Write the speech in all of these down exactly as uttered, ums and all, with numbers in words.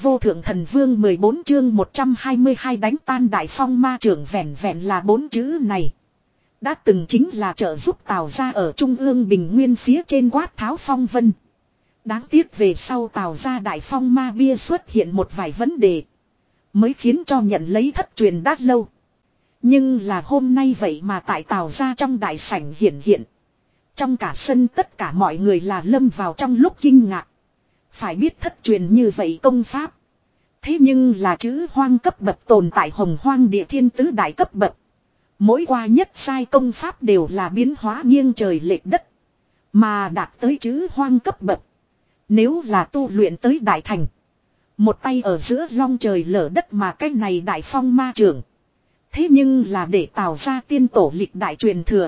vô thượng thần vương mười bốn chương một trăm hai mươi hai đánh tan đại phong ma trưởng vẹn vẹn là bốn chữ này. Đã từng chính là trợ giúp Tào gia ở trung ương bình nguyên phía trên quát tháo phong vân. Đáng tiếc về sau Tào gia đại phong ma bia xuất hiện một vài vấn đề. Mới khiến cho nhận lấy thất truyền đã lâu. Nhưng là hôm nay vậy mà tại Tào gia trong đại sảnh hiện hiện. Trong cả sân tất cả mọi người là lâm vào trong lúc kinh ngạc. Phải biết thất truyền như vậy công pháp. Thế nhưng là chữ hoang cấp bậc tồn tại hồng hoang địa thiên tứ đại cấp bậc. Mỗi qua nhất sai công pháp đều là biến hóa nghiêng trời lệch đất. Mà đạt tới chữ hoang cấp bậc. Nếu là tu luyện tới đại thành. Một tay ở giữa long trời lở đất mà cái này đại phong ma trưởng. Thế nhưng là để tạo ra tiên tổ lịch đại truyền thừa.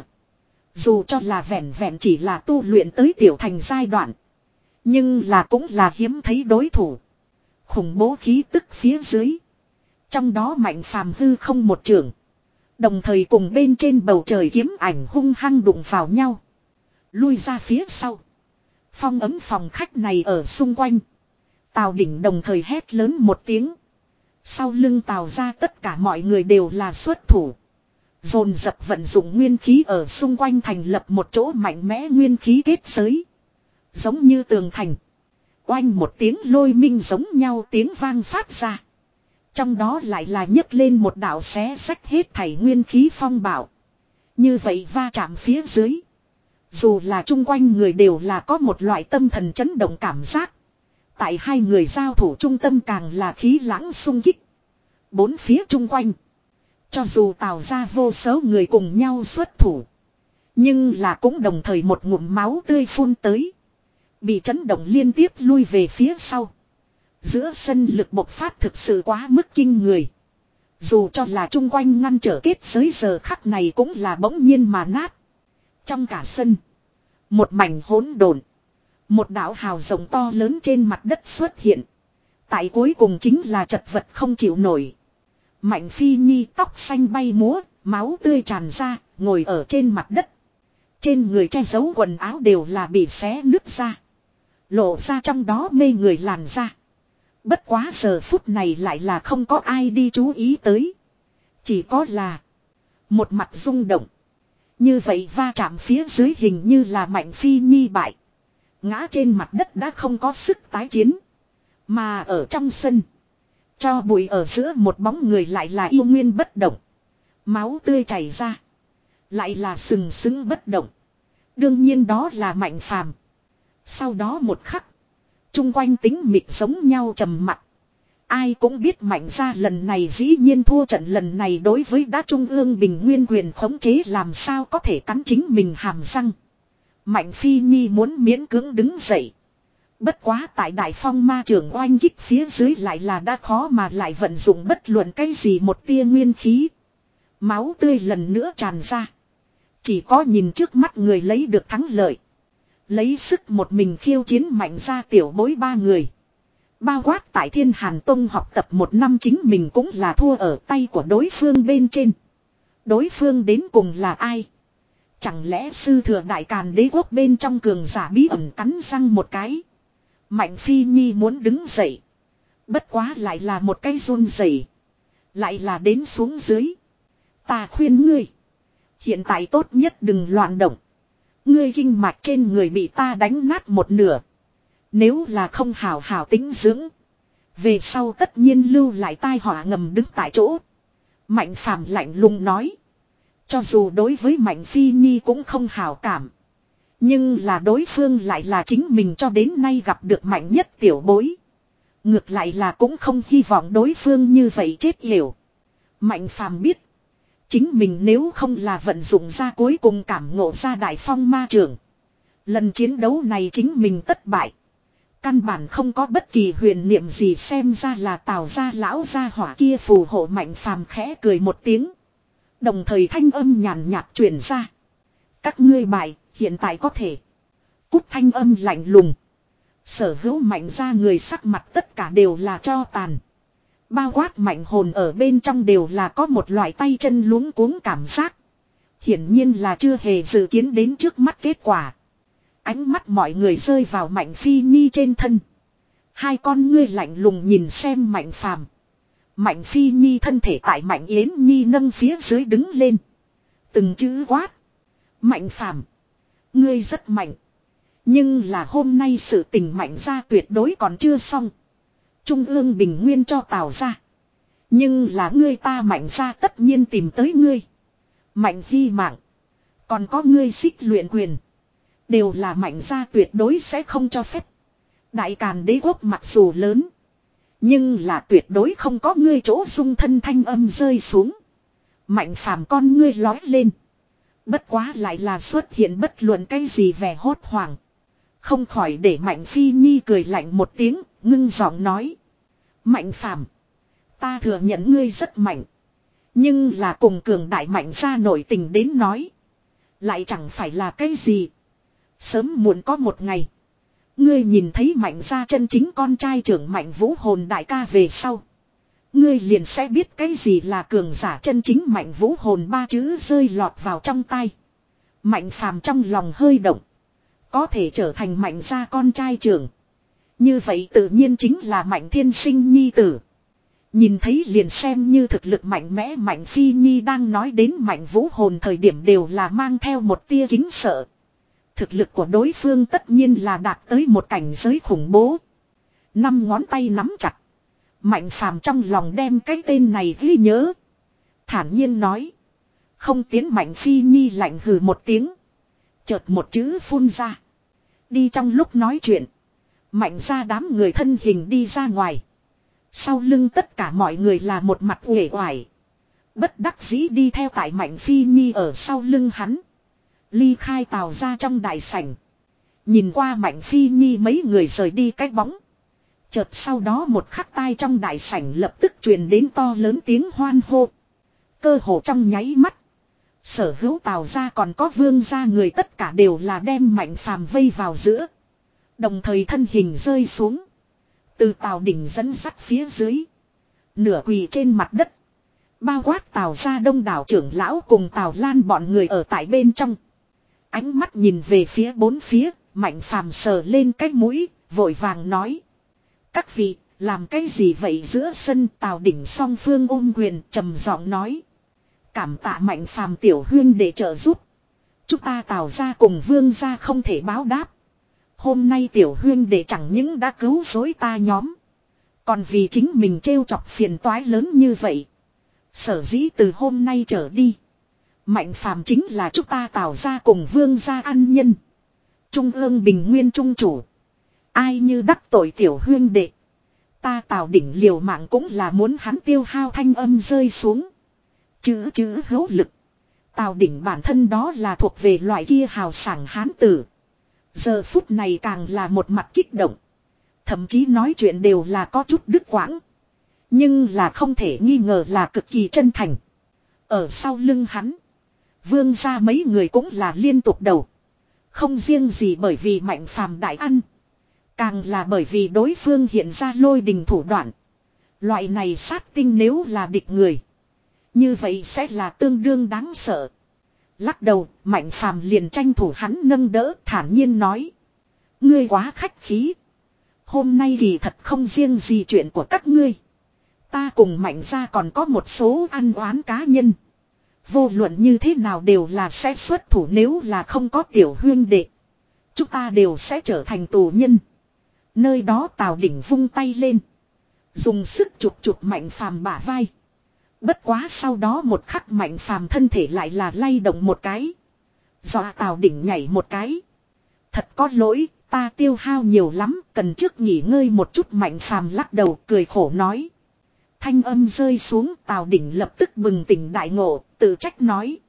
Dù cho là vẹn vẹn chỉ là tu luyện tới tiểu thành giai đoạn. Nhưng là cũng là hiếm thấy đối thủ. Khủng bố khí tức phía dưới. Trong đó mạnh phàm hư không một trường. Đồng thời cùng bên trên bầu trời kiếm ảnh hung hăng đụng vào nhau. Lui ra phía sau. Phong ấm phòng khách này ở xung quanh. Tào đỉnh đồng thời hét lớn một tiếng. Sau lưng Tào ra tất cả mọi người đều là xuất thủ. Dồn dập vận dụng nguyên khí ở xung quanh thành lập một chỗ mạnh mẽ nguyên khí kết giới. Giống như tường thành. Oanh một tiếng lôi minh giống nhau tiếng vang phát ra. Trong đó lại là nhấc lên một đạo xé sách hết thảy nguyên khí phong bạo. Như vậy va chạm phía dưới. Dù là chung quanh người đều là có một loại tâm thần chấn động cảm giác. Tại hai người giao thủ trung tâm càng là khí lãng xung kích. Bốn phía chung quanh. Cho dù Tào ra vô số người cùng nhau xuất thủ. Nhưng là cũng đồng thời một ngụm máu tươi phun tới. Bị chấn động liên tiếp lui về phía sau. Giữa sân lực bộc phát thực sự quá mức kinh người. Dù cho là chung quanh ngăn trở kết giới giờ khắc này cũng là bỗng nhiên mà nát. Trong cả sân. Một mảnh hỗn độn. Một đạo hào rồng to lớn trên mặt đất xuất hiện. Tại cuối cùng chính là chật vật không chịu nổi. Mạnh Phi Nhi tóc xanh bay múa, máu tươi tràn ra, ngồi ở trên mặt đất. Trên người che giấu quần áo đều là bị xé nứt ra. Lộ ra trong đó mê người làn da. Bất quá giờ phút này lại là không có ai đi chú ý tới. Chỉ có là một mặt rung động. Như vậy va chạm phía dưới hình như là Mạnh Phi Nhi bại. Ngã trên mặt đất đã không có sức tái chiến. Mà ở trong sân. Cho bụi ở giữa một bóng người lại là yêu nguyên bất động. Máu tươi chảy ra. Lại là sừng sững bất động. Đương nhiên đó là Mạnh Phàm. Sau đó một khắc. Trung quanh tính mịt giống nhau trầm mặc. Ai cũng biết Mạnh gia lần này dĩ nhiên thua trận lần này đối với đá trung ương bình nguyên quyền khống chế làm sao có thể cắn chính mình hàm răng. Mạnh Phi Nhi muốn miễn cưỡng đứng dậy. Bất quá tại đại phong ma trưởng oanh kích phía dưới lại là đã khó mà lại vận dụng bất luận cái gì một tia nguyên khí. Máu tươi lần nữa tràn ra. Chỉ có nhìn trước mắt người lấy được thắng lợi. Lấy sức một mình khiêu chiến Mạnh gia tiểu bối ba người. Bao quát tại Thiên Hàn Tông học tập một năm chính mình cũng là thua ở tay của đối phương bên trên. Đối phương đến cùng là ai? Chẳng lẽ sư thừa đại càn đế quốc bên trong cường giả bí ẩn cắn răng một cái. Mạnh Phi Nhi muốn đứng dậy. Bất quá lại là một cái run rẩy, lại là đến xuống dưới. Ta khuyên ngươi. Hiện tại tốt nhất đừng loạn động. Ngươi kinh mạch trên người bị ta đánh nát một nửa. Nếu là không hào hào tính dưỡng. Về sau tất nhiên lưu lại tai họa ngầm đứng tại chỗ. Mạnh Phàm lạnh lùng nói. Cho dù đối với Mạnh Phi Nhi cũng không hào cảm. Nhưng là đối phương lại là chính mình cho đến nay gặp được mạnh nhất tiểu bối. Ngược lại là cũng không hy vọng đối phương như vậy chết hiểu. Mạnh Phàm biết. Chính mình nếu không là vận dụng ra cuối cùng cảm ngộ ra đại phong ma trưởng. Lần chiến đấu này chính mình thất bại. Căn bản không có bất kỳ huyền niệm gì xem ra là Tào gia lão gia hỏa kia phù hộ Mạnh Phàm khẽ cười một tiếng. Đồng thời thanh âm nhàn nhạt truyền ra. Các ngươi bại, hiện tại có thể. Cút thanh âm lạnh lùng. Sở hữu Mạnh gia người sắc mặt tất cả đều là cho tàn. Bao quát Mạnh hồn ở bên trong đều là có một loại tay chân luống cuống cảm giác. Hiển nhiên là chưa hề dự kiến đến trước mắt kết quả. Ánh mắt mọi người rơi vào Mạnh Phi Nhi trên thân. Hai con ngươi lạnh lùng nhìn xem Mạnh Phàm. Mạnh Phi Nhi thân thể tại Mạnh Yến Nhi nâng phía dưới đứng lên. Từng chữ quát. Mạnh Phàm, ngươi rất mạnh. Nhưng là hôm nay sự tình Mạnh gia tuyệt đối còn chưa xong. Trung ương bình nguyên cho Tào gia. Nhưng là ngươi ta Mạnh gia tất nhiên tìm tới ngươi. Mạnh Hy Mạng. Còn có ngươi xích luyện quyền. Đều là Mạnh gia tuyệt đối sẽ không cho phép. Đại Càn đế quốc mặc dù lớn. Nhưng là tuyệt đối không có ngươi chỗ dung thân thanh âm rơi xuống. Mạnh Phàm con ngươi lói lên. Bất quá lại là xuất hiện bất luận cái gì vẻ hốt hoảng. Không khỏi để Mạnh Phi Nhi cười lạnh một tiếng, ngưng giọng nói. Mạnh Phàm, ta thừa nhận ngươi rất mạnh. Nhưng là cùng cường đại Mạnh gia nổi tình đến nói. Lại chẳng phải là cái gì. Sớm muộn có một ngày. Ngươi nhìn thấy Mạnh gia chân chính con trai trưởng Mạnh Vũ Hồn đại ca về sau. Ngươi liền sẽ biết cái gì là cường giả chân chính Mạnh Vũ Hồn ba chữ rơi lọt vào trong tai. Mạnh Phàm trong lòng hơi động. Có thể trở thành Mạnh gia con trai trưởng. Như vậy tự nhiên chính là Mạnh Thiên Sinh nhi tử. Nhìn thấy liền xem như thực lực mạnh mẽ Mạnh Phi Nhi đang nói đến Mạnh Vũ Hồn thời điểm đều là mang theo một tia kính sợ. Thực lực của đối phương tất nhiên là đạt tới một cảnh giới khủng bố. Năm ngón tay nắm chặt. Mạnh Phàm trong lòng đem cái tên này ghi nhớ. Thản nhiên nói. Không tiến Mạnh Phi Nhi lạnh hừ một tiếng. Chợt một chữ phun ra. Đi trong lúc nói chuyện. Mạnh ra đám người thân hình đi ra ngoài. Sau lưng tất cả mọi người là một mặt uể oải. Bất đắc dĩ đi theo tại Mạnh Phi Nhi ở sau lưng hắn. Ly khai Tào ra trong đại sảnh. Nhìn qua Mạnh Phi Nhi mấy người rời đi cái bóng. Chợt sau đó một khắc tai trong đại sảnh lập tức truyền đến to lớn tiếng hoan hô. Cơ hồ trong nháy mắt. Sở hữu Tào ra còn có Vương gia người tất cả đều là đem Mạnh Phàm vây vào giữa. Đồng thời thân hình rơi xuống. Từ Tào đỉnh dẫn dắt phía dưới. Nửa quỳ trên mặt đất. Bao quát Tào ra đông đảo trưởng lão cùng Tào Lan bọn người ở tại bên trong. Ánh mắt nhìn về phía bốn phía. Mạnh Phàm sờ lên cái mũi. Vội vàng nói. Các vị làm cái gì vậy giữa sân Tào đỉnh song phương ôm quyền trầm giọng nói. Cảm tạ Mạnh Phàm tiểu huyên để trợ giúp. Chúng ta Tào ra cùng Vương gia không thể báo đáp. Hôm nay tiểu huyên để chẳng những đã cứu rỗi ta nhóm. Còn vì chính mình trêu chọc phiền toái lớn như vậy. Sở dĩ từ hôm nay trở đi. Mạnh Phàm chính là chúng ta Tào ra cùng Vương gia ăn nhân. Trung ương bình nguyên trung chủ. Ai như đắc tội tiểu huyên đệ. Ta Tào đỉnh liều mạng cũng là muốn hắn tiêu hao thanh âm rơi xuống. Chữ chữ hữu lực. Tào đỉnh bản thân đó là thuộc về loại kia hào sảng hán tử. Giờ phút này càng là một mặt kích động. Thậm chí nói chuyện đều là có chút đứt quãng. Nhưng là không thể nghi ngờ là cực kỳ chân thành. Ở sau lưng hắn. Vương gia mấy người cũng là liên tục đầu. Không riêng gì bởi vì Mạnh Phàm đại ăn. Càng là bởi vì đối phương hiện ra lôi đình thủ đoạn. Loại này sát tinh nếu là địch người. Như vậy sẽ là tương đương đáng sợ. Lắc đầu, Mạnh Phàm liền tranh thủ hắn nâng đỡ thản nhiên nói. Ngươi quá khách khí. Hôm nay thì thật không riêng gì chuyện của các ngươi. Ta cùng Mạnh gia còn có một số ăn oán cá nhân. Vô luận như thế nào đều là sẽ xuất thủ nếu là không có tiểu huyên đệ. Chúng ta đều sẽ trở thành tù nhân. Nơi đó Tào đỉnh vung tay lên. Dùng sức chụp chụp Mạnh Phàm bả vai. Bất quá sau đó một khắc Mạnh Phàm thân thể lại là lay động một cái. Dọa Tào đỉnh nhảy một cái. Thật có lỗi, ta tiêu hao nhiều lắm, cần trước nghỉ ngơi một chút Mạnh Phàm lắc đầu cười khổ nói. Thanh âm rơi xuống Tào đỉnh lập tức bừng tỉnh đại ngộ, tự trách nói.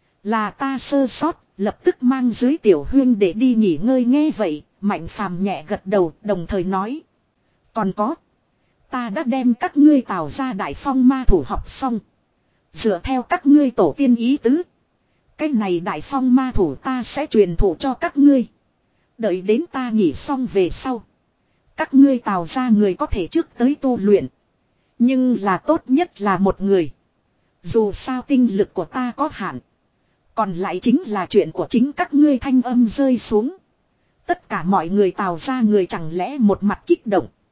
Là ta sơ sót, lập tức mang dưới tiểu huyên để đi nghỉ ngơi nghe vậy, Mạnh Phàm nhẹ gật đầu đồng thời nói. Còn có. Ta đã đem các ngươi Tào ra đại phong ma thủ học xong. Dựa theo các ngươi tổ tiên ý tứ. Cái này đại phong ma thủ ta sẽ truyền thụ cho các ngươi. Đợi đến ta nghỉ xong về sau. Các ngươi Tào ra người có thể trước tới tu luyện. Nhưng là tốt nhất là một người. Dù sao tinh lực của ta có hạn. Còn lại chính là chuyện của chính các ngươi thanh âm rơi xuống. Tất cả mọi người Tào ra người chẳng lẽ một mặt kích động.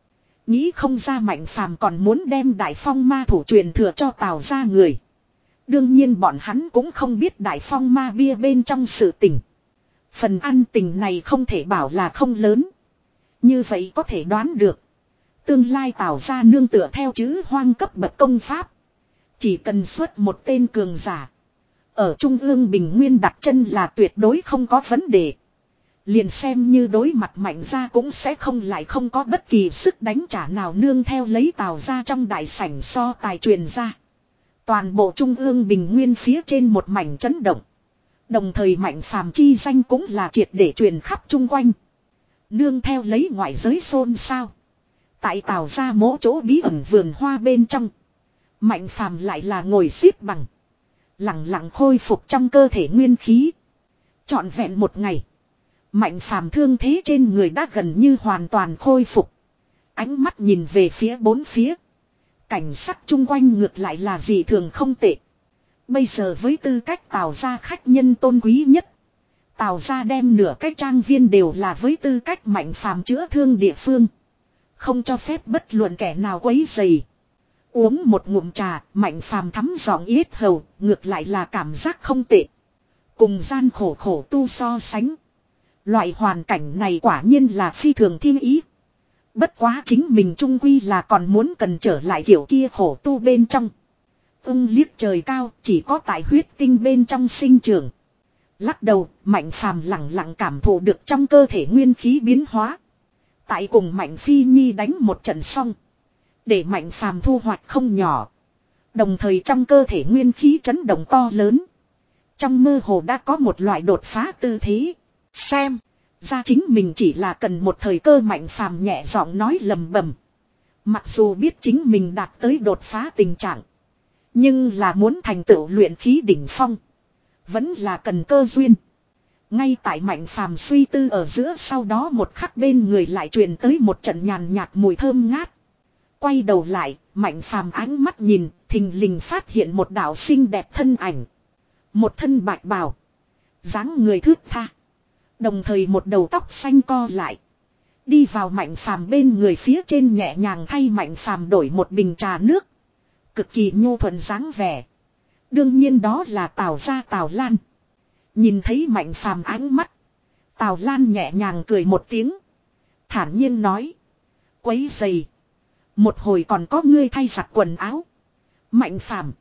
Nghĩ không ra Mạnh Phàm còn muốn đem Đại Phong ma thủ truyền thừa cho Tào gia người. Đương nhiên bọn hắn cũng không biết Đại Phong ma bia bên trong sự tình. Phần ăn tình này không thể bảo là không lớn. Như vậy có thể đoán được. Tương lai Tào gia nương tựa theo chữ hoang cấp bậc công pháp. Chỉ cần xuất một tên cường giả. Ở Trung ương Bình Nguyên đặt chân là tuyệt đối không có vấn đề. Liền xem như đối mặt Mạnh gia cũng sẽ không lại không có bất kỳ sức đánh trả nào nương theo lấy Tào gia trong đại sảnh so tài truyền ra. Toàn bộ Trung ương Bình Nguyên phía trên một mảnh chấn động. Đồng thời Mạnh Phàm chi danh cũng là triệt để truyền khắp chung quanh. Nương theo lấy ngoại giới xôn xao. Tại Tào gia mỗi chỗ bí ẩn vườn hoa bên trong. Mạnh Phàm lại là ngồi xếp bằng. Lặng lặng khôi phục trong cơ thể nguyên khí. Trọn vẹn một ngày. Mạnh Phàm thương thế trên người đã gần như hoàn toàn khôi phục. Ánh mắt nhìn về phía bốn phía. Cảnh sắc chung quanh ngược lại là dị thường không tệ. Bây giờ với tư cách Tào gia khách nhân tôn quý nhất. Tào gia đem nửa cái trang viên đều là với tư cách Mạnh Phàm chữa thương địa phương. Không cho phép bất luận kẻ nào quấy rầy. Uống một ngụm trà, Mạnh Phàm thắm giọng yết hầu, ngược lại là cảm giác không tệ. Cùng gian khổ khổ tu so sánh. Loại hoàn cảnh này quả nhiên là phi thường thiên ý. Bất quá chính mình trung quy là còn muốn cần trở lại kiểu kia khổ tu bên trong. Ưng liếc trời cao, chỉ có tại huyết tinh bên trong sinh trưởng. Lắc đầu, Mạnh Phàm lặng lặng cảm thụ được trong cơ thể nguyên khí biến hóa. Tại cùng Mạnh Phi Nhi đánh một trận xong. Để Mạnh Phàm thu hoạch không nhỏ. Đồng thời trong cơ thể nguyên khí chấn động to lớn. Trong mơ hồ đã có một loại đột phá tư thế. Xem ra chính mình chỉ là cần một thời cơ. Mạnh Phàm nhẹ giọng nói lầm bầm. Mặc dù biết chính mình đạt tới đột phá tình trạng. Nhưng là muốn thành tựu luyện khí đỉnh phong. Vẫn là cần cơ duyên. Ngay tại Mạnh Phàm suy tư ở giữa, sau đó một khắc bên người lại truyền tới một trận nhàn nhạt mùi thơm ngát. Quay đầu lại, Mạnh Phàm ánh mắt nhìn, thình lình phát hiện một đạo xinh đẹp thân ảnh. Một thân bạch bào, dáng người thướt tha. Đồng thời một đầu tóc xanh co lại. Đi vào Mạnh Phàm bên người phía trên nhẹ nhàng thay Mạnh Phàm đổi một bình trà nước. Cực kỳ nhu thuận dáng vẻ. Đương nhiên đó là Tào gia Tào Lan. Nhìn thấy Mạnh Phàm ánh mắt, Tào Lan nhẹ nhàng cười một tiếng. Thản nhiên nói. Quấy giày. Một hồi còn có ngươi thay giặt quần áo. Mạnh Phàm,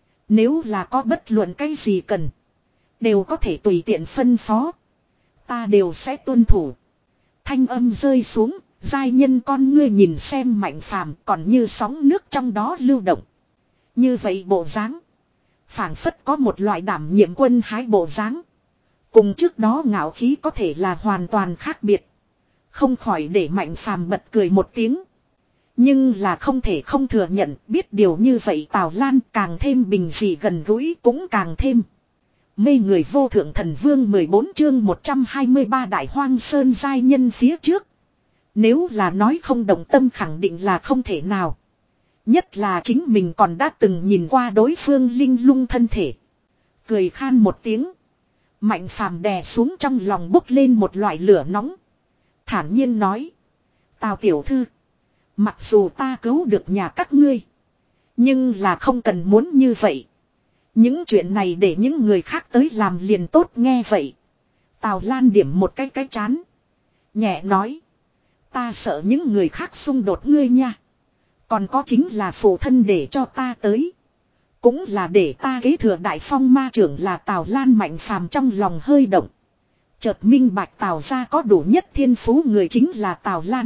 nếu là có bất luận cái gì cần, đều có thể tùy tiện phân phó. Ta đều sẽ tuân thủ. Thanh âm rơi xuống, giai nhân con ngươi nhìn xem Mạnh Phàm còn như sóng nước trong đó lưu động. Như vậy bộ dáng, phảng phất có một loại đảm nhiệm quân hái bộ dáng. Cùng trước đó ngạo khí có thể là hoàn toàn khác biệt. Không khỏi để Mạnh Phàm bật cười một tiếng. Nhưng là không thể không thừa nhận, biết điều như vậy Tào Lan càng thêm bình dị gần gũi, cũng càng thêm mê người. Vô thượng thần vương mười bốn chương một trăm hai mươi ba Đại Hoang Sơn giai nhân phía trước. Nếu là nói không động tâm khẳng định là không thể nào. Nhất là chính mình còn đã từng nhìn qua đối phương linh lung thân thể. Cười khan một tiếng. Mạnh Phàm đè xuống trong lòng bốc lên một loại lửa nóng. Thản nhiên nói. Tào tiểu thư, mặc dù ta cứu được nhà các ngươi, nhưng là không cần muốn như vậy. Những chuyện này để những người khác tới làm liền tốt. Nghe vậy, Tào Lan điểm một cái cái chán. Nhẹ nói. Ta sợ những người khác xung đột ngươi nha. Còn có chính là phụ thân để cho ta tới. Cũng là để ta kế thừa Đại Phong ma trưởng là Tào Lan. Mạnh Phàm trong lòng hơi động. Chợt minh bạch Tào gia có đủ nhất thiên phú người chính là Tào Lan.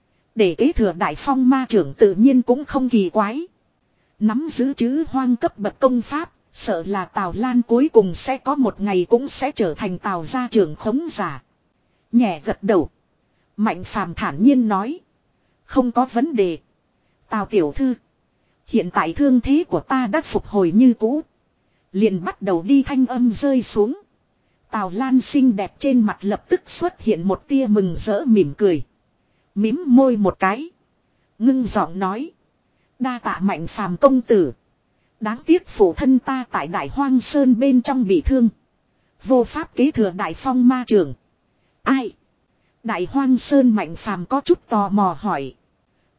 Để kế thừa Đại Phong ma trưởng tự nhiên cũng không kỳ quái. Nắm giữ chữ hoang cấp bậc công pháp, sợ là Tào Lan cuối cùng sẽ có một ngày cũng sẽ trở thành Tào gia trưởng khống giả. Nhẹ gật đầu, Mạnh Phàm thản nhiên nói. Không có vấn đề. Tào tiểu thư, hiện tại thương thế của ta đã phục hồi như cũ. Liền bắt đầu đi. Thanh âm rơi xuống, Tào Lan xinh đẹp trên mặt lập tức xuất hiện một tia mừng rỡ mỉm cười. Mím môi một cái, ngưng giọng nói. Đa tạ Mạnh Phàm công tử. Đáng tiếc phụ thân ta tại Đại Hoang Sơn bên trong bị thương, vô pháp kế thừa Đại Phong ma trưởng. Ai? Đại Hoang Sơn? Mạnh Phàm có chút tò mò hỏi.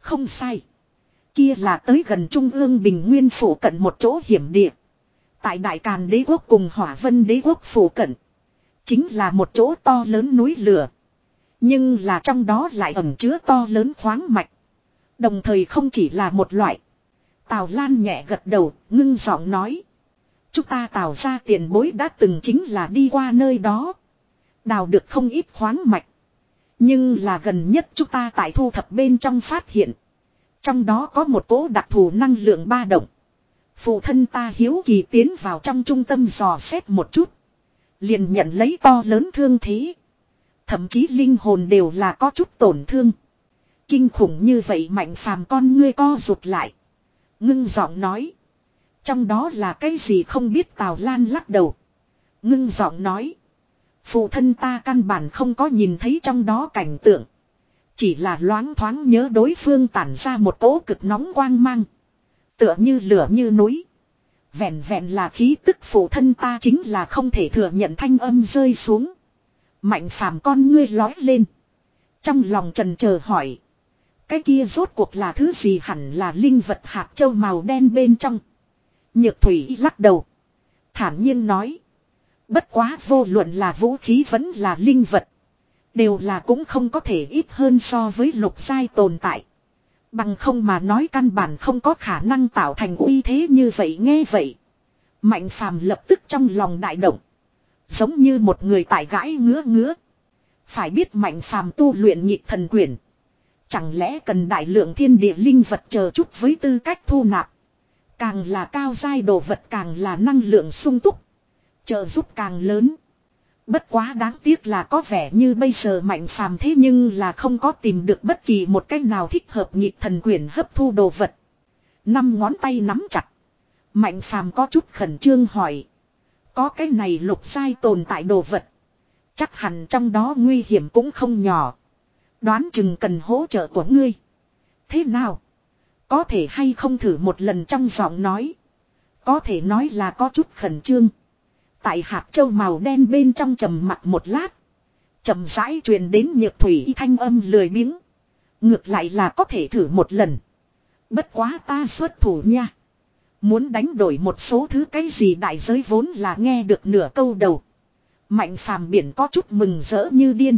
Không sai. Kia là tới gần Trung ương Bình Nguyên phủ cận một chỗ hiểm địa. Tại Đại Càn đế quốc cùng Hỏa Vân đế quốc phủ cận. Chính là một chỗ to lớn núi lửa. Nhưng là trong đó lại ẩn chứa to lớn khoáng mạch. Đồng thời không chỉ là một loại. Tào Lan nhẹ gật đầu, ngưng giọng nói. Chúng ta Tào ra tiền bối đã từng chính là đi qua nơi đó. Đào được không ít khoáng mạch. Nhưng là gần nhất chúng ta tại thu thập bên trong phát hiện. Trong đó có một cỗ đặc thù năng lượng ba động. Phụ thân ta hiếu kỳ tiến vào trong trung tâm dò xét một chút. Liền nhận lấy to lớn thương thế. Thậm chí linh hồn đều là có chút tổn thương. Kinh khủng như vậy Mạnh Phàm con ngươi co rụt lại. Ngưng giọng nói. Trong đó là cái gì không biết. Tào Lan lắc đầu. Ngưng giọng nói. Phụ thân ta căn bản không có nhìn thấy trong đó cảnh tượng. Chỉ là loáng thoáng nhớ đối phương tản ra một cỗ cực nóng quang mang. Tựa như lửa như núi. Vẹn vẹn là khí tức phụ thân ta chính là không thể thừa nhận thanh âm rơi xuống. Mạnh Phàm con ngươi lói lên. Trong lòng trần chờ hỏi. Cái kia rốt cuộc là thứ gì? Hẳn là linh vật hạt châu màu đen bên trong. Nhược Thủy lắc đầu. Thản nhiên nói. Bất quá vô luận là vũ khí vẫn là linh vật. Đều là cũng không có thể ít hơn so với lục giai tồn tại. Bằng không mà nói căn bản không có khả năng tạo thành uy thế như vậy. Nghe vậy. Mạnh Phàm lập tức trong lòng đại động. Giống như một người tại gãi ngứa ngứa. Phải biết Mạnh Phàm tu luyện nhị thần quyển. Chẳng lẽ cần đại lượng thiên địa linh vật chờ chút với tư cách thu nạp. Càng là cao giai đồ vật càng là năng lượng sung túc. Trợ giúp càng lớn. Bất quá đáng tiếc là có vẻ như bây giờ Mạnh Phàm thế nhưng là không có tìm được bất kỳ một cách nào thích hợp nhị thần quyển hấp thu đồ vật. Năm ngón tay nắm chặt. Mạnh Phàm có chút khẩn trương hỏi. Có cái này lục giai tồn tại đồ vật. Chắc hẳn trong đó nguy hiểm cũng không nhỏ. Đoán chừng cần hỗ trợ của ngươi. Thế nào? Có thể hay không thử một lần? Trong giọng nói. Có thể nói là có chút khẩn trương. Tại hạt châu màu đen bên trong trầm mặt một lát. Trầm rãi truyền đến Nhược Thủy thanh âm lười biếng. Ngược lại là có thể thử một lần. Bất quá ta xuất thủ nha. Muốn đánh đổi một số thứ cái gì đại giới vốn là nghe được nửa câu đầu. Mạnh Phàm biển có chút mừng rỡ như điên.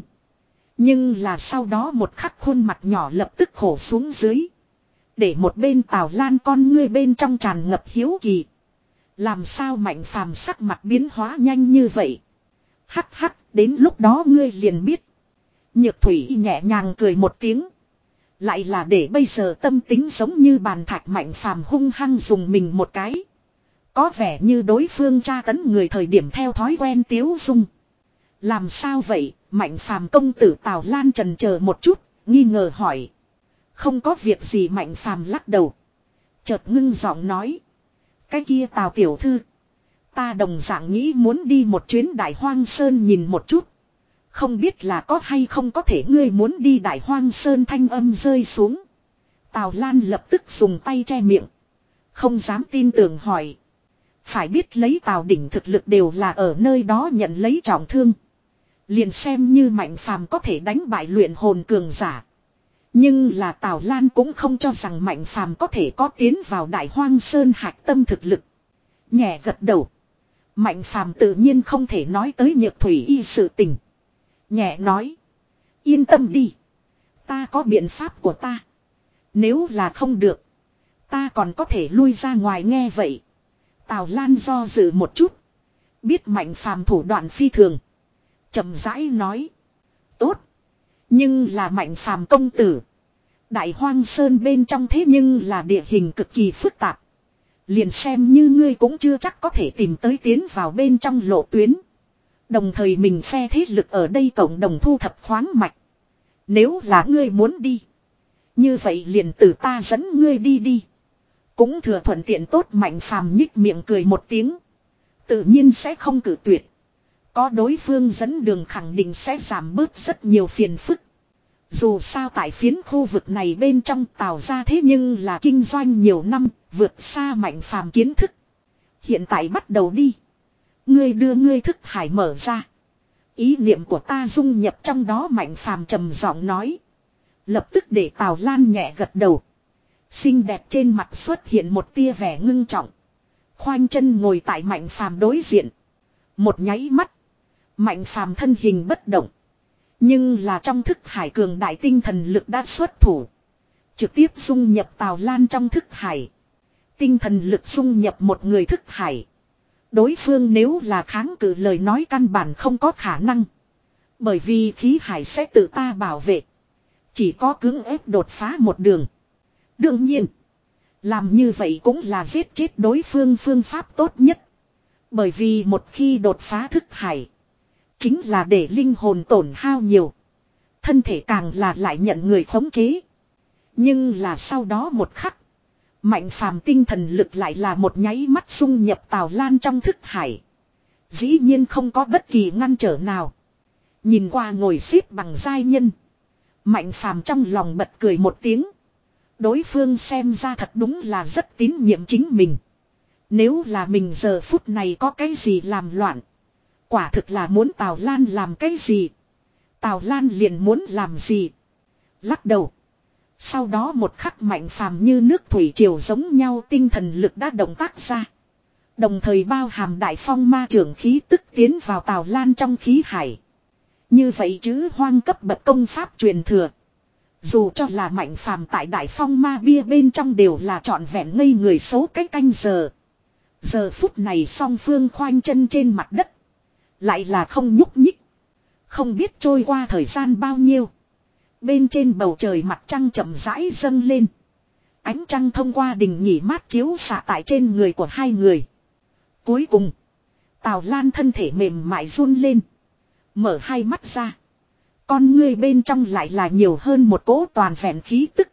Nhưng là sau đó một khắc khuôn mặt nhỏ lập tức khổ xuống dưới. Để một bên Tào Lan con ngươi bên trong tràn ngập hiếu kỳ. Làm sao Mạnh Phàm sắc mặt biến hóa nhanh như vậy? Hắc hắc, đến lúc đó ngươi liền biết. Nhược Thủy nhẹ nhàng cười một tiếng. Lại là để bây giờ tâm tính giống như bàn thạch. Mạnh Phàm hung hăng dùng mình một cái. Có vẻ như đối phương tra tấn người thời điểm theo thói quen tiếu dung. Làm sao vậy? Mạnh Phàm công tử. Tào Lan trần chờ một chút, nghi ngờ hỏi. Không có việc gì. Mạnh Phàm lắc đầu. Chợt ngưng giọng nói. Cái kia Tào tiểu thư. Ta đồng dạng nghĩ muốn đi một chuyến Đại Hoang Sơn nhìn một chút. Không biết là có hay không có thể ngươi muốn đi Đại Hoang Sơn? Thanh âm rơi xuống. Tào Lan lập tức dùng tay che miệng. Không dám tin tưởng hỏi. Phải biết lấy Tào đỉnh thực lực đều là ở nơi đó nhận lấy trọng thương. Liền xem như Mạnh Phàm có thể đánh bại luyện hồn cường giả. Nhưng là Tào Lan cũng không cho rằng Mạnh Phàm có thể có tiến vào Đại Hoang Sơn hạch tâm thực lực. Nhẹ gật đầu. Mạnh Phàm tự nhiên không thể nói tới Nhược Thủy y sự tình. Nhẹ nói. Yên tâm đi. Ta có biện pháp của ta. Nếu là không được. Ta còn có thể lui ra ngoài. Nghe vậy. Tào Lan do dự một chút. Biết Mạnh Phàm thủ đoạn phi thường. Chậm rãi nói. Tốt. Nhưng là Mạnh Phàm công tử. Đại Hoang Sơn bên trong thế nhưng là địa hình cực kỳ phức tạp. Liền xem như ngươi cũng chưa chắc có thể tìm tới tiến vào bên trong lộ tuyến. Đồng thời mình phe thế lực ở đây cộng đồng thu thập khoáng mạch. Nếu là ngươi muốn đi. Như vậy liền từ ta dẫn ngươi đi đi. Cũng thừa thuận tiện tốt. Mạnh Phàm nhích miệng cười một tiếng. Tự nhiên sẽ không cử tuyệt. Có đối phương dẫn đường khẳng định sẽ giảm bớt rất nhiều phiền phức. Dù sao tại phiến khu vực này bên trong Tào ra thế nhưng là kinh doanh nhiều năm, vượt xa Mạnh Phàm kiến thức. Hiện tại bắt đầu đi. Ngươi đưa ngươi thức hải mở ra. Ý niệm của ta dung nhập trong đó. Mạnh Phàm trầm giọng nói. Lập tức để Tào Lan nhẹ gật đầu. Xinh đẹp trên mặt xuất hiện một tia vẻ ngưng trọng. Khoanh chân ngồi tại Mạnh Phàm đối diện. Một nháy mắt. Mạnh Phàm thân hình bất động. Nhưng là trong thức hải cường đại tinh thần lực đã xuất thủ. Trực tiếp dung nhập Tào Lan trong thức hải. Tinh thần lực dung nhập một người thức hải. Đối phương nếu là kháng cự lời nói căn bản không có khả năng. Bởi vì khí hải sẽ tự ta bảo vệ. Chỉ có cưỡng ép đột phá một đường. Đương nhiên. Làm như vậy cũng là giết chết đối phương phương pháp tốt nhất. Bởi vì một khi đột phá thức hải. Chính là để linh hồn tổn hao nhiều. Thân thể càng là lại nhận người khống chế. Nhưng là sau đó một khắc. Mạnh Phàm tinh thần lực lại là một nháy mắt xung nhập Tào Lan trong thức hải. Dĩ nhiên không có bất kỳ ngăn trở nào. Nhìn qua ngồi xếp bằng giai nhân. Mạnh Phàm trong lòng bật cười một tiếng. Đối phương xem ra thật đúng là rất tín nhiệm chính mình. Nếu là mình giờ phút này có cái gì làm loạn. Quả thực là muốn Tào Lan làm cái gì. Tào Lan liền muốn làm gì. Lắc đầu. Sau đó một khắc Mạnh Phàm như nước thủy triều giống nhau tinh thần lực đã động tác ra. Đồng thời bao hàm đại phong ma trưởng khí tức tiến vào Tào Lan trong khí hải. Như vậy chứ hoang cấp bậc công pháp truyền thừa. Dù cho là Mạnh Phàm tại đại phong ma bia bên trong đều là trọn vẹn ngây người số cách canh giờ. Giờ phút này song phương khoanh chân trên mặt đất. Lại là không nhúc nhích. Không biết trôi qua thời gian bao nhiêu. Bên trên bầu trời mặt trăng chậm rãi dâng lên. Ánh trăng thông qua đình nhỉ mát chiếu xạ tại trên người của hai người. Cuối cùng. Tào Lan thân thể mềm mại run lên. Mở hai mắt ra. Con ngươi bên trong lại là nhiều hơn một cỗ toàn vẹn khí tức.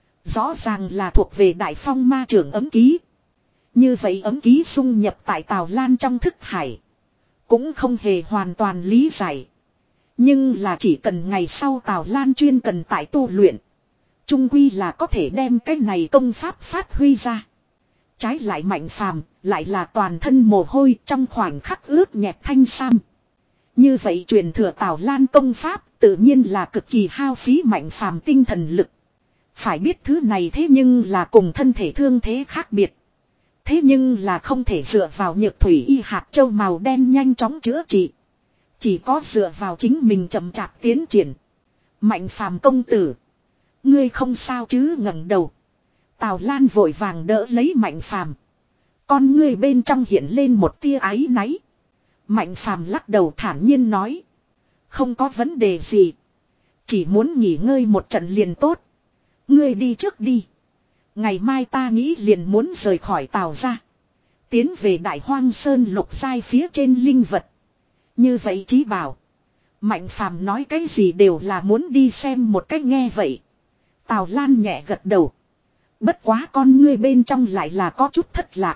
Rõ ràng là thuộc về đại phong ma trưởng ấm ký. Như vậy ấm ký xung nhập tại Tào Lan trong thức hải. Cũng không hề hoàn toàn lý giải. Nhưng là chỉ cần ngày sau Tào Lan chuyên cần tại tu luyện. Trung quy là có thể đem cái này công pháp phát huy ra. Trái lại Mạnh Phàm lại là toàn thân mồ hôi trong khoảnh khắc ướt nhẹp thanh sam. Như vậy truyền thừa Tào Lan công pháp tự nhiên là cực kỳ hao phí Mạnh Phàm tinh thần lực. Phải biết thứ này thế nhưng là cùng thân thể thương thế khác biệt. Thế nhưng là không thể dựa vào nhược thủy y hạt châu màu đen nhanh chóng chữa trị. Chỉ có dựa vào chính mình chậm chạp tiến triển. Mạnh Phàm công tử. Ngươi không sao chứ ngẩng đầu. Tào Lan vội vàng đỡ lấy Mạnh Phàm. Con ngươi bên trong hiện lên một tia áy náy. Mạnh Phàm lắc đầu thản nhiên nói. Không có vấn đề gì. Chỉ muốn nghỉ ngơi một trận liền tốt. Ngươi đi trước đi. Ngày mai ta nghĩ liền muốn rời khỏi Tào ra. Tiến về Đại Hoang Sơn lục sai phía trên linh vật. Như vậy chí bảo. Mạnh Phàm nói cái gì đều là muốn đi xem một cách nghe vậy. Tào Lan nhẹ gật đầu. Bất quá con ngươi bên trong lại là có chút thất lạc.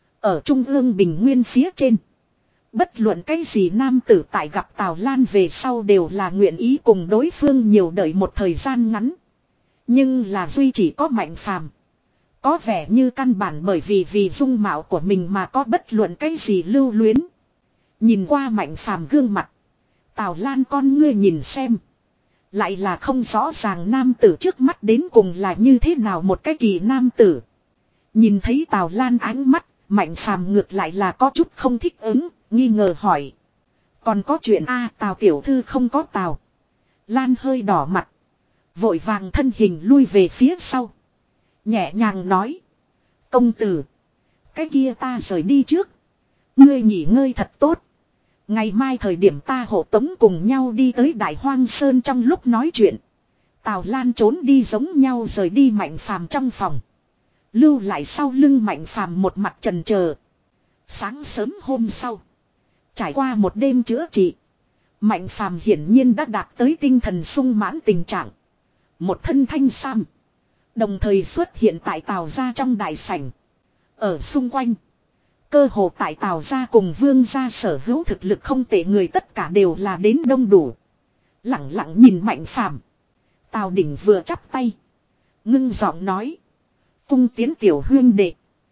Ở trung ương bình nguyên phía trên. Bất luận cái gì nam tử tại gặp Tào Lan về sau đều là nguyện ý cùng đối phương nhiều đợi một thời gian ngắn. Nhưng là duy chỉ có Mạnh Phàm. Có vẻ như căn bản bởi vì vì dung mạo của mình mà có bất luận cái gì lưu luyến. Nhìn qua Mạnh Phàm gương mặt. Tào Lan con ngươi nhìn xem. Lại là không rõ ràng nam tử trước mắt đến cùng là như thế nào một cái kỳ nam tử. Nhìn thấy Tào Lan ánh mắt, Mạnh Phàm ngược lại là có chút không thích ứng, nghi ngờ hỏi. Còn có chuyện a Tào tiểu thư không có Tào. Lan hơi đỏ mặt. Vội vàng thân hình lui về phía sau. Nhẹ nhàng nói. Công tử. Cái kia ta rời đi trước. Ngươi nghỉ ngơi thật tốt. Ngày mai thời điểm ta hộ tống cùng nhau đi tới Đại Hoang Sơn trong lúc nói chuyện. Tào Lan trốn đi giống nhau rời đi Mạnh Phàm trong phòng. Lưu lại sau lưng Mạnh Phàm một mặt trần chờ. Sáng sớm hôm sau. Trải qua một đêm chữa trị. Mạnh Phàm hiển nhiên đã đạt tới tinh thần sung mãn tình trạng. Một thân thanh sam. Đồng thời xuất hiện tại Tào gia trong đại sảnh. Ở xung quanh. Cơ hồ tại Tào gia cùng Vương gia sở hữu thực lực không tệ người tất cả đều là đến đông đủ. Lặng lặng nhìn Mạnh Phàm. Tào Đỉnh vừa chắp tay. Ngưng giọng nói. Cung tiến tiểu huyên đệ.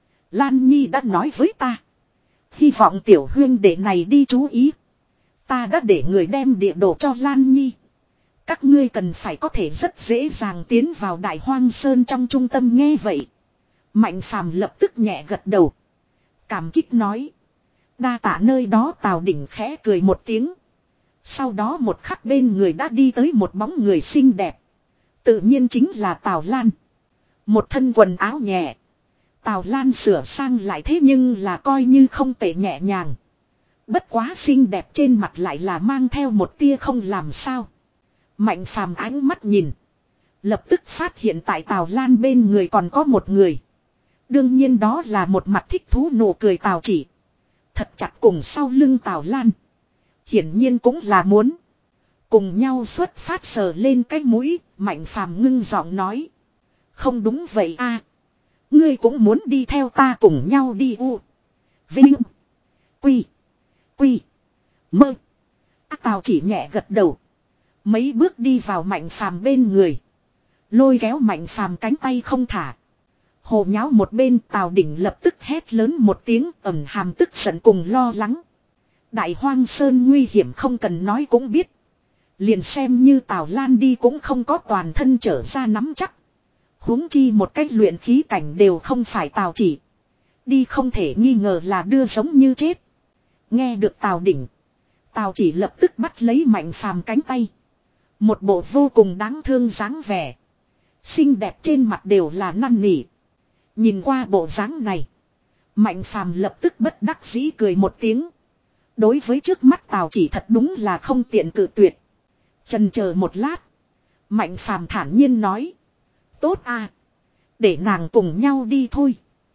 Lan Nhi đã nói với ta. Hy vọng tiểu huyên đệ này đi chú ý. Ta đã để người đem địa đồ cho Lan Nhi. Các ngươi cần phải có thể rất dễ dàng tiến vào Đại Hoang Sơn trong trung tâm. Nghe vậy, Mạnh Phàm lập tức nhẹ gật đầu. Cảm kích nói. Đa tạ. Nơi đó Tào Đỉnh khẽ cười một tiếng. Sau đó một khắc bên người đã đi tới một bóng người xinh đẹp. Tự nhiên chính là Tào Lan. Một thân quần áo nhẹ. Tào Lan sửa sang lại thế nhưng là coi như không tệ, nhẹ nhàng. Bất quá xinh đẹp trên mặt lại là mang theo một tia không làm sao. Mạnh Phàm ánh mắt nhìn. Lập tức phát hiện tại Tào Lan bên người còn có một người. Đương nhiên đó là một mặt thích thú nụ cười Tào Chỉ. Thật chặt cùng sau lưng Tào Lan. Hiển nhiên cũng là muốn cùng nhau xuất phát. Sờ lên cái mũi, Mạnh Phàm ngưng giọng nói. Không đúng vậy a, ngươi cũng muốn đi theo ta cùng nhau đi u. Vinh. Quy. Quy. Mơ. À, Tào Chỉ nhẹ gật đầu. Mấy bước đi vào Mạnh Phàm bên người. Lôi kéo Mạnh Phàm cánh tay không thả. Hồ nháo một bên. Tào Đỉnh lập tức hét lớn một tiếng, ẩn hàm tức giận cùng lo lắng. Đại Hoang Sơn nguy hiểm không cần nói cũng biết. Liền xem như Tào Lan đi cũng không có toàn thân trở ra nắm chắc. Huống chi một cách luyện khí cảnh đều không phải Tào Chỉ. Đi không thể nghi ngờ là đưa giống như chết. Nghe được Tào Đỉnh, Tào Chỉ lập tức bắt lấy Mạnh Phàm cánh tay. Một bộ vô cùng đáng thương dáng vẻ. Xinh đẹp trên mặt đều là năn nỉ. Nhìn qua bộ dáng này, Mạnh Phàm lập tức bất đắc dĩ cười một tiếng. Đối với trước mắt Tào Chỉ thật đúng là không tiện cự tuyệt. Chần chờ một lát, Mạnh Phàm thản nhiên nói. Tốt à, để nàng cùng nhau đi thôi.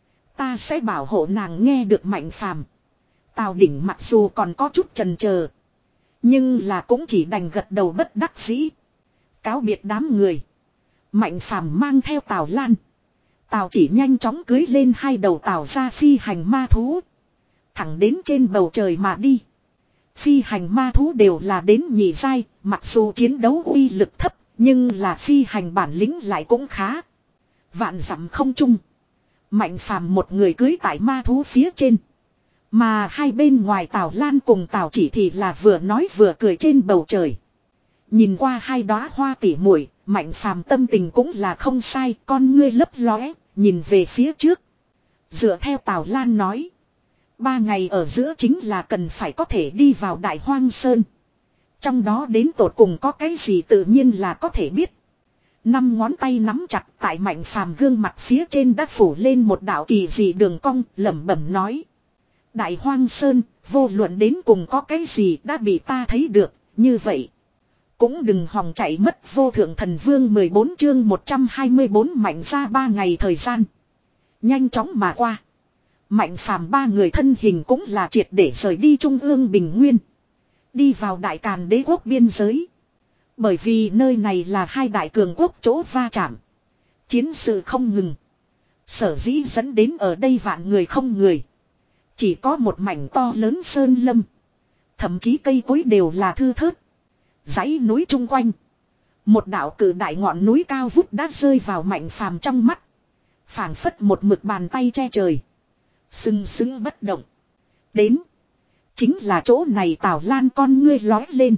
Ta sẽ bảo hộ nàng. Nghe được Mạnh Phàm, Tào Đỉnh mặc dù còn có chút chần chờ, nhưng là cũng chỉ đành gật đầu bất đắc dĩ. Cáo biệt đám người, Mạnh Phàm mang theo Tào Lan, Tào Chỉ nhanh chóng cưới lên hai đầu Tào ra phi hành ma thú. Thẳng đến trên bầu trời mà đi. Phi hành ma thú đều là đến nhị giai, mặc dù chiến đấu uy lực thấp, nhưng là phi hành bản lĩnh lại cũng khá. Vạn dặm không trung, Mạnh Phàm một người cưới tại ma thú phía trên. Mà hai bên ngoài Tào Lan cùng Tào Chỉ thì là vừa nói vừa cười trên bầu trời. Nhìn qua hai đóa hoa tỉ muội, Mạnh Phàm tâm tình cũng là không sai, con ngươi lấp lóe, nhìn về phía trước. Dựa theo Tào Lan nói, ba ngày ở giữa chính là cần phải có thể đi vào Đại Hoang Sơn. Trong đó đến tột cùng có cái gì tự nhiên là có thể biết. Năm ngón tay nắm chặt tại Mạnh Phàm gương mặt phía trên đã phủ lên một đạo kỳ dị đường cong, lẩm bẩm nói. Đại Hoang Sơn, vô luận đến cùng có cái gì đã bị ta thấy được, như vậy cũng đừng hòng chạy mất. Vô Thượng Thần Vương mười bốn chương một trăm hai mươi bốn. Mạnh ra ba ngày thời gian nhanh chóng mà qua. Mạnh Phàm ba người thân hình cũng là triệt để rời đi Trung ương Bình Nguyên, đi vào Đại Càn Đế quốc biên giới. Bởi vì nơi này là hai đại cường quốc chỗ va chạm, chiến sự không ngừng, sở dĩ dẫn đến ở đây vạn người không người. Chỉ có một mảnh to lớn sơn lâm, thậm chí cây cối đều là thưa thớt. Dãy núi chung quanh, một đạo cự đại ngọn núi cao vút đã rơi vào Mạnh Phàm trong mắt, phảng phất một mực bàn tay che trời, sừng sững bất động. Đến, chính là chỗ này. Tào Lan con ngươi lói lên,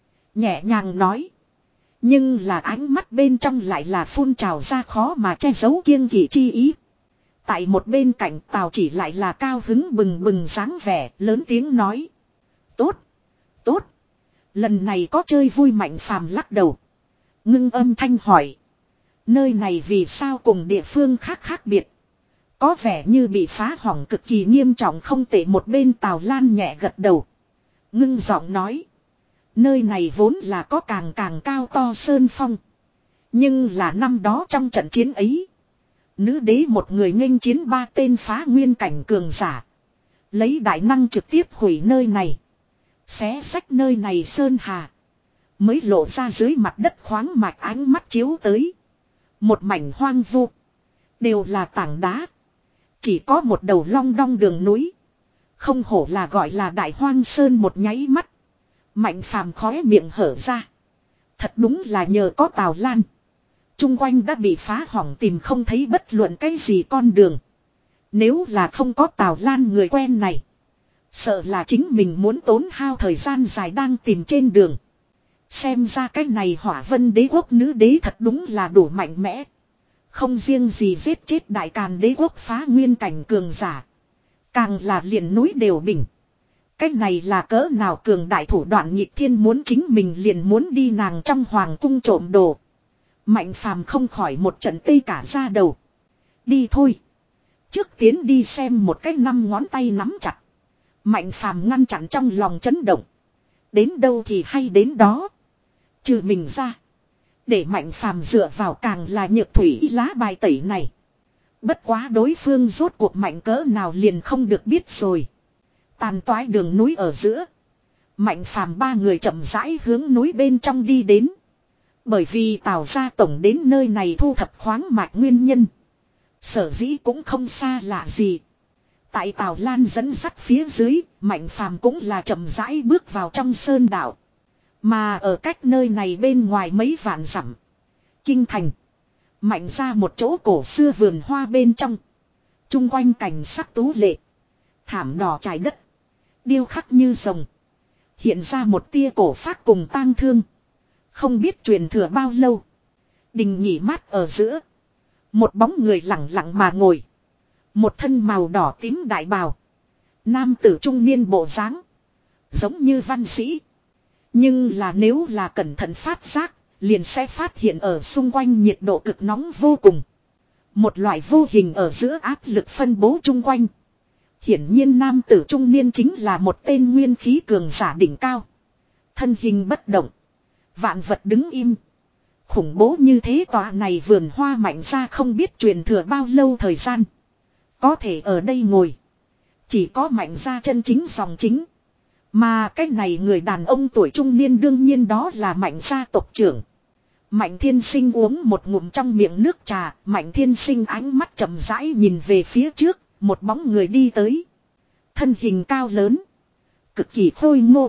nhẹ nhàng nói. Nhưng là ánh mắt bên trong lại là phun trào ra khó mà che giấu kiêng kỵ chi ý. Tại một bên cạnh Tào Chỉ lại là cao hứng bừng bừng dáng vẻ, lớn tiếng nói. Tốt, tốt, lần này có chơi vui. Mạnh Phàm lắc đầu, ngưng âm thanh hỏi. Nơi này vì sao cùng địa phương khác khác biệt? Có vẻ như bị phá hỏng cực kỳ nghiêm trọng. Không tệ. Một bên Tào Lan nhẹ gật đầu, ngưng giọng nói. Nơi này vốn là có càng càng cao to sơn phong. Nhưng là năm đó trong trận chiến ấy, nữ đế một người nghênh chiến ba tên phá nguyên cảnh cường giả, lấy đại năng trực tiếp hủy nơi này, xé xách nơi này sơn hà, mới lộ ra dưới mặt đất khoáng mạch. Ánh mắt chiếu tới, một mảnh hoang vu, đều là tảng đá, chỉ có một đầu long đong đường núi. Không hổ là gọi là Đại Hoang Sơn. Một nháy mắt, Mạnh Phàm khóe miệng hở ra. Thật đúng là nhờ có Tào Lan, chung quanh đã bị phá hỏng, tìm không thấy bất luận cái gì con đường. Nếu là không có Tào Lan người quen này, sợ là chính mình muốn tốn hao thời gian dài đang tìm trên đường. Xem ra cái này Hỏa Vân Đế quốc nữ đế thật đúng là đủ mạnh mẽ. Không riêng gì giết chết Đại Càn Đế quốc phá nguyên cảnh cường giả. Càng là liền núi đều bình. Cái này là cỡ nào cường đại thủ đoạn nhịp thiên muốn chính mình liền muốn đi nàng trong hoàng cung trộm đồ. Mạnh phàm không khỏi một trận tê cả ra đầu. Đi thôi. Trước tiến đi xem một cái năm ngón tay nắm chặt. Mạnh phàm ngăn chặn trong lòng chấn động. Đến đâu thì hay đến đó. Trừ mình ra. Để mạnh phàm dựa vào càng là nhược thủy lá bài tẩy này. Bất quá đối phương rốt cuộc mạnh cỡ nào liền không được biết rồi. Tàn toái đường núi ở giữa. Mạnh phàm ba người chậm rãi hướng núi bên trong đi đến. Bởi vì Tào gia tổng đến nơi này thu thập khoáng mạch nguyên nhân. Sở dĩ cũng không xa lạ gì. Tại Tào Lan dẫn dắt phía dưới, Mạnh phàm cũng là chậm rãi bước vào trong sơn đạo. Mà ở cách nơi này bên ngoài mấy vạn dặm. Kinh thành. Mạnh ra một chỗ cổ xưa vườn hoa bên trong. Trung quanh cảnh sắc tú lệ. Thảm đỏ trải đất. Điêu khắc như rồng. Hiện ra một tia cổ phác cùng tang thương. Không biết truyền thừa bao lâu. Đình nghỉ mát ở giữa. Một bóng người lặng lặng mà ngồi. Một thân màu đỏ tím đại bào. Nam tử trung niên bộ dáng. Giống như văn sĩ. Nhưng là nếu là cẩn thận phát giác. Liền sẽ phát hiện ở xung quanh nhiệt độ cực nóng vô cùng. Một loại vô hình ở giữa áp lực phân bố chung quanh. Hiển nhiên nam tử trung niên chính là một tên nguyên khí cường giả đỉnh cao. Thân hình bất động. Vạn vật đứng im. Khủng bố như thế tòa này vườn hoa Mạnh ra không biết truyền thừa bao lâu thời gian. Có thể ở đây ngồi. Chỉ có Mạnh ra chân chính dòng chính. Mà cái này người đàn ông tuổi trung niên đương nhiên đó là Mạnh gia tộc trưởng. Mạnh Thiên Sinh uống một ngụm trong miệng nước trà. Mạnh Thiên Sinh ánh mắt chậm rãi nhìn về phía trước. Một bóng người đi tới. Thân hình cao lớn. Cực kỳ khôi ngô.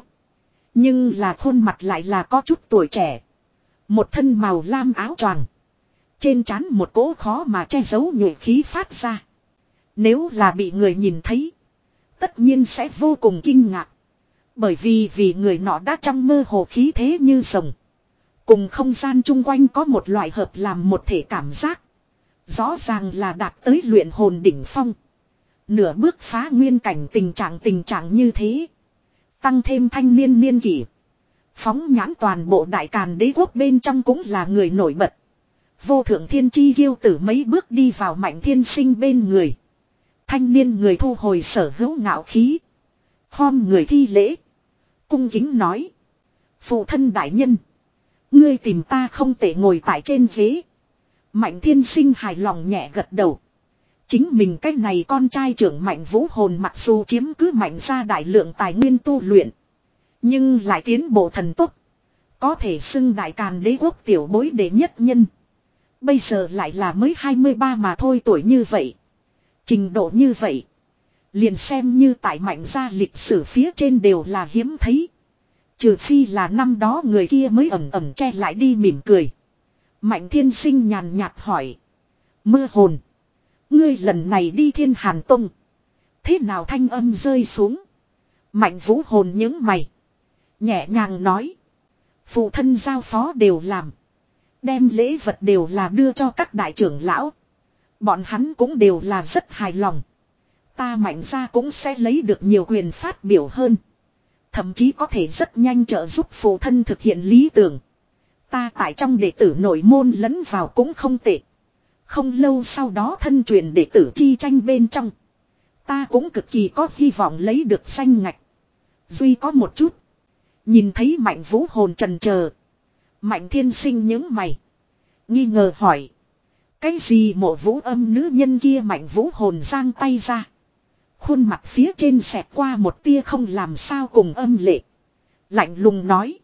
Nhưng là khuôn mặt lại là có chút tuổi trẻ. Một thân màu lam áo choàng. Trên trán một cỗ khó mà che giấu nhuệ khí phát ra. Nếu là bị người nhìn thấy. Tất nhiên sẽ vô cùng kinh ngạc. Bởi vì vì người nọ đã trong mơ hồ khí thế như rồng. Cùng không gian chung quanh có một loại hợp làm một thể cảm giác. Rõ ràng là đạt tới luyện hồn đỉnh phong. Nửa bước phá nguyên cảnh tình trạng tình trạng như thế. Tăng thêm thanh niên niên kỷ. Phóng nhãn toàn bộ Đại Càn Đế quốc bên trong cũng là người nổi bật. Vô thượng thiên chi kiêu tử mấy bước đi vào Mạnh Thiên Sinh bên người. Thanh niên người thu hồi sở hữu ngạo khí. Khom người thi lễ. Cung kính nói. Phụ thân đại nhân. Ngươi tìm ta không thể ngồi tại trên ghế. Mạnh Thiên Sinh hài lòng nhẹ gật đầu. Chính mình cái này con trai trưởng Mạnh Vũ Hồn mặc dù chiếm cứ Mạnh ra đại lượng tài nguyên tu luyện. Nhưng lại tiến bộ thần tốc. Có thể xưng Đại Càn Đế quốc tiểu bối đệ nhất nhân. Bây giờ lại là mới hai mươi ba mà thôi, tuổi như vậy. Trình độ như vậy. Liền xem như tại Mạnh gia lịch sử phía trên đều là hiếm thấy. Trừ phi là năm đó người kia mới ẩm ẩm che lại đi mỉm cười. Mạnh Thiên Sinh nhàn nhạt hỏi. Mưa hồn. Ngươi lần này đi Thiên Hàn Tông. Thế nào thanh âm rơi xuống. Mạnh Vũ Hồn những mày. Nhẹ nhàng nói. Phụ thân giao phó đều làm. Đem lễ vật đều là đưa cho các đại trưởng lão. Bọn hắn cũng đều là rất hài lòng. Ta Mạnh ra cũng sẽ lấy được nhiều quyền phát biểu hơn. Thậm chí có thể rất nhanh trợ giúp phụ thân thực hiện lý tưởng. Ta tại trong đệ tử nội môn lẫn vào cũng không tệ. Không lâu sau đó thân truyền đệ tử chi tranh bên trong. Ta cũng cực kỳ có hy vọng lấy được danh ngạch. Duy có một chút. Nhìn thấy Mạnh Vũ Hồn trần chờ. Mạnh Thiên Sinh những mày. Nghi ngờ hỏi. Cái gì mộ vũ âm nữ nhân kia? Mạnh Vũ Hồn giang tay ra. Khuôn mặt phía trên xẹt qua một tia không làm sao cùng âm lệ. Lạnh lùng nói.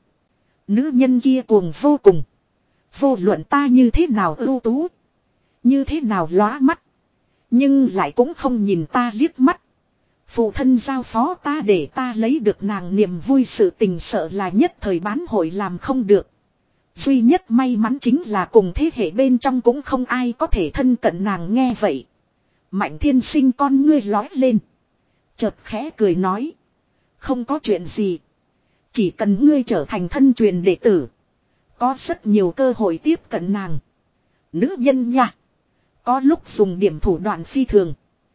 Nữ nhân kia cuồng vô cùng. Vô luận ta như thế nào ưu tú. Như thế nào lóa mắt. Nhưng lại cũng không nhìn ta liếc mắt. Phụ thân giao phó ta để ta lấy được nàng niềm vui, sự tình sợ là nhất thời bán hội làm không được. Duy nhất may mắn chính là cùng thế hệ bên trong cũng không ai có thể thân cận nàng. Nghe vậy. Mạnh Thiên Sinh con ngươi lói lên. Chợt khẽ cười nói. Không có chuyện gì. Chỉ cần ngươi trở thành thân truyền đệ tử. Có rất nhiều cơ hội tiếp cận nàng. Nữ nhân nha. Có lúc dùng điểm thủ đoạn phi thường.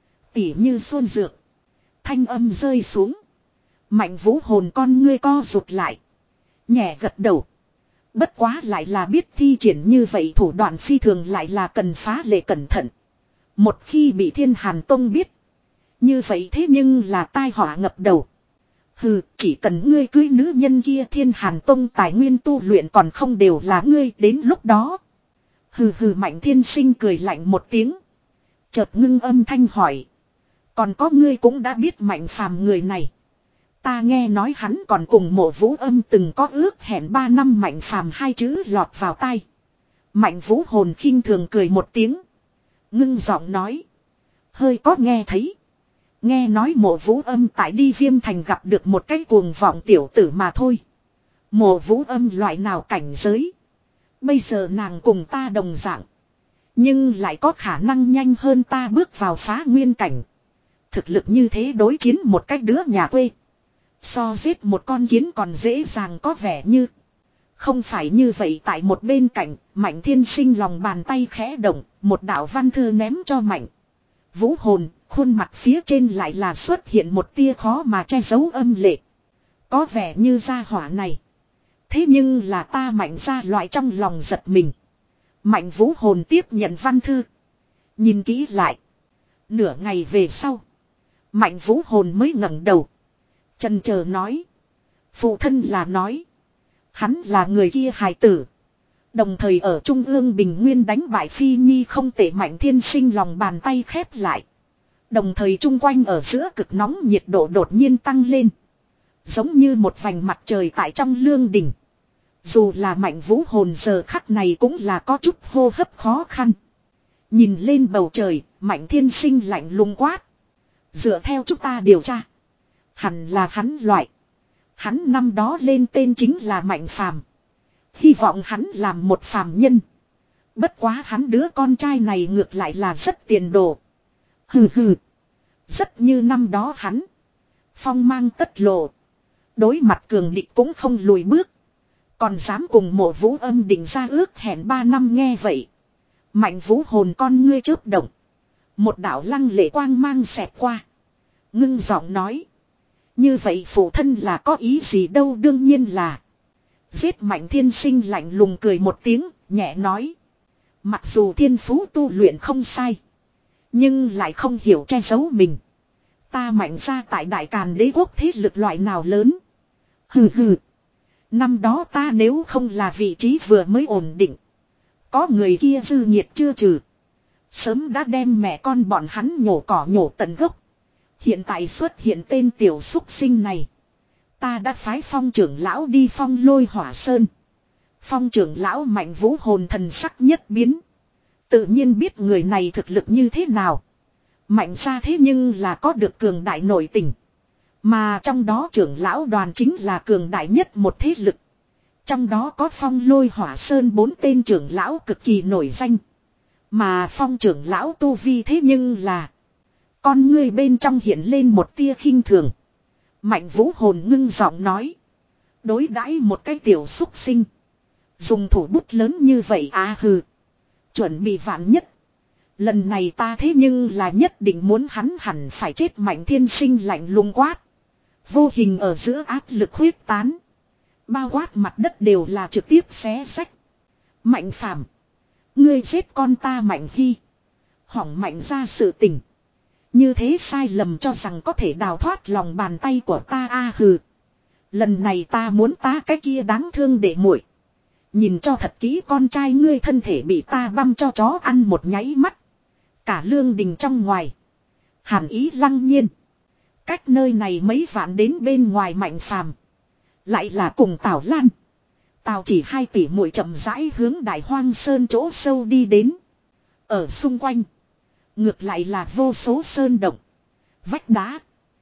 Tỉ như xuân dược. Thanh âm rơi xuống. Mạnh Vũ hồn con ngươi co rụt lại. Nhẹ gật đầu. Bất quá lại là biết thi triển như vậy thủ đoạn phi thường lại là cần phá lệ cẩn thận. Một khi bị Thiên Hàn Tông biết. Như vậy thế nhưng là tai họa ngập đầu. Hừ, chỉ cần ngươi cưới nữ nhân kia Thiên Hàn Tông tài nguyên tu luyện còn không đều là ngươi đến lúc đó. Hừ hừ Mạnh Thiên Sinh cười lạnh một tiếng. Chợt ngưng âm thanh hỏi. Còn có ngươi cũng đã biết Mạnh Phàm người này. Ta nghe nói hắn còn cùng Mộ Vũ Âm từng có ước hẹn ba năm Mạnh Phàm hai chữ lọt vào tai. Mạnh Vũ hồn khinh thường cười một tiếng. Ngưng giọng nói. Hơi có nghe thấy. Nghe nói Mộ Vũ Âm tại đi Viêm Thành gặp được một cái cuồng vọng tiểu tử mà thôi. Mộ Vũ Âm loại nào cảnh giới. Bây giờ nàng cùng ta đồng dạng. Nhưng lại có khả năng nhanh hơn ta bước vào phá nguyên cảnh. Thực lực như thế đối chiến một cách đứa nhà quê. So giết một con kiến còn dễ dàng có vẻ như. Không phải như vậy tại một bên cạnh, Mạnh Thiên Sinh lòng bàn tay khẽ động, một đạo văn thư ném cho Mạnh Vũ hồn, khuôn mặt phía trên lại là xuất hiện một tia khó mà che giấu âm lệ. Có vẻ như gia hỏa này. Thế nhưng là ta Mạnh ra loại trong lòng giật mình. Mạnh Vũ hồn tiếp nhận văn thư. Nhìn kỹ lại. Nửa ngày về sau. Mạnh Vũ hồn mới ngẩng đầu. Chần chờ nói. Phụ thân là nói. Hắn là người kia hài tử. Đồng thời ở Trung ương Bình Nguyên đánh bại Phi Nhi không tệ Mạnh Thiên Sinh lòng bàn tay khép lại. Đồng thời chung quanh ở giữa cực nóng nhiệt độ đột nhiên tăng lên. Giống như một vành mặt trời tại trong lương đỉnh. Dù là Mạnh Vũ hồn giờ khắc này cũng là có chút hô hấp khó khăn. Nhìn lên bầu trời, Mạnh Thiên Sinh lạnh lùng quát. Dựa theo chúng ta điều tra. Hẳn là hắn loại. Hắn năm đó lên tên chính là Mạnh Phàm. Hy vọng hắn làm một phàm nhân. Bất quá hắn đứa con trai này ngược lại là rất tiền đồ. Hừ hừ. Rất như năm đó hắn. Phong mang tất lộ. Đối mặt cường địch cũng không lùi bước. Còn dám cùng Mộ Vũ Âm định ra ước hẹn ba năm nghe vậy. Mạnh Vũ hồn con ngươi chớp động. Một đạo lăng lệ quang mang xẹt qua. Ngưng giọng nói. Như vậy phụ thân là có ý gì đâu đương nhiên là. Giết Mạnh Thiên Sinh lạnh lùng cười một tiếng, nhẹ nói. Mặc dù thiên phú tu luyện không sai. Nhưng lại không hiểu che giấu mình. Ta Mạnh ra tại Đại Càn Đế quốc thế lực loại nào lớn. Hừ hừ. Năm đó ta nếu không là vị trí vừa mới ổn định. Có người kia dư nhiệt chưa trừ. Sớm đã đem mẹ con bọn hắn nhổ cỏ nhổ tận gốc. Hiện tại xuất hiện tên tiểu súc sinh này. Ta đã phái Phong trưởng lão đi Phong Lôi Hỏa Sơn. Phong trưởng lão Mạnh Vũ hồn thần sắc nhất biến. Tự nhiên biết người này thực lực như thế nào. Mạnh ra thế nhưng là có được cường đại nội tình. Mà trong đó trưởng lão đoàn chính là cường đại nhất một thế lực. Trong đó có Phong Lôi Hỏa Sơn bốn tên trưởng lão cực kỳ nổi danh. Mà Phong trưởng lão tu vi thế nhưng là. Con ngươi bên trong hiện lên một tia khinh thường. Mạnh Vũ hồn ngưng giọng nói. Đối đãi một cái tiểu xúc sinh. Dùng thủ bút lớn như vậy à hừ. Chuẩn bị vạn nhất. Lần này ta thế nhưng là nhất định muốn hắn hẳn phải chết Mạnh Thiên Sinh lạnh lùng quát. Vô hình ở giữa áp lực huyết tán. Bao quát mặt đất đều là trực tiếp xé sách. Mạnh Phàm, ngươi giết con ta Mạnh Hy. Hỏng Mạnh ra sự tình. Như thế sai lầm cho rằng có thể đào thoát lòng bàn tay của ta a hừ. Lần này ta muốn ta cái kia đáng thương để muội. Nhìn cho thật kỹ con trai ngươi thân thể bị ta băm cho chó ăn một nháy mắt. Cả lương đình trong ngoài. Hàn ý lăng nhiên. Cách nơi này mấy vạn đến bên ngoài Mạnh Phàm. Lại là cùng Tào Lan. Tào chỉ hai tỷ muội chậm rãi hướng Đại Hoang Sơn chỗ sâu đi đến. Ở xung quanh. Ngược lại là vô số sơn động. Vách đá.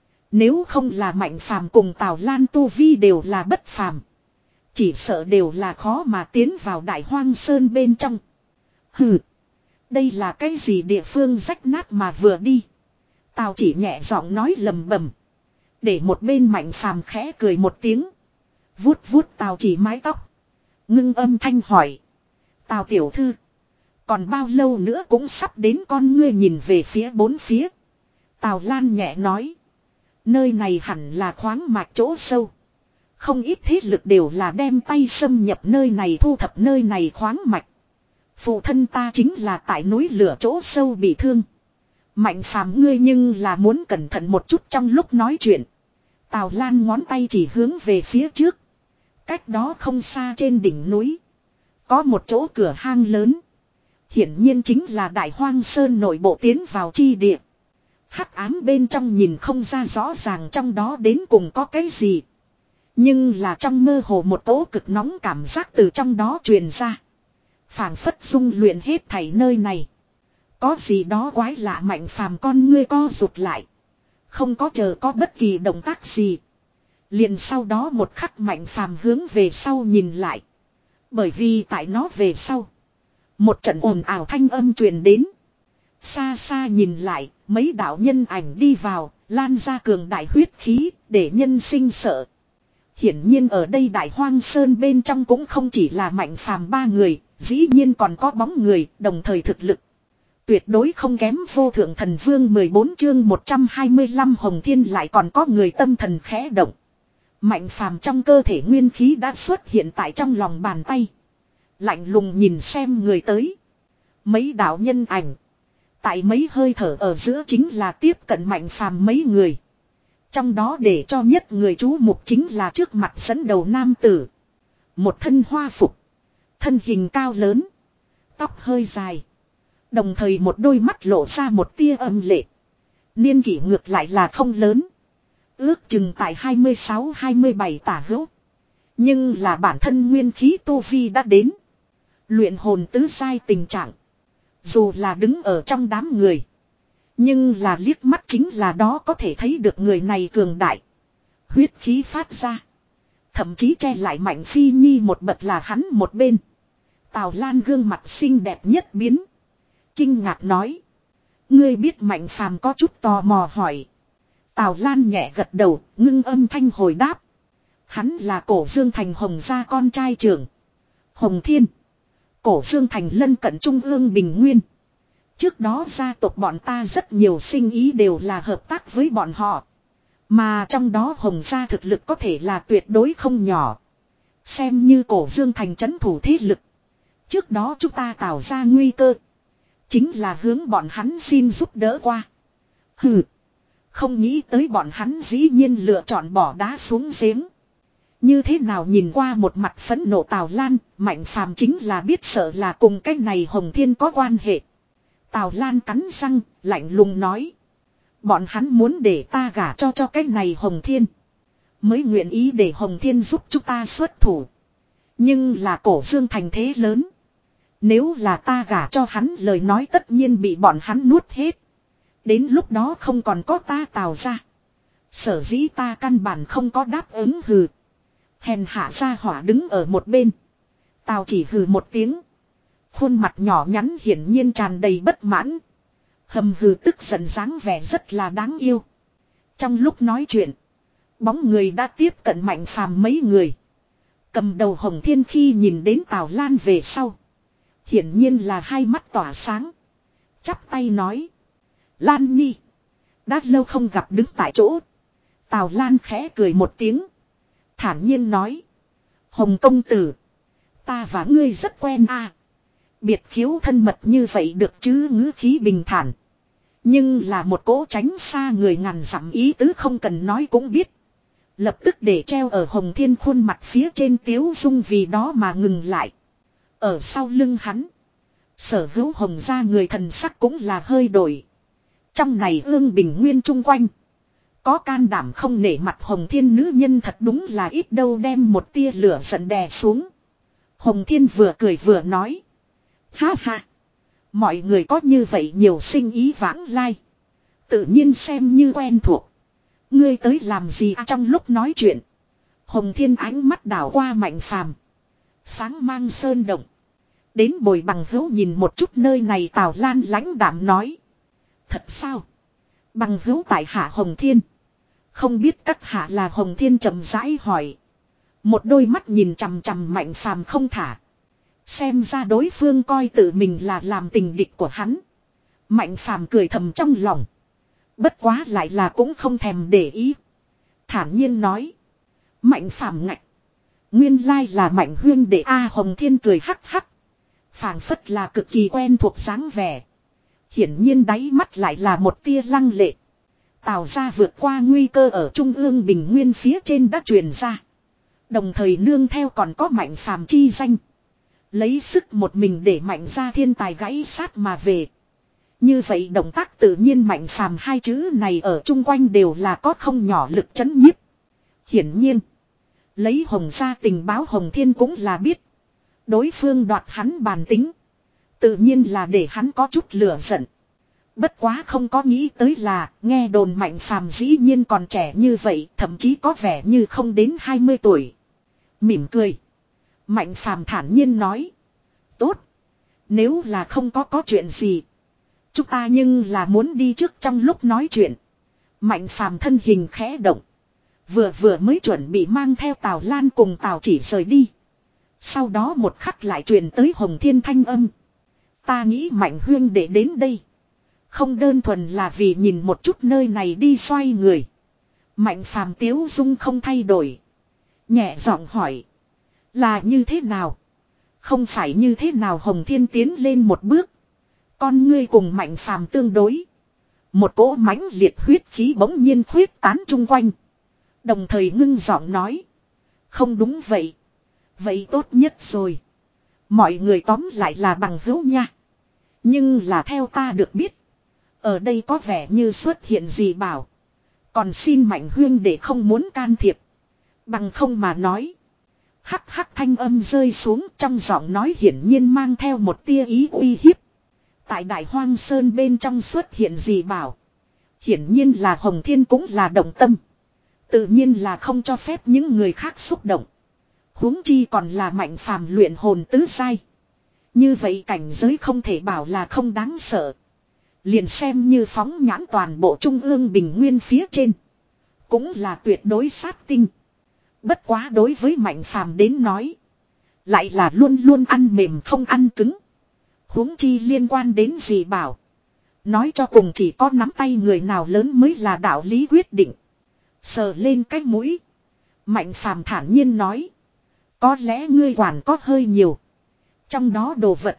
Nếu không là Mạnh Phàm cùng Tào Lan tu vi đều là bất phàm. Chỉ sợ đều là khó mà tiến vào Đại Hoang Sơn bên trong. Hừ. Đây là cái gì địa phương rách nát mà vừa đi. Tào chỉ nhẹ giọng nói lầm bầm. Để một bên Mạnh Phàm khẽ cười một tiếng. Vuốt vuốt Tào Chỉ mái tóc. Ngưng âm thanh hỏi. Tào tiểu thư. Còn bao lâu nữa cũng sắp đến, con ngươi nhìn về phía bốn phía. Tào Lan nhẹ nói. Nơi này hẳn là khoáng mạch chỗ sâu. Không ít thế lực đều là đem tay xâm nhập nơi này, thu thập nơi này khoáng mạch. Phụ thân ta chính là tại núi lửa chỗ sâu bị thương. Mạnh phàm ngươi nhưng là muốn cẩn thận một chút. Trong lúc nói chuyện, Tào Lan ngón tay chỉ hướng về phía trước. Cách đó không xa trên đỉnh núi có một chỗ cửa hang lớn. Hiển nhiên chính là Đại Hoang Sơn nội bộ tiến vào chi địa. Hắc ám bên trong nhìn không ra rõ ràng trong đó đến cùng có cái gì. Nhưng là trong mơ hồ một cỗ cực nóng cảm giác từ trong đó truyền ra. Phảng phất dung luyện hết thảy nơi này. Có gì đó quái lạ. Mạnh phàm con ngươi co rụt lại. Không có chờ có bất kỳ động tác gì. Liền sau đó một khắc Mạnh phàm hướng về sau nhìn lại. Bởi vì tại nó về sau, một trận ồn ào thanh âm truyền đến. Xa xa nhìn lại, mấy đạo nhân ảnh đi vào, lan ra cường đại huyết khí, để nhân sinh sợ. Hiển nhiên ở đây Đại Hoang Sơn bên trong cũng không chỉ là Mạnh phàm ba người, dĩ nhiên còn có bóng người, đồng thời thực lực. Tuyệt đối không kém Vô Thượng Thần Vương. Mười bốn chương một trăm hai mươi lăm Hồng Thiên lại còn có người tâm thần khẽ động. Mạnh phàm trong cơ thể nguyên khí đã xuất hiện tại trong lòng bàn tay. Lạnh lùng nhìn xem người tới. Mấy đạo nhân ảnh. Tại mấy hơi thở ở giữa chính là tiếp cận Mạnh phàm mấy người. Trong đó để cho nhất người chú mục chính là trước mặt dẫn đầu nam tử. Một thân hoa phục. Thân hình cao lớn. Tóc hơi dài. Đồng thời một đôi mắt lộ ra một tia âm lệ. Niên kỷ ngược lại là không lớn. Ước chừng tại hai mươi sáu hai mươi bảy tả hữu. Nhưng là bản thân nguyên khí tu vi đã đến. Luyện hồn tứ giai tình trạng. Dù là đứng ở trong đám người. Nhưng là liếc mắt chính là đó có thể thấy được người này cường đại. Huyết khí phát ra. Thậm chí che lại Mạnh Phi Nhi một bậc là hắn một bên. Tào Lan gương mặt xinh đẹp nhất biến. Kinh ngạc nói. Ngươi biết Mạnh phàm có chút tò mò hỏi. Tào Lan nhẹ gật đầu, ngưng âm thanh hồi đáp. Hắn là Cổ Dương Thành Hồng gia con trai trưởng. Hồng Thiên. Cổ Dương Thành lân cận Trung ương Bình Nguyên. Trước đó gia tộc bọn ta rất nhiều sinh ý đều là hợp tác với bọn họ. Mà trong đó Hồng gia thực lực có thể là tuyệt đối không nhỏ. Xem như Cổ Dương Thành trấn thủ thế lực. Trước đó chúng ta tạo ra nguy cơ. Chính là hướng bọn hắn xin giúp đỡ qua. Hừ. Không nghĩ tới bọn hắn dĩ nhiên lựa chọn bỏ đá xuống giếng. Như thế nào nhìn qua một mặt phẫn nộ Tào Lan, Mạnh phàm chính là biết sợ là cùng cái này Hồng Thiên có quan hệ. Tào Lan cắn răng, lạnh lùng nói. Bọn hắn muốn để ta gả cho cho cái này Hồng Thiên. Mới nguyện ý để Hồng Thiên giúp chúng ta xuất thủ. Nhưng là Cổ Dương Thành thế lớn. Nếu là ta gả cho hắn lời nói tất nhiên bị bọn hắn nuốt hết. Đến lúc đó không còn có ta Tào ra. Sở dĩ ta căn bản không có đáp ứng. Hừ. Hèn hạ ra hỏa đứng ở một bên. Tào chỉ hừ một tiếng. Khuôn mặt nhỏ nhắn hiển nhiên tràn đầy bất mãn. Hầm hừ tức giận dáng vẻ rất là đáng yêu. Trong lúc nói chuyện, bóng người đã tiếp cận Mạnh phàm mấy người. Cầm đầu Hồng Thiên khi nhìn đến Tào Lan về sau, hiển nhiên là hai mắt tỏa sáng. Chắp tay nói. Lan Nhi. Đã lâu không gặp đứng tại chỗ. Tào Lan khẽ cười một tiếng. Thản nhiên nói. Hồng công tử. Ta và ngươi rất quen à. Biệt khiếu thân mật như vậy được chứ, ngữ khí bình thản. Nhưng là một cỗ tránh xa người ngàn dặm ý tứ không cần nói cũng biết. Lập tức để treo ở Hồng Thiên khuôn mặt phía trên tiếu dung vì đó mà ngừng lại. Ở sau lưng hắn, sở hữu Hồng gia người thần sắc cũng là hơi đổi. Trong này ương bình nguyên chung quanh, có can đảm không nể mặt Hồng Thiên nữ nhân thật đúng là ít đâu, đem một tia lửa giận đè xuống. Hồng Thiên vừa cười vừa nói. Ha ha. Mọi người có như vậy nhiều sinh ý vãng lai. Tự nhiên xem như quen thuộc. Ngươi tới làm gì à? Trong lúc nói chuyện, Hồng Thiên ánh mắt đảo qua Mạnh phàm. Sáng mang sơn động. Đến bồi bằng hữu nhìn một chút nơi này. Tào Lan lãnh đạm nói. Thật sao? Bằng hữu tại hạ Hồng Thiên. Không biết các hạ là Hồng Thiên chậm rãi hỏi. Một đôi mắt nhìn chằm chằm Mạnh Phàm không thả. Xem ra đối phương coi tự mình là làm tình địch của hắn. Mạnh Phàm cười thầm trong lòng. Bất quá lại là cũng không thèm để ý. Thản nhiên nói. Mạnh Phàm ngạch. Nguyên lai là Mạnh huyên đệ A. Hồng Thiên cười hắc hắc. Phảng phất là cực kỳ quen thuộc dáng vẻ. Hiển nhiên đáy mắt lại là một tia lăng lệ. Tào gia vượt qua nguy cơ ở trung ương bình nguyên phía trên đã truyền ra. Đồng thời nương theo còn có Mạnh Phàm chi danh. Lấy sức một mình để Mạnh gia thiên tài gãy sát mà về. Như vậy động tác tự nhiên Mạnh Phàm hai chữ này ở chung quanh đều là có không nhỏ lực chấn nhiếp. Hiển nhiên. Lấy Hồng gia tình báo Hồng Thiên cũng là biết. Đối phương đoạt hắn bàn tính. Tự nhiên là để hắn có chút lửa giận. Bất quá không có nghĩ tới là nghe đồn Mạnh Phàm dĩ nhiên còn trẻ như vậy. Thậm chí có vẻ như không đến hai mươi tuổi. Mỉm cười. Mạnh Phàm thản nhiên nói. Tốt. Nếu là không có có chuyện gì. Chúng ta nhưng là muốn đi trước trong lúc nói chuyện. Mạnh Phàm thân hình khẽ động. Vừa vừa mới chuẩn bị mang theo Tào Lan cùng Tào Chỉ rời đi. Sau đó một khắc lại truyền tới Hồng Thiên thanh âm. Ta nghĩ Mạnh huyên để đến đây. Không đơn thuần là vì nhìn một chút nơi này đi xoay người. Mạnh Phàm tiếu dung không thay đổi. Nhẹ giọng hỏi. Là như thế nào? Không phải như thế nào Hồng Thiên tiến lên một bước. Con ngươi cùng Mạnh Phàm tương đối. Một cỗ mãnh liệt huyết khí bỗng nhiên khuyết tán chung quanh. Đồng thời ngưng giọng nói. Không đúng vậy. Vậy tốt nhất rồi. Mọi người tóm lại là bằng hữu nha. Nhưng là theo ta được biết. Ở đây có vẻ như xuất hiện gì bảo. Còn xin Mạnh huyên để không muốn can thiệp. Bằng không mà nói. Hắc hắc thanh âm rơi xuống trong giọng nói hiển nhiên mang theo một tia ý uy hiếp. Tại Đại Hoang Sơn bên trong xuất hiện gì bảo. Hiển nhiên là Hồng Thiên cũng là động tâm. Tự nhiên là không cho phép những người khác xúc động. Huống chi còn là Mạnh Phàm luyện hồn tứ sai. Như vậy cảnh giới không thể bảo là không đáng sợ. Liền xem như phóng nhãn toàn bộ trung ương bình nguyên phía trên. Cũng là tuyệt đối sát tinh. Bất quá đối với Mạnh Phàm đến nói. Lại là luôn luôn ăn mềm không ăn cứng. Huống chi liên quan đến gì bảo. Nói cho cùng chỉ có nắm tay người nào lớn mới là đạo lý quyết định. Sờ lên cái mũi. Mạnh Phàm thản nhiên nói. Có lẽ ngươi quản có hơi nhiều. Trong đó đồ vật.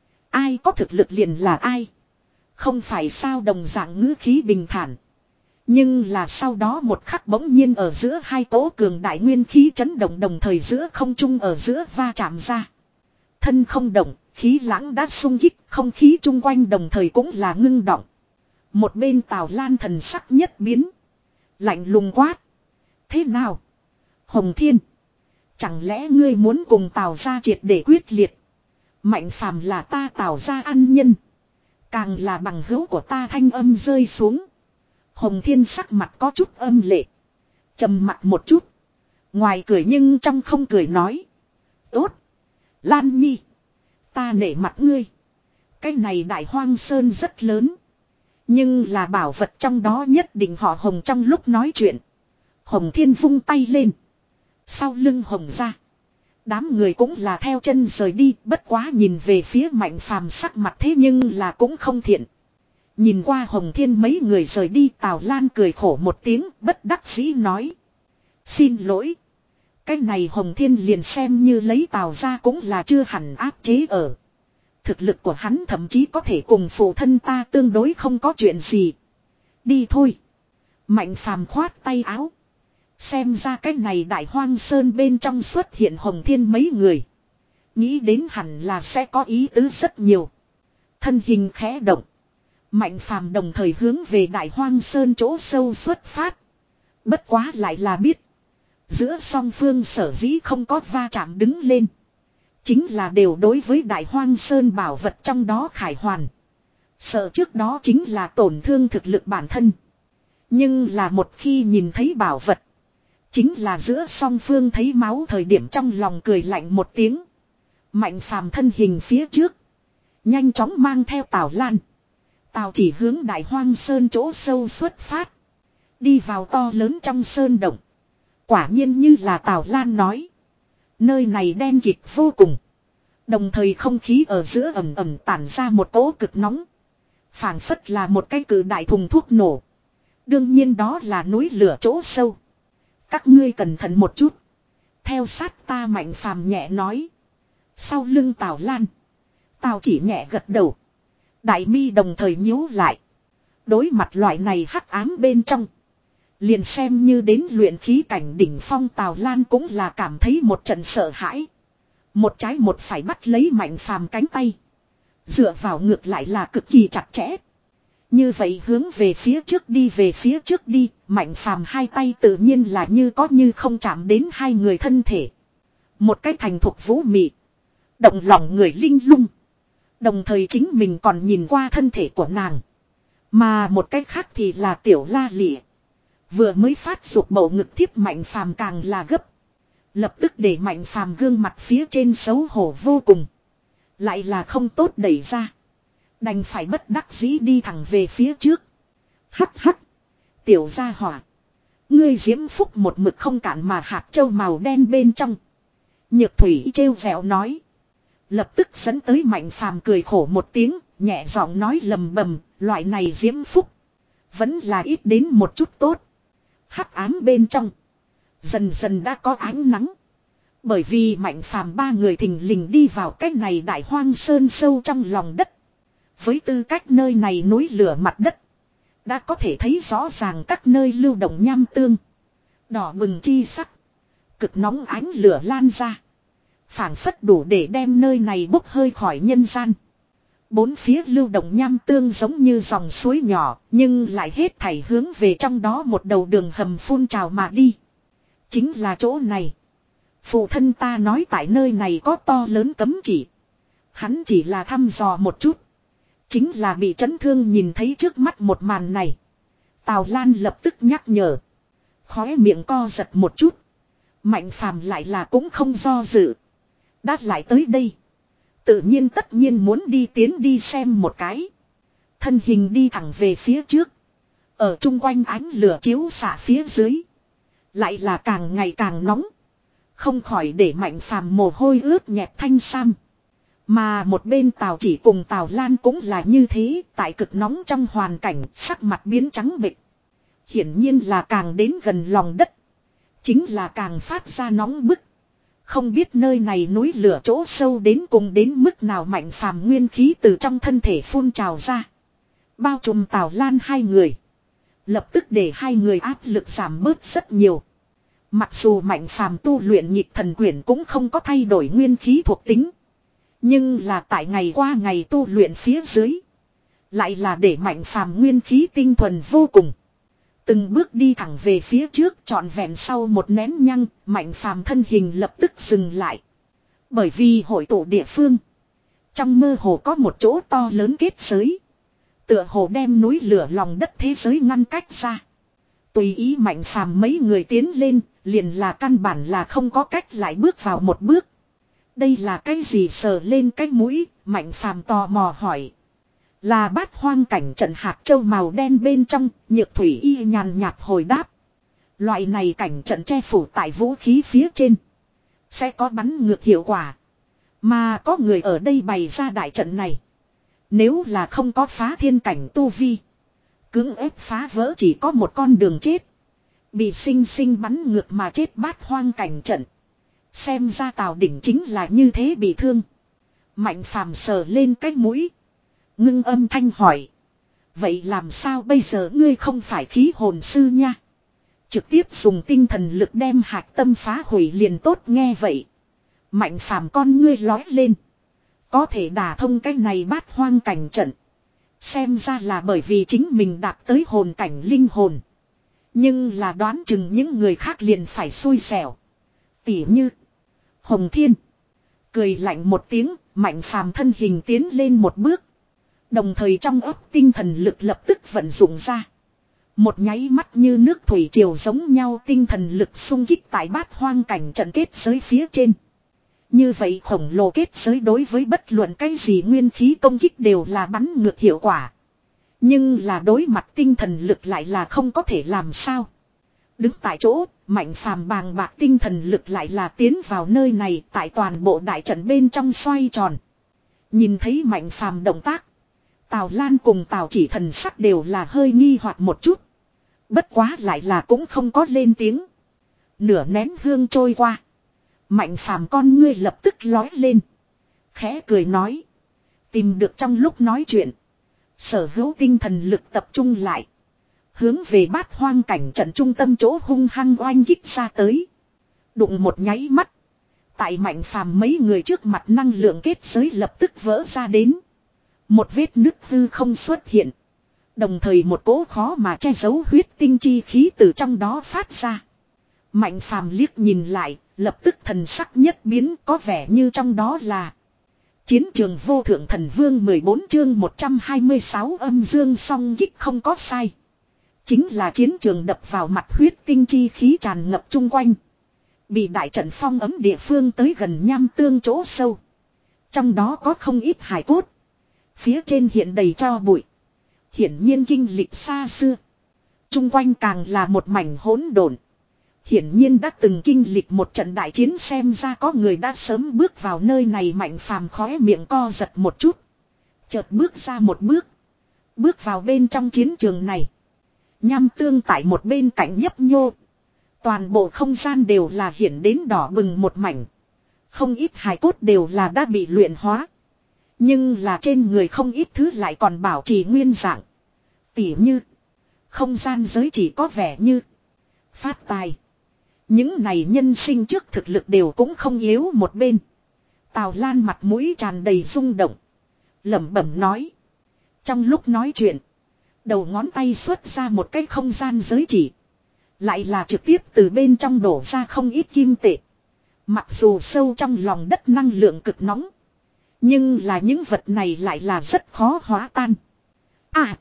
Ai có thực lực liền là ai. Không phải sao đồng dạng ngữ khí bình thản. Nhưng là sau đó một khắc bỗng nhiên ở giữa hai cỗ cường đại nguyên khí chấn động đồng thời giữa không trung ở giữa va chạm ra. Thân không động, khí lãng đã xung kích, không khí chung quanh đồng thời cũng là ngưng động. Một bên Tào Lan thần sắc nhất biến. Lạnh lùng quát. Thế nào? Hồng Thiên. Chẳng lẽ ngươi muốn cùng Tào gia triệt để quyết liệt? Mạnh Phàm là ta Tào gia ăn nhân. Càng là bằng hữu của ta thanh âm rơi xuống. Hồng Thiên sắc mặt có chút âm lệ. Trầm mặt một chút. Ngoài cười nhưng trong không cười nói. Tốt. Lan Nhi. Ta nể mặt ngươi. Cái này Đại Hoang Sơn rất lớn. Nhưng là bảo vật trong đó nhất định họ Hồng trong lúc nói chuyện. Hồng Thiên vung tay lên. Sau lưng Hồng ra. Đám người cũng là theo chân rời đi. Bất quá nhìn về phía Mạnh Phàm sắc mặt thế nhưng là cũng không thiện. Nhìn qua Hồng Thiên mấy người rời đi. Tào Lan cười khổ một tiếng bất đắc dĩ nói. Xin lỗi. Cái này Hồng Thiên liền xem như lấy Tào ra cũng là chưa hẳn áp chế ở. Thực lực của hắn thậm chí có thể cùng phụ thân ta tương đối không có chuyện gì. Đi thôi. Mạnh Phàm khoát tay áo. Xem ra cái này Đại Hoang Sơn bên trong xuất hiện Hồng Thiên mấy người. Nghĩ đến hẳn là sẽ có ý tứ rất nhiều. Thân hình khẽ động. Mạnh Phàm đồng thời hướng về Đại Hoang Sơn chỗ sâu xuất phát. Bất quá lại là biết. Giữa song phương sở dĩ không có va chạm đứng lên. Chính là đều đối với Đại Hoang Sơn bảo vật trong đó khải hoàn. Sợ trước đó chính là tổn thương thực lực bản thân. Nhưng là một khi nhìn thấy bảo vật. Chính là giữa song phương thấy máu thời điểm trong lòng cười lạnh một tiếng. Mạnh Phàm thân hình phía trước. Nhanh chóng mang theo Tào Lan. Tào chỉ hướng Đại Hoang Sơn chỗ sâu xuất phát. Đi vào to lớn trong sơn động. Quả nhiên như là Tào Lan nói. Nơi này đen kịt vô cùng. Đồng thời không khí ở giữa ẩm ẩm tản ra một cỗ cực nóng. Phảng phất là một cái cự đại thùng thuốc nổ. Đương nhiên đó là núi lửa chỗ sâu. Các ngươi cẩn thận một chút. Theo sát ta, Mạnh Phàm nhẹ nói. Sau lưng Tào Lan. Tào Chỉ nhẹ gật đầu. Đại mi đồng thời nhíu lại. Đối mặt loại này hắc ám bên trong. Liền xem như đến luyện khí cảnh đỉnh phong, Tào Lan cũng là cảm thấy một trận sợ hãi. Một trái một phải bắt lấy Mạnh Phàm cánh tay. Dựa vào ngược lại là cực kỳ chặt chẽ. Như vậy hướng về phía trước đi về phía trước đi, Mạnh Phàm hai tay tự nhiên là như có như không chạm đến hai người thân thể. Một cái thành thục vũ mị. Động lòng người linh lung. Đồng thời chính mình còn nhìn qua thân thể của nàng. Mà một cái khác thì là tiểu la lịa. Vừa mới phát dục bầu ngực thiếp Mạnh Phàm càng là gấp. Lập tức để Mạnh Phàm gương mặt phía trên xấu hổ vô cùng. Lại là không tốt đẩy ra. Đành phải bất đắc dĩ đi thẳng về phía trước. Hắc hắc. Tiểu gia hỏa. Ngươi diễm phúc một mực không cản mà hạt châu màu đen bên trong. Nhược thủy trêu vẹo nói. Lập tức dẫn tới Mạnh Phàm cười khổ một tiếng. Nhẹ giọng nói lầm bầm. Loại này diễm phúc. Vẫn là ít đến một chút tốt. Hắc ám bên trong. Dần dần đã có ánh nắng. Bởi vì Mạnh Phàm ba người thình lình đi vào cái này đại hoang sơn sâu trong lòng đất. Với tư cách nơi này núi lửa mặt đất. Đã có thể thấy rõ ràng các nơi lưu động nham tương. Đỏ bừng chi sắc. Cực nóng ánh lửa lan ra. Phảng phất đủ để đem nơi này bốc hơi khỏi nhân gian. Bốn phía lưu động nham tương giống như dòng suối nhỏ. Nhưng lại hết thảy hướng về trong đó một đầu đường hầm phun trào mà đi. Chính là chỗ này. Phụ thân ta nói tại nơi này có to lớn cấm chỉ. Hắn chỉ là thăm dò một chút. Chính là bị chấn thương nhìn thấy trước mắt một màn này. Tào Lan lập tức nhắc nhở. Khóe miệng co giật một chút. Mạnh Phàm lại là cũng không do dự. Đát lại tới đây. Tự nhiên tất nhiên muốn đi tiến đi xem một cái. Thân hình đi thẳng về phía trước. Ở chung quanh ánh lửa chiếu xạ phía dưới. Lại là càng ngày càng nóng. Không khỏi để Mạnh Phàm mồ hôi ướt nhẹp thanh sam. Mà một bên Tào Chỉ cùng Tào Lan cũng là như thế. Tại cực nóng trong hoàn cảnh sắc mặt biến trắng bệch. Hiển nhiên là càng đến gần lòng đất. Chính là càng phát ra nóng bức. Không biết nơi này núi lửa chỗ sâu đến cùng đến mức nào. Mạnh Phàm nguyên khí từ trong thân thể phun trào ra. Bao trùm Tào Lan hai người. Lập tức để hai người áp lực giảm bớt rất nhiều. Mặc dù Mạnh Phàm tu luyện nhịp thần quyển cũng không có thay đổi nguyên khí thuộc tính. Nhưng là tại ngày qua ngày tu luyện phía dưới. Lại là để Mạnh Phàm nguyên khí tinh thuần vô cùng. Từng bước đi thẳng về phía trước trọn vẹn sau một nén nhăng. Mạnh Phàm thân hình lập tức dừng lại. Bởi vì hội tụ địa phương. Trong mơ hồ có một chỗ to lớn kết giới. Tựa hồ đem núi lửa lòng đất thế giới ngăn cách ra. Tùy ý Mạnh Phàm mấy người tiến lên. Liền là căn bản là không có cách lại bước vào một bước. Đây là cái gì? Sờ lên cái mũi, Mạnh Phàm tò mò hỏi. Là bát hoang cảnh trận hạt châu màu đen bên trong. Nhược thủy y nhàn nhạt hồi đáp. Loại này cảnh trận che phủ tại vũ khí phía trên. Sẽ có bắn ngược hiệu quả. Mà có người ở đây bày ra đại trận này. Nếu là không có phá thiên cảnh tu vi. Cưỡng ép phá vỡ chỉ có một con đường chết. Bị sinh sinh bắn ngược mà chết bát hoang cảnh trận. Xem ra Tào Đỉnh chính là như thế bị thương. Mạnh Phàm sờ lên cái mũi. Ngưng âm thanh hỏi. Vậy làm sao bây giờ? Ngươi không phải khí hồn sư nha. Trực tiếp dùng tinh thần lực đem hạt tâm phá hủy liền tốt. Nghe vậy. Mạnh Phàm con ngươi lói lên. Có thể đả thông cái này bát hoang cảnh trận. Xem ra là bởi vì chính mình đạt tới hồn cảnh linh hồn. Nhưng là đoán chừng những người khác liền phải xui xẻo. Tỉ như Hồng Thiên. Cười lạnh một tiếng, Mạnh Phàm thân hình tiến lên một bước. Đồng thời trong ấp tinh thần lực lập tức vận dụng ra. Một nháy mắt như nước thủy triều giống nhau tinh thần lực xung kích tại bát hoang cảnh trận kết giới phía trên. Như vậy khổng lồ kết giới đối với bất luận cái gì nguyên khí công kích đều là bắn ngược hiệu quả. Nhưng là đối mặt tinh thần lực lại là không có thể làm sao. Đứng tại chỗ, Mạnh Phàm bàng bạc tinh thần lực lại là tiến vào nơi này, tại toàn bộ đại trận bên trong xoay tròn. Nhìn thấy Mạnh Phàm động tác, Tào Lan cùng Tào Chỉ thần sắc đều là hơi nghi hoặc một chút. Bất quá lại là cũng không có lên tiếng. Nửa nén hương trôi qua, Mạnh Phàm con ngươi lập tức lói lên, khẽ cười nói: tìm được trong lúc nói chuyện, sở hữu tinh thần lực tập trung lại, hướng về Bát Hoang cảnh trận trung tâm chỗ hung hăng oanh kích ra tới. Đụng một nháy mắt, tại Mạnh Phàm mấy người trước mặt năng lượng kết giới lập tức vỡ ra đến. Một vết nứt hư không xuất hiện. Đồng thời một cỗ khó mà che giấu huyết tinh chi khí từ trong đó phát ra. Mạnh Phàm liếc nhìn lại, lập tức thần sắc nhất biến, có vẻ như trong đó là Chiến trường vô thượng thần vương mười bốn chương một trăm hai mươi sáu âm dương song kích không có sai. Chính là chiến trường đập vào mặt huyết tinh chi khí tràn ngập chung quanh. Bị đại trận phong ấm địa phương tới gần nham tương chỗ sâu. Trong đó có không ít hài cốt. Phía trên hiện đầy tro bụi. Hiển nhiên kinh lịch xa xưa. Chung quanh càng là một mảnh hỗn độn. Hiển nhiên đã từng kinh lịch một trận đại chiến, xem ra có người đã sớm bước vào nơi này. Mạnh Phàm khóe miệng co giật một chút. Chợt bước ra một bước. Bước vào bên trong chiến trường này. Nham tương tại một bên cạnh nhấp nhô. Toàn bộ không gian đều là hiển đến đỏ bừng một mảnh. Không ít hài cốt đều là đã bị luyện hóa. Nhưng là trên người không ít thứ lại còn bảo trì nguyên dạng. Tỉ như không gian giới chỉ có vẻ như phát tài. Những này nhân sinh trước thực lực đều cũng không yếu một bên. Tào Lan mặt mũi tràn đầy rung động, lẩm bẩm nói. Trong lúc nói chuyện, đầu ngón tay xuất ra một cái không gian giới chỉ. Lại là trực tiếp từ bên trong đổ ra không ít kim tệ. Mặc dù sâu trong lòng đất năng lượng cực nóng, nhưng là những vật này lại là rất khó hóa tan. À,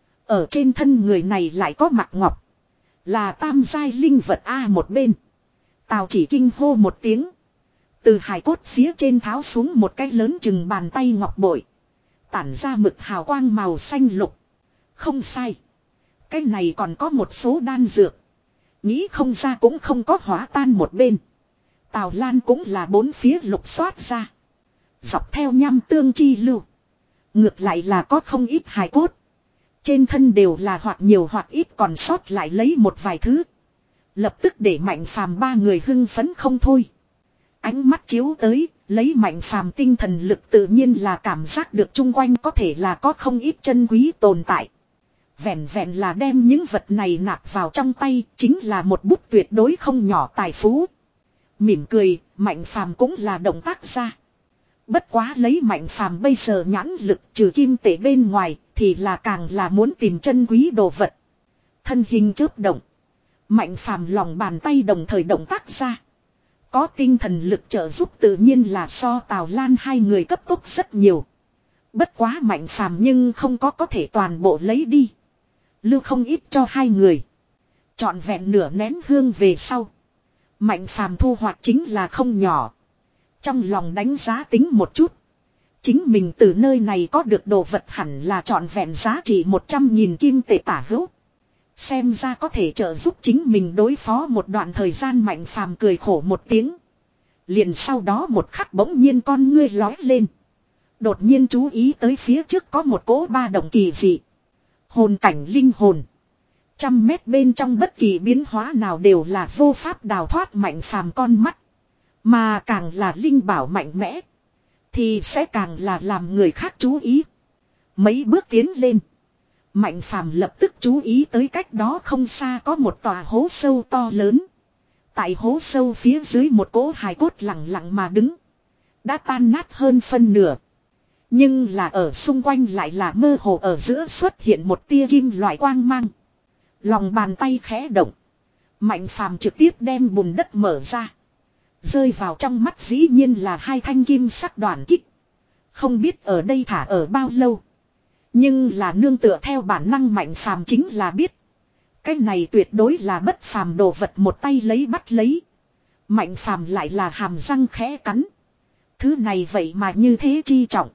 ở trên thân người này lại có mặt ngọc. Là tam giai linh vật A. Một bên Tào Chỉ kinh hô một tiếng. Từ hài cốt phía trên tháo xuống một cái lớn chừng bàn tay ngọc bội. Tản ra mực hào quang màu xanh lục. Không sai, cái này còn có một số đan dược. Nghĩ không ra cũng không có hóa tan. Một bên Tào Lan cũng là bốn phía lục soát ra. Dọc theo nham tương chi lưu, ngược lại là có không ít hài cốt. Trên thân đều là hoặc nhiều hoặc ít còn sót lại lấy một vài thứ. Lập tức để Mạnh Phàm ba người hưng phấn không thôi. Ánh mắt chiếu tới, lấy Mạnh Phàm tinh thần lực tự nhiên là cảm giác được chung quanh có thể là có không ít chân quý tồn tại. Vẹn vẹn là đem những vật này nạp vào trong tay chính là một bút tuyệt đối không nhỏ tài phú. Mỉm cười, Mạnh Phàm cũng là động tác ra. Bất quá lấy Mạnh Phàm bây giờ nhãn lực, trừ kim tệ bên ngoài thì là càng là muốn tìm chân quý đồ vật. Thân hình chớp động, Mạnh Phàm lòng bàn tay đồng thời động tác ra. Có tinh thần lực trợ giúp tự nhiên là so Tào Lan hai người cấp tốc rất nhiều. Bất quá Mạnh Phàm nhưng không có có thể toàn bộ lấy đi, lưu không ít cho hai người. Trọn vẹn nửa nén hương về sau, Mạnh Phàm thu hoạch chính là không nhỏ. Trong lòng đánh giá tính một chút, chính mình từ nơi này có được đồ vật hẳn là trọn vẹn giá trị một trăm nghìn kim tệ tả hữu. Xem ra có thể trợ giúp chính mình đối phó một đoạn thời gian. Mạnh Phàm cười khổ một tiếng. Liền sau đó một khắc bỗng nhiên con ngươi lói lên. Đột nhiên chú ý tới phía trước có một cỗ ba động kỳ dị. Hồn cảnh linh hồn. Trăm mét bên trong bất kỳ biến hóa nào đều là vô pháp đào thoát Mạnh Phàm con mắt. Mà càng là linh bảo mạnh mẽ, thì sẽ càng là làm người khác chú ý. Mấy bước tiến lên, Mạnh Phàm lập tức chú ý tới cách đó không xa có một tòa hố sâu to lớn. Tại hố sâu phía dưới một cỗ hài cốt lặng lặng mà đứng. Đã tan nát hơn phân nửa. Nhưng là ở xung quanh lại là mơ hồ ở giữa xuất hiện một tia kim loại quang mang. Lòng bàn tay khẽ động, Mạnh Phàm trực tiếp đem bùn đất mở ra. Rơi vào trong mắt dĩ nhiên là hai thanh kim sắc đoàn kích. Không biết ở đây thả ở bao lâu, nhưng là nương tựa theo bản năng Mạnh Phàm chính là biết cái này tuyệt đối là bất phàm đồ vật. Một tay lấy bắt lấy, Mạnh Phàm lại là hàm răng khẽ cắn. Thứ này vậy mà như thế chi trọng.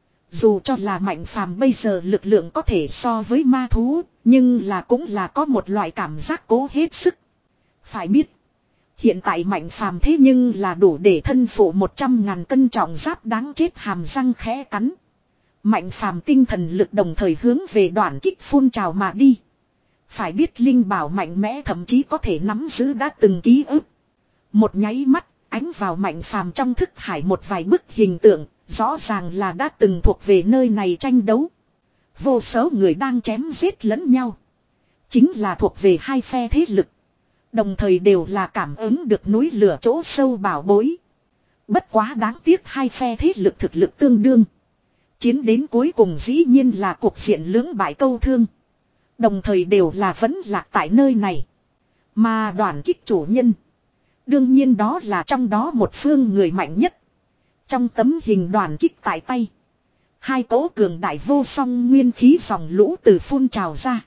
Dù cho là Mạnh Phàm bây giờ lực lượng có thể so với ma thú, nhưng là cũng là có một loại cảm giác cố hết sức. Phải biết. Hiện tại Mạnh Phàm thế nhưng là đủ để thân phụ một trăm ngàn cân trọng giáp đáng chết hàm răng khẽ cắn. Mạnh Phàm tinh thần lực đồng thời hướng về đoạn kích phun trào mà đi. Phải biết linh bảo mạnh mẽ thậm chí có thể nắm giữ đã từng ký ức. Một nháy mắt, ánh vào Mạnh Phàm trong thức hải một vài bức hình tượng, rõ ràng là đã từng thuộc về nơi này tranh đấu. Vô số người đang chém giết lẫn nhau. Chính là thuộc về hai phe thế lực. Đồng thời đều là cảm ứng được núi lửa chỗ sâu bảo bối. Bất quá đáng tiếc hai phe thế lực thực lực tương đương. Chiến đến cuối cùng dĩ nhiên là cuộc diện lưỡng bại câu thương. Đồng thời đều là vẫn lạc tại nơi này. Mà đoàn kích chủ nhân. Đương nhiên đó là trong đó một phương người mạnh nhất. Trong tấm hình đoàn kích tại tay. Hai cỗ cường đại vô song nguyên khí dòng lũ từ phun trào ra.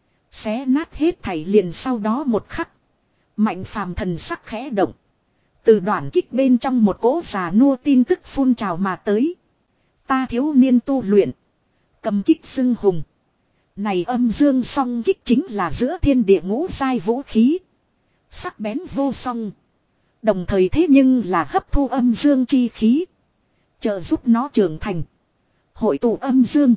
Xé nát hết thảy liền sau đó một khắc. Mạnh Phàm thần sắc khẽ động. Từ đoàn kích bên trong một cỗ già nua tin tức phun trào mà tới. Ta thiếu niên tu luyện. Cầm kích xưng hùng. Này âm dương song kích chính là giữa thiên địa ngũ giai vũ khí. Sắc bén vô song. Đồng thời thế nhưng là hấp thu âm dương chi khí. Trợ giúp nó trưởng thành. Hội tụ âm dương.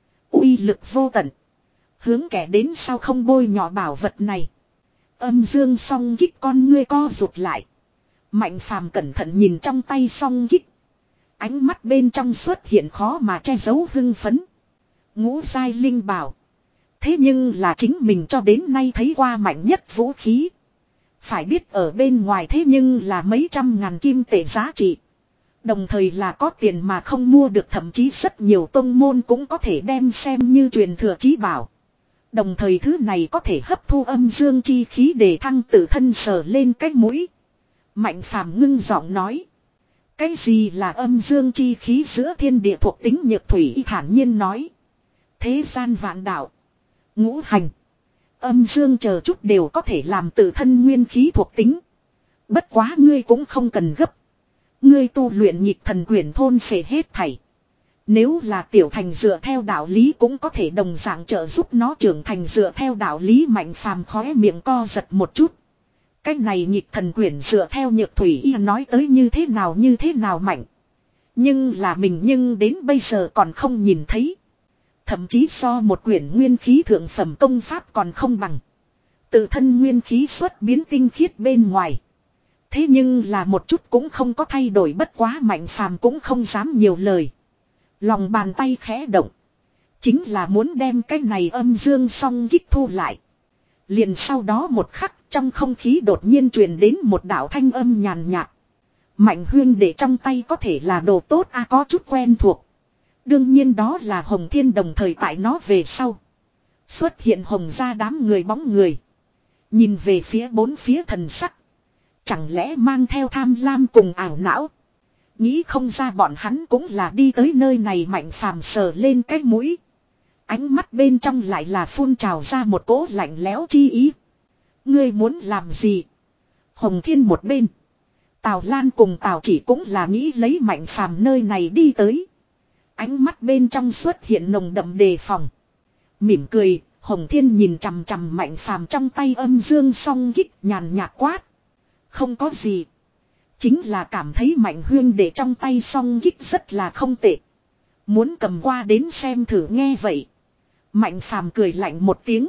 Uy lực vô tận. Hướng kẻ đến sau không bôi nhỏ bảo vật này. Âm dương song kích con ngươi co rụt lại. Mạnh Phàm cẩn thận nhìn trong tay song kích. Ánh mắt bên trong xuất hiện khó mà che giấu hưng phấn. Ngũ giai linh bảo. Thế nhưng là chính mình cho đến nay thấy qua mạnh nhất vũ khí. Phải biết ở bên ngoài thế nhưng là mấy trăm ngàn kim tệ giá trị. Đồng thời là có tiền mà không mua được, thậm chí rất nhiều tông môn cũng có thể đem xem như truyền thừa chí bảo. Đồng thời thứ này có thể hấp thu âm dương chi khí để thăng tự thân sờ lên cái mũi. Mạnh Phàm ngưng giọng nói. Cái gì là âm dương chi khí giữa thiên địa thuộc tính nhược thủy, y thản nhiên nói. Thế gian vạn đạo. Ngũ hành. Âm dương chờ chút đều có thể làm tự thân nguyên khí thuộc tính. Bất quá ngươi cũng không cần gấp. Ngươi tu luyện nhịp thần quyển thôn phệ hết thảy. Nếu là tiểu thành dựa theo đạo lý cũng có thể đồng dạng trợ giúp nó trưởng thành dựa theo đạo lý. Mạnh Phàm khóe miệng co giật một chút. Cách này nhịp thần quyển dựa theo nhược thủy y nói tới như thế nào như thế nào mạnh. Nhưng là mình nhưng đến bây giờ còn không nhìn thấy. Thậm chí so một quyển nguyên khí thượng phẩm công pháp còn không bằng. Tự thân nguyên khí xuất biến tinh khiết bên ngoài. Thế nhưng là một chút cũng không có thay đổi, bất quá Mạnh Phàm cũng không dám nhiều lời. Lòng bàn tay khẽ động. Chính là muốn đem cái này âm dương song kích thu lại. Liền sau đó một khắc trong không khí đột nhiên truyền đến một đạo thanh âm nhàn nhạt. Mạnh huyên để trong tay có thể là đồ tốt a, có chút quen thuộc. Đương nhiên đó là Hồng Thiên, đồng thời tại nó về sau. Xuất hiện hồng ra đám người bóng người. Nhìn về phía bốn phía thần sắc. Chẳng lẽ mang theo tham lam cùng ảo não. Nghĩ không ra bọn hắn cũng là đi tới nơi này. Mạnh Phàm sờ lên cái mũi. Ánh mắt bên trong lại là phun trào ra một cỗ lạnh lẽo chi ý. Ngươi muốn làm gì? Hồng Thiên một bên. Tào Lan cùng Tào Chỉ cũng là nghĩ lấy Mạnh Phàm nơi này đi tới. Ánh mắt bên trong xuất hiện nồng đậm đề phòng. Mỉm cười, Hồng Thiên nhìn chằm chằm Mạnh Phàm trong tay âm dương song kích, nhàn nhạt quát. Không có gì. Chính là cảm thấy Mạnh huyên để trong tay song kích rất là không tệ. Muốn cầm qua đến xem thử, nghe vậy. Mạnh Phàm cười lạnh một tiếng.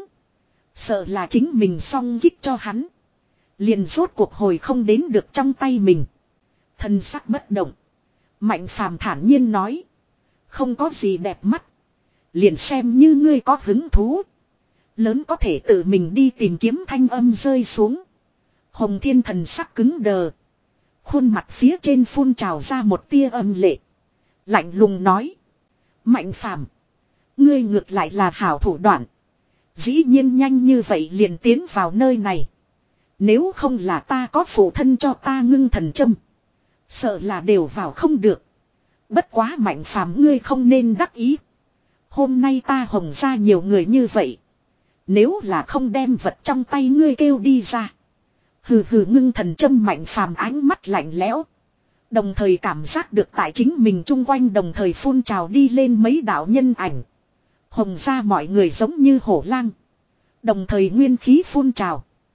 Sợ là chính mình song kích cho hắn. Liền rốt cuộc hồi không đến được trong tay mình. Thân sắc bất động. Mạnh Phàm thản nhiên nói. Không có gì đẹp mắt. Liền xem như ngươi có hứng thú. Lớn có thể tự mình đi tìm kiếm. Thanh âm rơi xuống. Hồng Thiên thần sắc cứng đờ. Khuôn mặt phía trên phun trào ra một tia âm lệ. Lạnh lùng nói. Mạnh Phàm, ngươi ngược lại là hảo thủ đoạn. Dĩ nhiên nhanh như vậy liền tiến vào nơi này. Nếu không là ta có phụ thân cho ta ngưng thần châm. Sợ là đều vào không được. Bất quá Mạnh Phàm, ngươi không nên đắc ý. Hôm nay ta Hồng ra nhiều người như vậy. Nếu là không đem vật trong tay ngươi kêu đi ra. Hừ hừ, ngưng thần châm. Mạnh Phàm ánh mắt lạnh lẽo. Đồng thời cảm giác được tại chính mình chung quanh đồng thời phun trào đi lên mấy đạo nhân ảnh. Hồng ra mọi người giống như hổ lang. Đồng thời nguyên khí phun trào.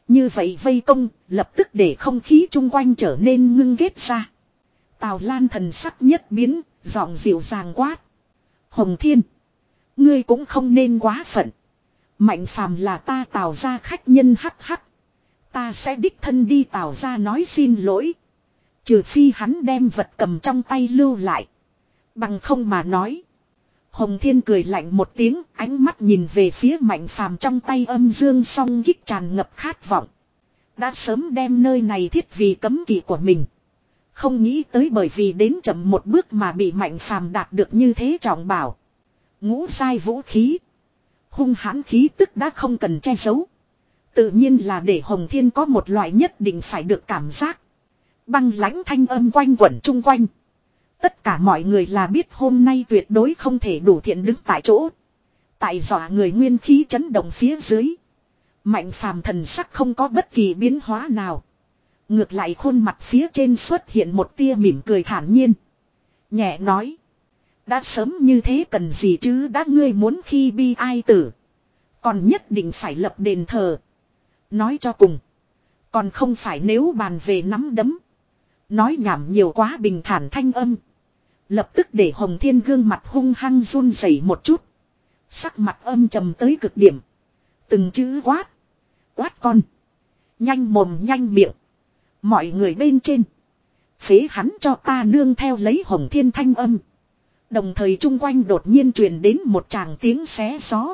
Như vậy vây công, lập tức để không khí chung quanh trở nên ngưng ghét ra. Tào Lan thần sắc nhất biến, giọng dịu dàng quát. Hồng Thiên, ngươi cũng không nên quá phận. Mạnh phàm là ta Tào ra khách nhân hắc hắc. Ta sẽ đích thân đi Tào ra nói xin lỗi. Trừ phi hắn đem vật cầm trong tay lưu lại. Bằng không mà nói. Hồng Thiên cười lạnh một tiếng, ánh mắt nhìn về phía Mạnh phàm trong tay âm dương song kích tràn ngập khát vọng. Đã sớm đem nơi này thiết vì cấm kỵ của mình. Không nghĩ tới bởi vì đến chậm một bước mà bị Mạnh phàm đạt được như thế trọng bảo. Ngũ sai vũ khí. Hung hãn khí tức đã không cần che giấu. Tự nhiên là để Hồng Thiên có một loại nhất định phải được cảm giác. Băng lãnh thanh âm quanh quẩn chung quanh. Tất cả mọi người là biết hôm nay tuyệt đối không thể đủ thiện đứng tại chỗ. Tại dọa người nguyên khí chấn động phía dưới. Mạnh phàm thần sắc không có bất kỳ biến hóa nào. Ngược lại khuôn mặt phía trên xuất hiện một tia mỉm cười thản nhiên. Nhẹ nói. Đã sớm như thế cần gì chứ, đã ngươi muốn khi bi ai tử. Còn nhất định phải lập đền thờ. Nói cho cùng. Còn không phải nếu bàn về nắm đấm. Nói nhảm nhiều quá bình thản thanh âm. Lập tức để Hồng Thiên gương mặt hung hăng run rẩy một chút. Sắc mặt âm trầm tới cực điểm. Từng chữ quát. Quát con. Nhanh mồm nhanh miệng. Mọi người bên trên. Phế hắn cho ta nương theo lấy Hồng Thiên thanh âm. Đồng thời chung quanh đột nhiên truyền đến một tràng tiếng xé gió.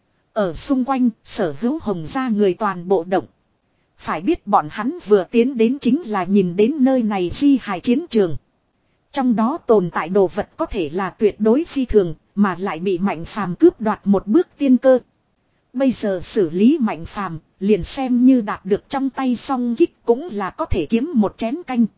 Ở xung quanh, sở hữu Hồng gia người toàn bộ động. Phải biết bọn hắn vừa tiến đến chính là nhìn đến nơi này di hài chiến trường. Trong đó tồn tại đồ vật có thể là tuyệt đối phi thường, mà lại bị Mạnh phàm cướp đoạt một bước tiên cơ. Bây giờ xử lý Mạnh phàm, liền xem như đạt được trong tay song kích cũng là có thể kiếm một chén canh.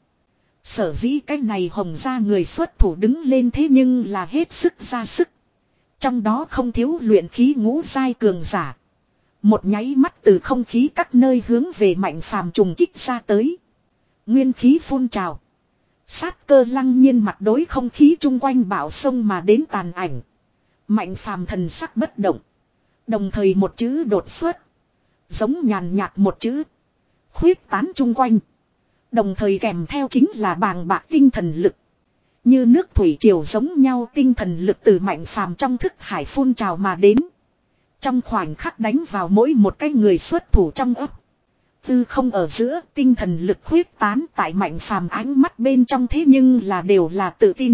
Sở dĩ cái này Hồng gia người xuất thủ đứng lên thế nhưng là hết sức ra sức. Trong đó không thiếu luyện khí ngũ giai cường giả. Một nháy mắt từ không khí các nơi hướng về Mạnh phàm trùng kích ra tới. Nguyên khí phun trào. Sát cơ lăng nhiên mặt đối không khí chung quanh bão sông mà đến tàn ảnh. Mạnh phàm thần sắc bất động. Đồng thời một chữ đột xuất. Giống nhàn nhạt một chữ. Khuyết tán chung quanh. Đồng thời kèm theo chính là bàng bạc tinh thần lực. Như nước thủy triều giống nhau tinh thần lực từ Mạnh phàm trong thức hải phun trào mà đến. Trong khoảnh khắc đánh vào mỗi một cái người xuất thủ trong ấp. Tư không ở giữa tinh thần lực khuyết tán tại Mạnh phàm ánh mắt bên trong thế nhưng là đều là tự tin.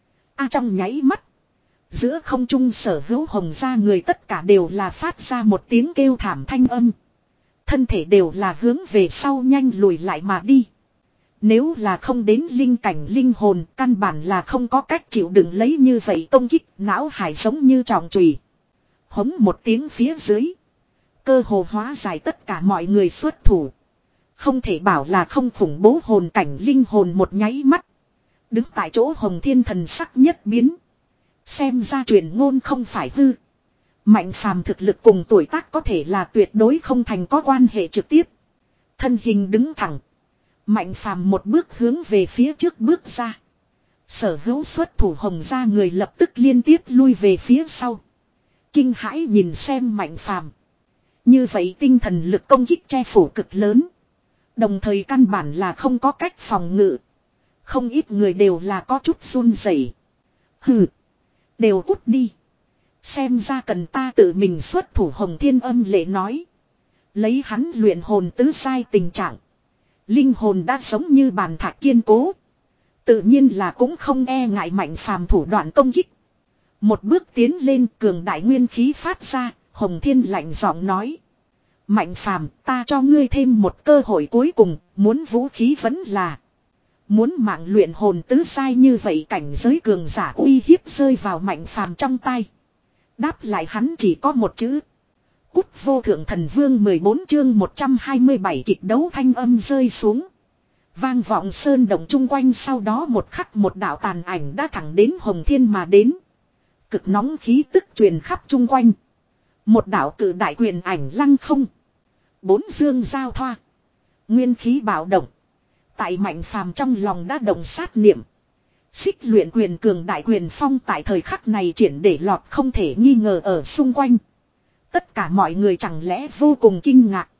A trong nháy mắt. Giữa không trung sở hữu Hồng gia người tất cả đều là phát ra một tiếng kêu thảm thanh âm. Thân thể đều là hướng về sau nhanh lùi lại mà đi. Nếu là không đến linh cảnh linh hồn căn bản là không có cách chịu đựng lấy như vậy công kích não hải giống như trọng chùy. Hống một tiếng phía dưới. Cơ hồ hóa giải tất cả mọi người xuất thủ. Không thể bảo là không khủng bố hồn cảnh linh hồn một nháy mắt. Đứng tại chỗ Hồng Thiên thần sắc nhất biến. Xem ra truyền ngôn không phải hư. Mạnh phàm thực lực cùng tuổi tác có thể là tuyệt đối không thành có quan hệ trực tiếp. Thân hình đứng thẳng. Mạnh phàm một bước hướng về phía trước bước ra. Sở hữu xuất thủ Hồng gia người lập tức liên tiếp lui về phía sau. Kinh hãi nhìn xem Mạnh phàm. Như vậy tinh thần lực công kích che phủ cực lớn. Đồng thời căn bản là không có cách phòng ngự. Không ít người đều là có chút run rẩy. Hừ. Đều cút đi. Xem ra cần ta tự mình xuất thủ Hồng Thiên âm lệ nói. Lấy hắn luyện hồn tứ sai tình trạng. Linh hồn đã giống như bàn thạch kiên cố. Tự nhiên là cũng không e ngại Mạnh phàm thủ đoạn công kích. Một bước tiến lên cường đại nguyên khí phát ra. Hồng Thiên lạnh giọng nói. Mạnh phàm ta cho ngươi thêm một cơ hội cuối cùng. Muốn vũ khí vẫn là. Muốn mạng luyện hồn tứ sai như vậy cảnh giới cường giả uy hiếp rơi vào Mạnh phàm trong tay. Đáp lại hắn chỉ có một chữ. Cút vô thượng thần vương mười bốn chương một trăm hai mươi bảy kịch đấu thanh âm rơi xuống. Vang vọng sơn động chung quanh sau đó một khắc một đạo tàn ảnh đã thẳng đến Hồng Thiên mà đến. Cực nóng khí tức truyền khắp chung quanh. Một đạo cử đại quyền ảnh lăng không. Bốn dương giao thoa. Nguyên khí bạo động. Tại Mạnh phàm trong lòng đã động sát niệm. Xích luyện quyền cường đại quyền phong tại thời khắc này triển để lọt không thể nghi ngờ ở xung quanh. Tất cả mọi người chẳng lẽ vô cùng kinh ngạc.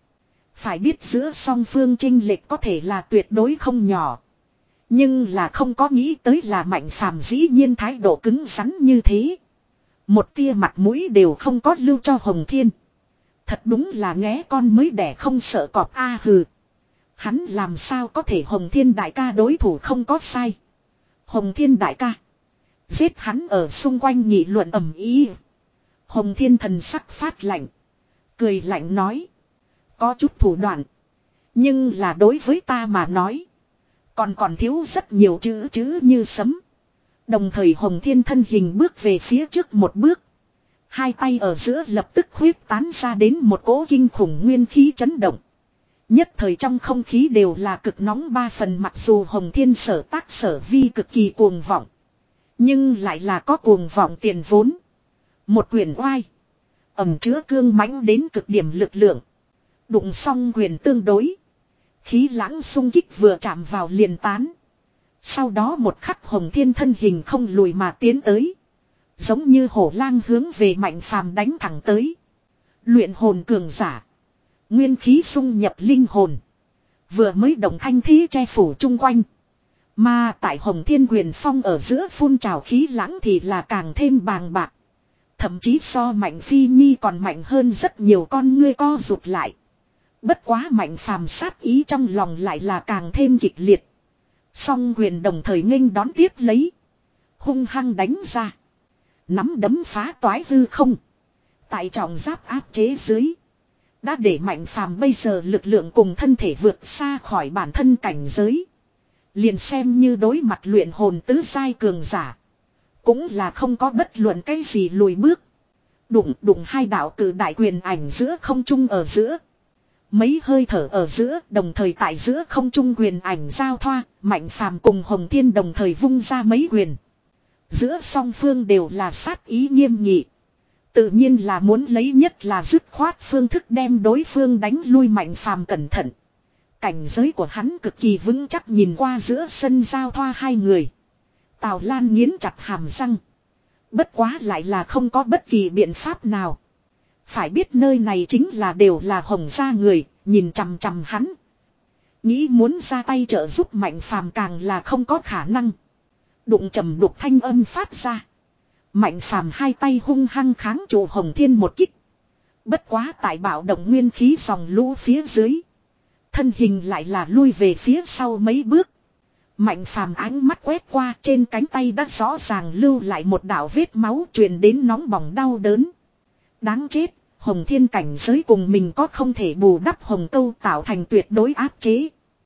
Phải biết giữa song phương chênh lệch có thể là tuyệt đối không nhỏ. Nhưng là không có nghĩ tới là Mạnh Phàm dĩ nhiên thái độ cứng rắn như thế. Một tia mặt mũi đều không có lưu cho Hồng Thiên. Thật đúng là nghé con mới đẻ không sợ cọp a hừ. Hắn làm sao có thể Hồng Thiên đại ca đối thủ không có sai. Hồng Thiên đại ca. Giết hắn ở xung quanh nghị luận ầm ĩ. Hồng Thiên thần sắc phát lạnh. Cười lạnh nói. Có chút thủ đoạn. Nhưng là đối với ta mà nói. Còn còn thiếu rất nhiều chữ chữ như sấm. Đồng thời Hồng Thiên thân hình bước về phía trước một bước. Hai tay ở giữa lập tức huyết tán ra đến một cỗ kinh khủng nguyên khí chấn động. Nhất thời trong không khí đều là cực nóng ba phần, mặc dù Hồng Thiên sở tác sở vi cực kỳ cuồng vọng. Nhưng lại là có cuồng vọng tiền vốn. Một quyền oai. Ẩm chứa cương mãnh đến cực điểm lực lượng. Đụng xong quyền tương đối. Khí lãng xung kích vừa chạm vào liền tán. Sau đó một khắc Hồng Thiên thân hình không lùi mà tiến tới. Giống như hổ lang hướng về Mạnh Phàm đánh thẳng tới. Luyện hồn cường giả. Nguyên khí xung nhập linh hồn. Vừa mới động thanh thế che phủ chung quanh. Mà tại Hồng Thiên quyền phong ở giữa phun trào khí lãng thì là càng thêm bàng bạc. Thậm chí so Mạnh Phi Nhi còn mạnh hơn rất nhiều, con ngươi co rụt lại. Bất quá Mạnh Phàm sát ý trong lòng lại là càng thêm kịch liệt. Song quyền đồng thời nghênh đón tiếp lấy. Hung hăng đánh ra. Nắm đấm phá toái hư không. Tại trọng giáp áp chế dưới. Đã để Mạnh Phàm bây giờ lực lượng cùng thân thể vượt xa khỏi bản thân cảnh giới. Liền xem như đối mặt luyện hồn tứ giai cường giả. Cũng là không có bất luận cái gì lùi bước. Đụng đụng hai đạo cử đại quyền ảnh giữa không trung ở giữa. Mấy hơi thở ở giữa, đồng thời tại giữa không trung quyền ảnh giao thoa, Mạnh Phàm cùng Hồng Thiên đồng thời vung ra mấy quyền. Giữa song phương đều là sát ý nghiêm nghị. Tự nhiên là muốn lấy nhất là dứt khoát phương thức đem đối phương đánh lui. Mạnh Phàm cẩn thận. Cảnh giới của hắn cực kỳ vững chắc, nhìn qua giữa sân giao thoa hai người. Tào Lan nghiến chặt hàm răng. Bất quá lại là không có bất kỳ biện pháp nào. Phải biết nơi này chính là đều là Hồng gia người, nhìn chằm chằm hắn. Nghĩ muốn ra tay trợ giúp Mạnh Phàm càng là không có khả năng. Đụng trầm đục thanh âm phát ra. Mạnh Phàm hai tay hung hăng kháng trụ Hồng Thiên một kích. Bất quá tại bạo động nguyên khí dòng lũ phía dưới. Thân hình lại là lui về phía sau mấy bước. Mạnh Phàm ánh mắt quét qua, trên cánh tay đã rõ ràng lưu lại một đạo vết máu truyền đến nóng bỏng đau đớn. Đáng chết, Hồng Thiên cảnh giới cùng mình có không thể bù đắp Hồng Câu tạo thành tuyệt đối áp chế.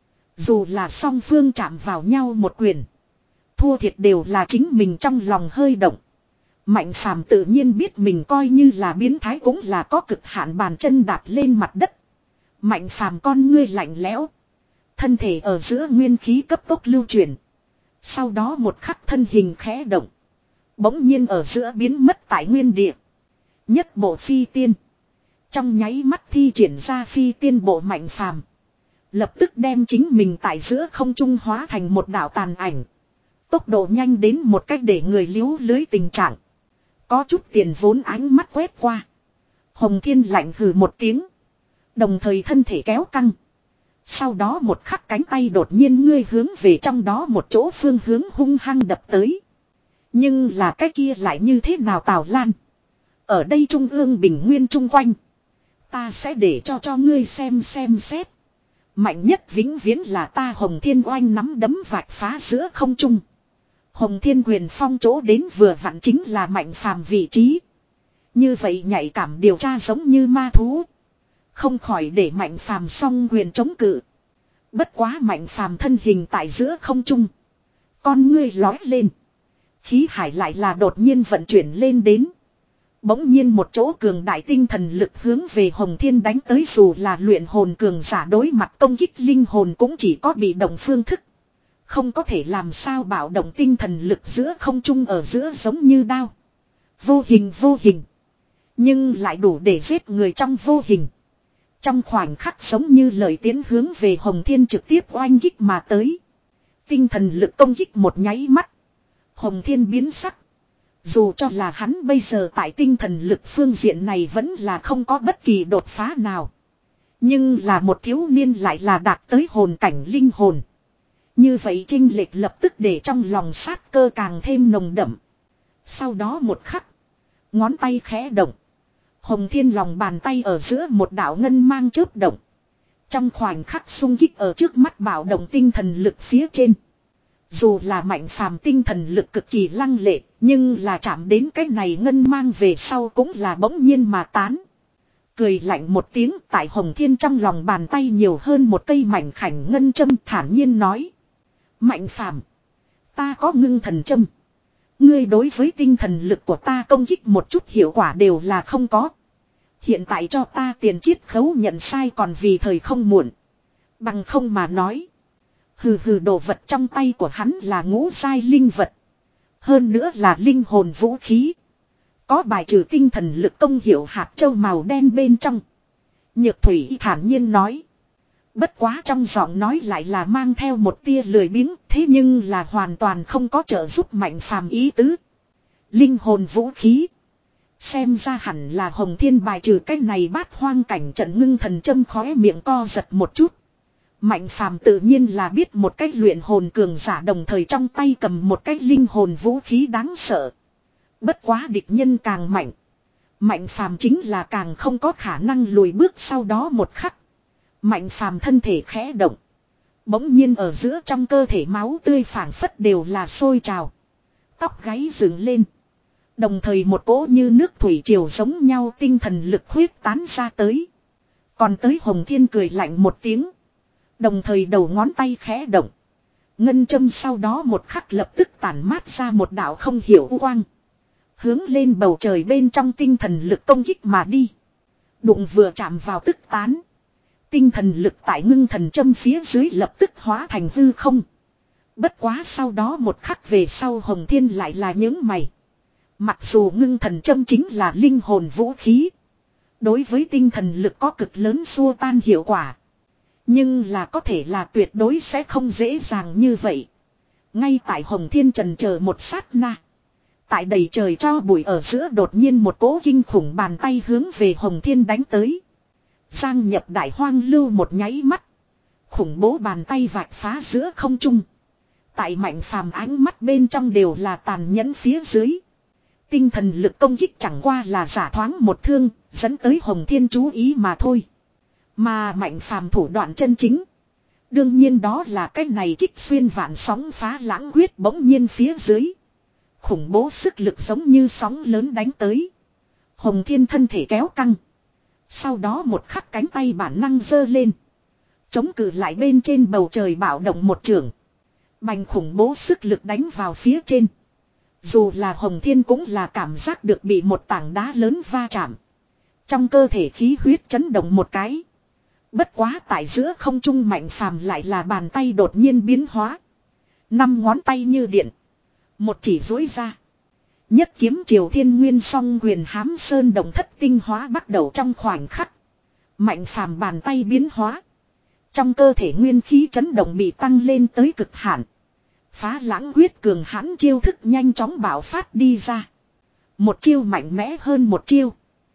Dù là song phương chạm vào nhau một quyền. Thua thiệt đều là chính mình trong lòng hơi động. Mạnh Phàm tự nhiên biết mình coi như là biến thái cũng là có cực hạn, bàn chân đạp lên mặt đất. Mạnh Phàm con ngươi lạnh lẽo. Thân thể ở giữa nguyên khí cấp tốc lưu chuyển. Sau đó một khắc thân hình khẽ động. Bỗng nhiên ở giữa biến mất tại nguyên địa. Nhất bộ phi tiên. Trong nháy mắt thi triển ra phi tiên bộ Mạnh Phàm. Lập tức đem chính mình tại giữa không trung hóa thành một đạo tàn ảnh. Tốc độ nhanh đến một cách để người liếu lưới tình trạng. Có chút tiền vốn ánh mắt quét qua. Hồng Thiên lạnh hừ một tiếng. Đồng thời thân thể kéo căng. Sau đó một khắc cánh tay đột nhiên ngươi hướng về trong đó một chỗ phương hướng hung hăng đập tới. Nhưng là cái kia lại như thế nào Tào Lan? Ở đây trung ương bình nguyên chung quanh. Ta sẽ để cho cho ngươi xem xem xét. Mạnh nhất vĩnh viễn là ta. Hồng Thiên oanh nắm đấm vạch phá giữa không trung. Hồng Thiên quyền phong chỗ đến vừa vặn chính là Mạnh Phàm vị trí. Như vậy nhạy cảm điều tra giống như ma thú. Không khỏi để Mạnh Phàm song quyền chống cự. Bất quá Mạnh Phàm thân hình tại giữa không trung. Con ngươi lói lên. Khí hải lại là đột nhiên vận chuyển lên đến. Bỗng nhiên một chỗ cường đại tinh thần lực hướng về Hồng Thiên đánh tới, dù là luyện hồn cường giả đối mặt công kích linh hồn cũng chỉ có bị động phương thức. Không có thể làm sao bạo động tinh thần lực giữa không trung ở giữa giống như đao. Vô hình vô hình. Nhưng lại đủ để giết người trong vô hình. Trong khoảnh khắc giống như lời tiến hướng về Hồng Thiên trực tiếp oanh kích mà tới. Tinh thần lực công kích một nháy mắt. Hồng Thiên biến sắc. Dù cho là hắn bây giờ tại tinh thần lực phương diện này vẫn là không có bất kỳ đột phá nào. Nhưng là một thiếu niên lại là đạt tới hồn cảnh linh hồn. Như vậy chênh lệch lập tức để trong lòng sát cơ càng thêm nồng đậm. Sau đó một khắc. Ngón tay khẽ động. Hồng Thiên lòng bàn tay ở giữa một đạo ngân mang chớp động. Trong khoảnh khắc xung kích ở trước mắt bạo động tinh thần lực phía trên. Dù là Mạnh Phàm tinh thần lực cực kỳ lăng lệ, nhưng là chạm đến cái này ngân mang về sau cũng là bỗng nhiên mà tán. Cười lạnh một tiếng, tại Hồng Thiên trong lòng bàn tay nhiều hơn một cây mảnh khảnh ngân châm, thản nhiên nói. Mạnh Phàm, ta có ngưng thần châm. Ngươi đối với tinh thần lực của ta công kích một chút hiệu quả đều là không có. Hiện tại cho ta tiền chiết khấu nhận sai còn vì thời không muộn. Bằng không mà nói. Hừ hừ, đồ vật trong tay của hắn là ngũ giai linh vật. Hơn nữa là linh hồn vũ khí. Có bài trừ tinh thần lực công hiệu hạt châu màu đen bên trong. Nhược Thủy thản nhiên nói. Bất quá trong giọng nói lại là mang theo một tia lười biếng, thế nhưng là hoàn toàn không có trợ giúp Mạnh Phàm ý tứ. Linh hồn vũ khí. Xem ra hẳn là Hồng Thiên bài trừ cái này bát hoang cảnh trận ngưng thần châm, khóe miệng co giật một chút. Mạnh Phàm tự nhiên là biết một cách luyện hồn cường giả đồng thời trong tay cầm một cách linh hồn vũ khí đáng sợ. Bất quá địch nhân càng mạnh. Mạnh Phàm chính là càng không có khả năng lùi bước. Sau đó một khắc. Mạnh Phàm thân thể khẽ động. Bỗng nhiên ở giữa trong cơ thể máu tươi phảng phất đều là sôi trào. Tóc gáy dựng lên. Đồng thời một cỗ như nước thủy triều giống nhau tinh thần lực huyết tán ra tới. Còn tới Hồng Thiên cười lạnh một tiếng. Đồng thời đầu ngón tay khẽ động. Ngân châm sau đó một khắc lập tức tản mát ra một đạo không hiểu u quang. Hướng lên bầu trời bên trong tinh thần lực công kích mà đi. Đụng vừa chạm vào tức tán. Tinh thần lực tại ngưng thần châm phía dưới lập tức hóa thành hư không. Bất quá sau đó một khắc về sau Hồng Thiên lại là những mày. Mặc dù ngưng thần châm chính là linh hồn vũ khí. Đối với tinh thần lực có cực lớn xua tan hiệu quả. Nhưng là có thể là tuyệt đối sẽ không dễ dàng như vậy. Ngay tại Hồng Thiên trần chờ một sát na. Tại đầy trời cho bụi ở giữa đột nhiên một cỗ kinh khủng bàn tay hướng về Hồng Thiên đánh tới. Giang nhập đại hoang lưu một nháy mắt. Khủng bố bàn tay vạch phá giữa không trung. Tại Mạnh Phàm ánh mắt bên trong đều là tàn nhẫn phía dưới. Tinh thần lực công kích chẳng qua là giả thoáng một thương, dẫn tới Hồng Thiên chú ý mà thôi. Mà Mạnh Phàm thủ đoạn chân chính. Đương nhiên đó là cái này kích xuyên vạn sóng phá lãng quyết bỗng nhiên phía dưới. Khủng bố sức lực giống như sóng lớn đánh tới. Hồng Thiên thân thể kéo căng. Sau đó một khắc cánh tay bản năng giơ lên. Chống cự lại bên trên bầu trời bạo động một trường. Bành khủng bố sức lực đánh vào phía trên. Dù là Hồng Thiên cũng là cảm giác được bị một tảng đá lớn va chạm. Trong cơ thể khí huyết chấn động một cái. Bất quá tại giữa không trung Mạnh Phàm lại là bàn tay đột nhiên biến hóa. Năm ngón tay như điện. Một chỉ duỗi ra. Nhất kiếm triều thiên nguyên song quyền hám sơn đồng thất tinh hóa bắt đầu trong khoảnh khắc. Mạnh Phàm bàn tay biến hóa. Trong cơ thể nguyên khí chấn động bị tăng lên tới cực hạn. Phá lãng huyết cường hãn chiêu thức nhanh chóng bạo phát đi ra. Một chiêu mạnh mẽ hơn một chiêu.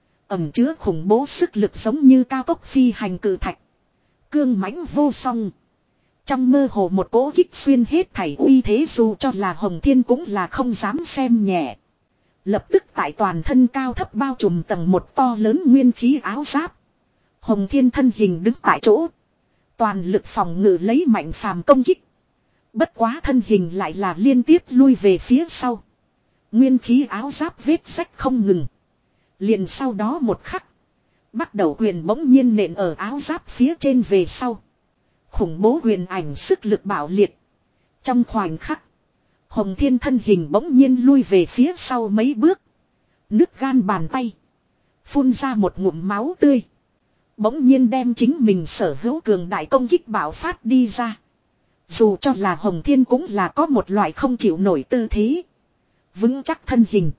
Ẩm chứa khủng bố sức lực giống như cao tốc phi hành cự thạch. Cương mãnh vô song. Trong mơ hồ một cỗ kích xuyên hết thảy uy thế dù cho là Hồng Thiên cũng là không dám xem nhẹ. Lập tức tại toàn thân cao thấp bao trùm tầng một to lớn nguyên khí áo giáp. Hồng Thiên thân hình đứng tại chỗ. Toàn lực phòng ngự lấy Mạnh Phàm công kích. Bất quá thân hình lại là liên tiếp lui về phía sau. Nguyên khí áo giáp vết rách không ngừng. Liền sau đó một khắc. Bắt đầu quyền bỗng nhiên nện ở áo giáp phía trên về sau. Khủng bố quyền ảnh sức lực bạo liệt. Trong khoảnh khắc. Hồng Thiên thân hình bỗng nhiên lui về phía sau mấy bước. Nứt gan bàn tay. Phun ra một ngụm máu tươi. Bỗng nhiên đem chính mình sở hữu cường đại công kích bạo phát đi ra. Dù cho là Hồng Thiên cũng là có một loại không chịu nổi tư thế. Vững chắc thân hình.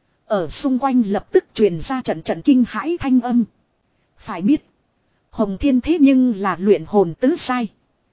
Ở xung quanh lập tức truyền ra trận trận kinh hãi thanh âm. Phải biết. Hồng Thiên thế nhưng là luyện hồn tứ sai.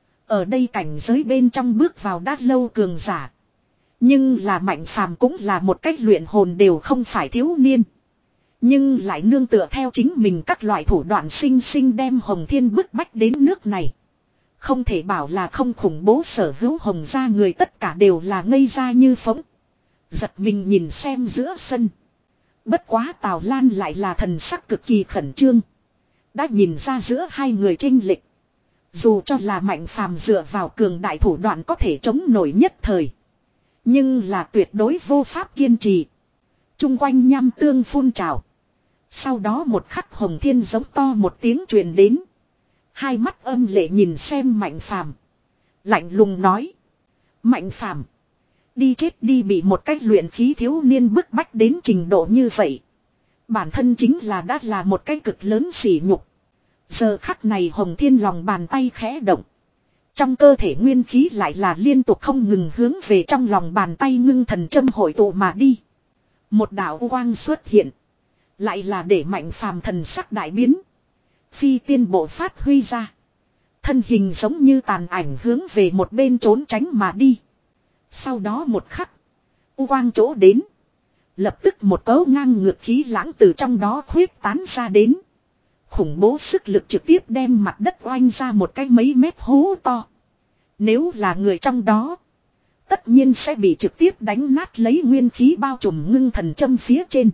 Ở đây cảnh giới bên trong bước vào đã lâu cường giả. Nhưng là Mạnh Phàm cũng là một cách luyện hồn đều không phải thiếu niên. Nhưng lại nương tựa theo chính mình các loại thủ đoạn sinh sinh đem Hồng Thiên bức bách đến nước này. Không thể bảo là không khủng bố, sở hữu Hồng gia người tất cả đều là ngây ra như phỗng. Giật mình nhìn xem giữa sân. Bất quá Tào Lan lại là thần sắc cực kỳ khẩn trương. Đã nhìn ra giữa hai người chênh lệch. Dù cho là Mạnh Phàm dựa vào cường đại thủ đoạn có thể chống nổi nhất thời. Nhưng là tuyệt đối vô pháp kiên trì. Trung quanh nham tương phun trào. Sau đó một khắc Hồng Thiên giống to một tiếng truyền đến. Hai mắt âm lệ nhìn xem Mạnh Phàm, lạnh lùng nói: Mạnh Phàm, đi chết đi, bị một cách luyện khí thiếu niên bức bách đến trình độ như vậy. Bản thân chính là đã là một cái cực lớn sỉ nhục. Giờ khắc này Hồng Thiên lòng bàn tay khẽ động. Trong cơ thể nguyên khí lại là liên tục không ngừng hướng về trong lòng bàn tay ngưng thần châm hội tụ mà đi. Một đạo quang xuất hiện. Lại là để Mạnh Phàm thần sắc đại biến. Phi tiên bộ phát huy ra. Thân hình giống như tàn ảnh hướng về một bên trốn tránh mà đi. Sau đó một khắc. U quang chỗ đến. Lập tức một cấu ngang ngược khí lãng từ trong đó khuyết tán ra đến. Khủng bố sức lực trực tiếp đem mặt đất oanh ra một cái mấy mét hố to. Nếu là người trong đó, tất nhiên sẽ bị trực tiếp đánh nát lấy nguyên khí bao trùm ngưng thần châm phía trên.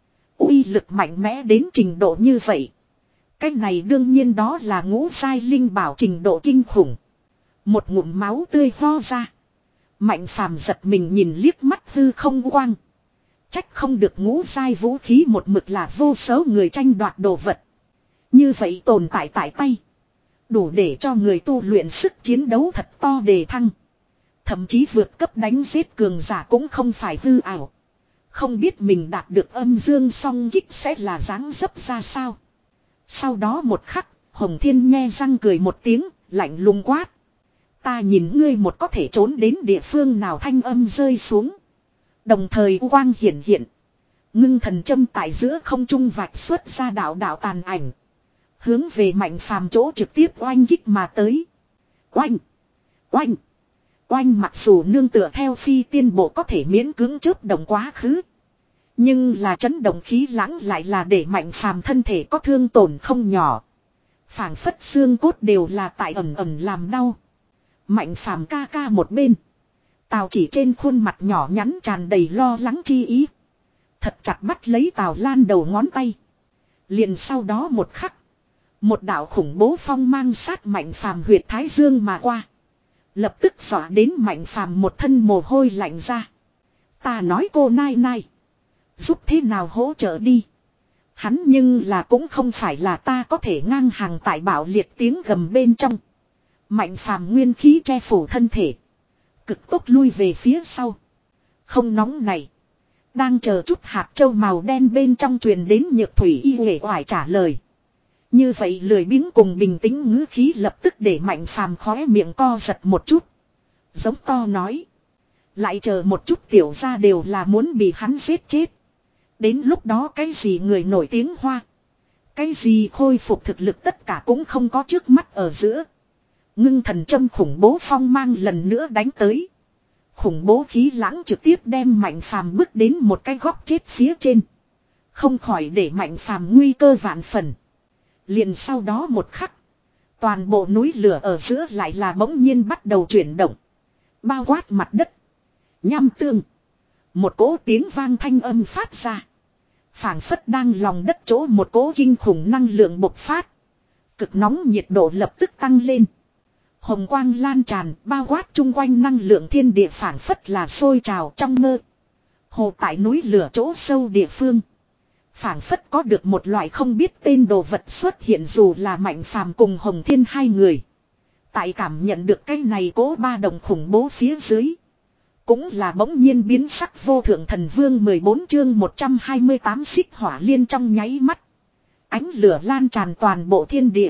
Uy lực mạnh mẽ đến trình độ như vậy. Cái này đương nhiên đó là ngũ giai linh bảo trình độ kinh khủng. Một ngụm máu tươi ho ra. Mạnh Phàm giật mình nhìn liếc mắt hư không quang. Trách không được ngũ giai vũ khí một mực là vô số người tranh đoạt đồ vật. Như vậy tồn tại tại tay. Đủ để cho người tu luyện sức chiến đấu thật to đề thăng. Thậm chí vượt cấp đánh giết cường giả cũng không phải hư ảo. Không biết mình đạt được âm dương song kích sẽ là dáng dấp ra sao. Sau đó một khắc, Hồng Thiên nhe răng cười một tiếng, lạnh lùng quát. Ta nhìn ngươi một có thể trốn đến địa phương nào, thanh âm rơi xuống. Đồng thời quang hiển hiện. Ngưng thần châm tại giữa không trung vạch xuất ra đạo đạo tàn ảnh. Hướng về Mạnh Phàm chỗ trực tiếp oanh kích mà tới. Oanh! Oanh! Oanh, mặc dù nương tựa theo phi tiên bộ có thể miễn cưỡng chớp động quá khứ. Nhưng là chấn động khí lãng lại là để Mạnh Phàm thân thể có thương tổn không nhỏ. Phảng phất xương cốt đều là tại ẩm ẩm làm đau. Mạnh Phàm ca ca một bên. Tào Chỉ trên khuôn mặt nhỏ nhắn tràn đầy lo lắng chi ý. Thật chặt bắt lấy Tào Lan đầu ngón tay. Liền sau đó một khắc. Một đạo khủng bố phong mang sát Mạnh Phàm huyệt thái dương mà qua. Lập tức dọa đến Mạnh Phàm một thân mồ hôi lạnh ra. Ta nói cô nai nai. Giúp thế nào hỗ trợ đi. Hắn nhưng là cũng không phải là ta có thể ngang hàng tại bảo liệt tiếng gầm bên trong. Mạnh Phàm nguyên khí che phủ thân thể. Cực tốc lui về phía sau. Không nóng này. Đang chờ chút hạt châu màu đen bên trong truyền đến Nhược Thủy y hề oải trả lời. Như vậy lười biếng cùng bình tĩnh ngữ khí lập tức để Mạnh Phàm khóe miệng co giật một chút. Giống to nói. Lại chờ một chút, tiểu ra đều là muốn bị hắn giết chết. Đến lúc đó cái gì người nổi tiếng hoa. Cái gì khôi phục thực lực tất cả cũng không có trước mắt ở giữa. Ngưng thần châm khủng bố phong mang lần nữa đánh tới. Khủng bố khí lãng trực tiếp đem Mạnh Phàm bước đến một cái góc chết phía trên. Không khỏi để Mạnh Phàm nguy cơ vạn phần. Liền sau đó một khắc. Toàn bộ núi lửa ở giữa lại là bỗng nhiên bắt đầu chuyển động. Bao quát mặt đất. Nham tương. Một cỗ tiếng vang thanh âm phát ra. Phảng phất đang lòng đất chỗ một cỗ kinh khủng năng lượng bộc phát. Cực nóng nhiệt độ lập tức tăng lên. Hồng quang lan tràn bao quát chung quanh, năng lượng thiên địa phảng phất là sôi trào trong mơ. Hồ tại núi lửa chỗ sâu địa phương. Phảng phất có được một loại không biết tên đồ vật xuất hiện, dù là Mạnh Phàm cùng Hồng Thiên hai người. Tại cảm nhận được cái này cố ba đồng khủng bố phía dưới. Cũng là bỗng nhiên biến sắc. Vô thượng thần vương mười bốn chương một trăm hai mươi tám xích hỏa liên trong nháy mắt. Ánh lửa lan tràn toàn bộ thiên địa.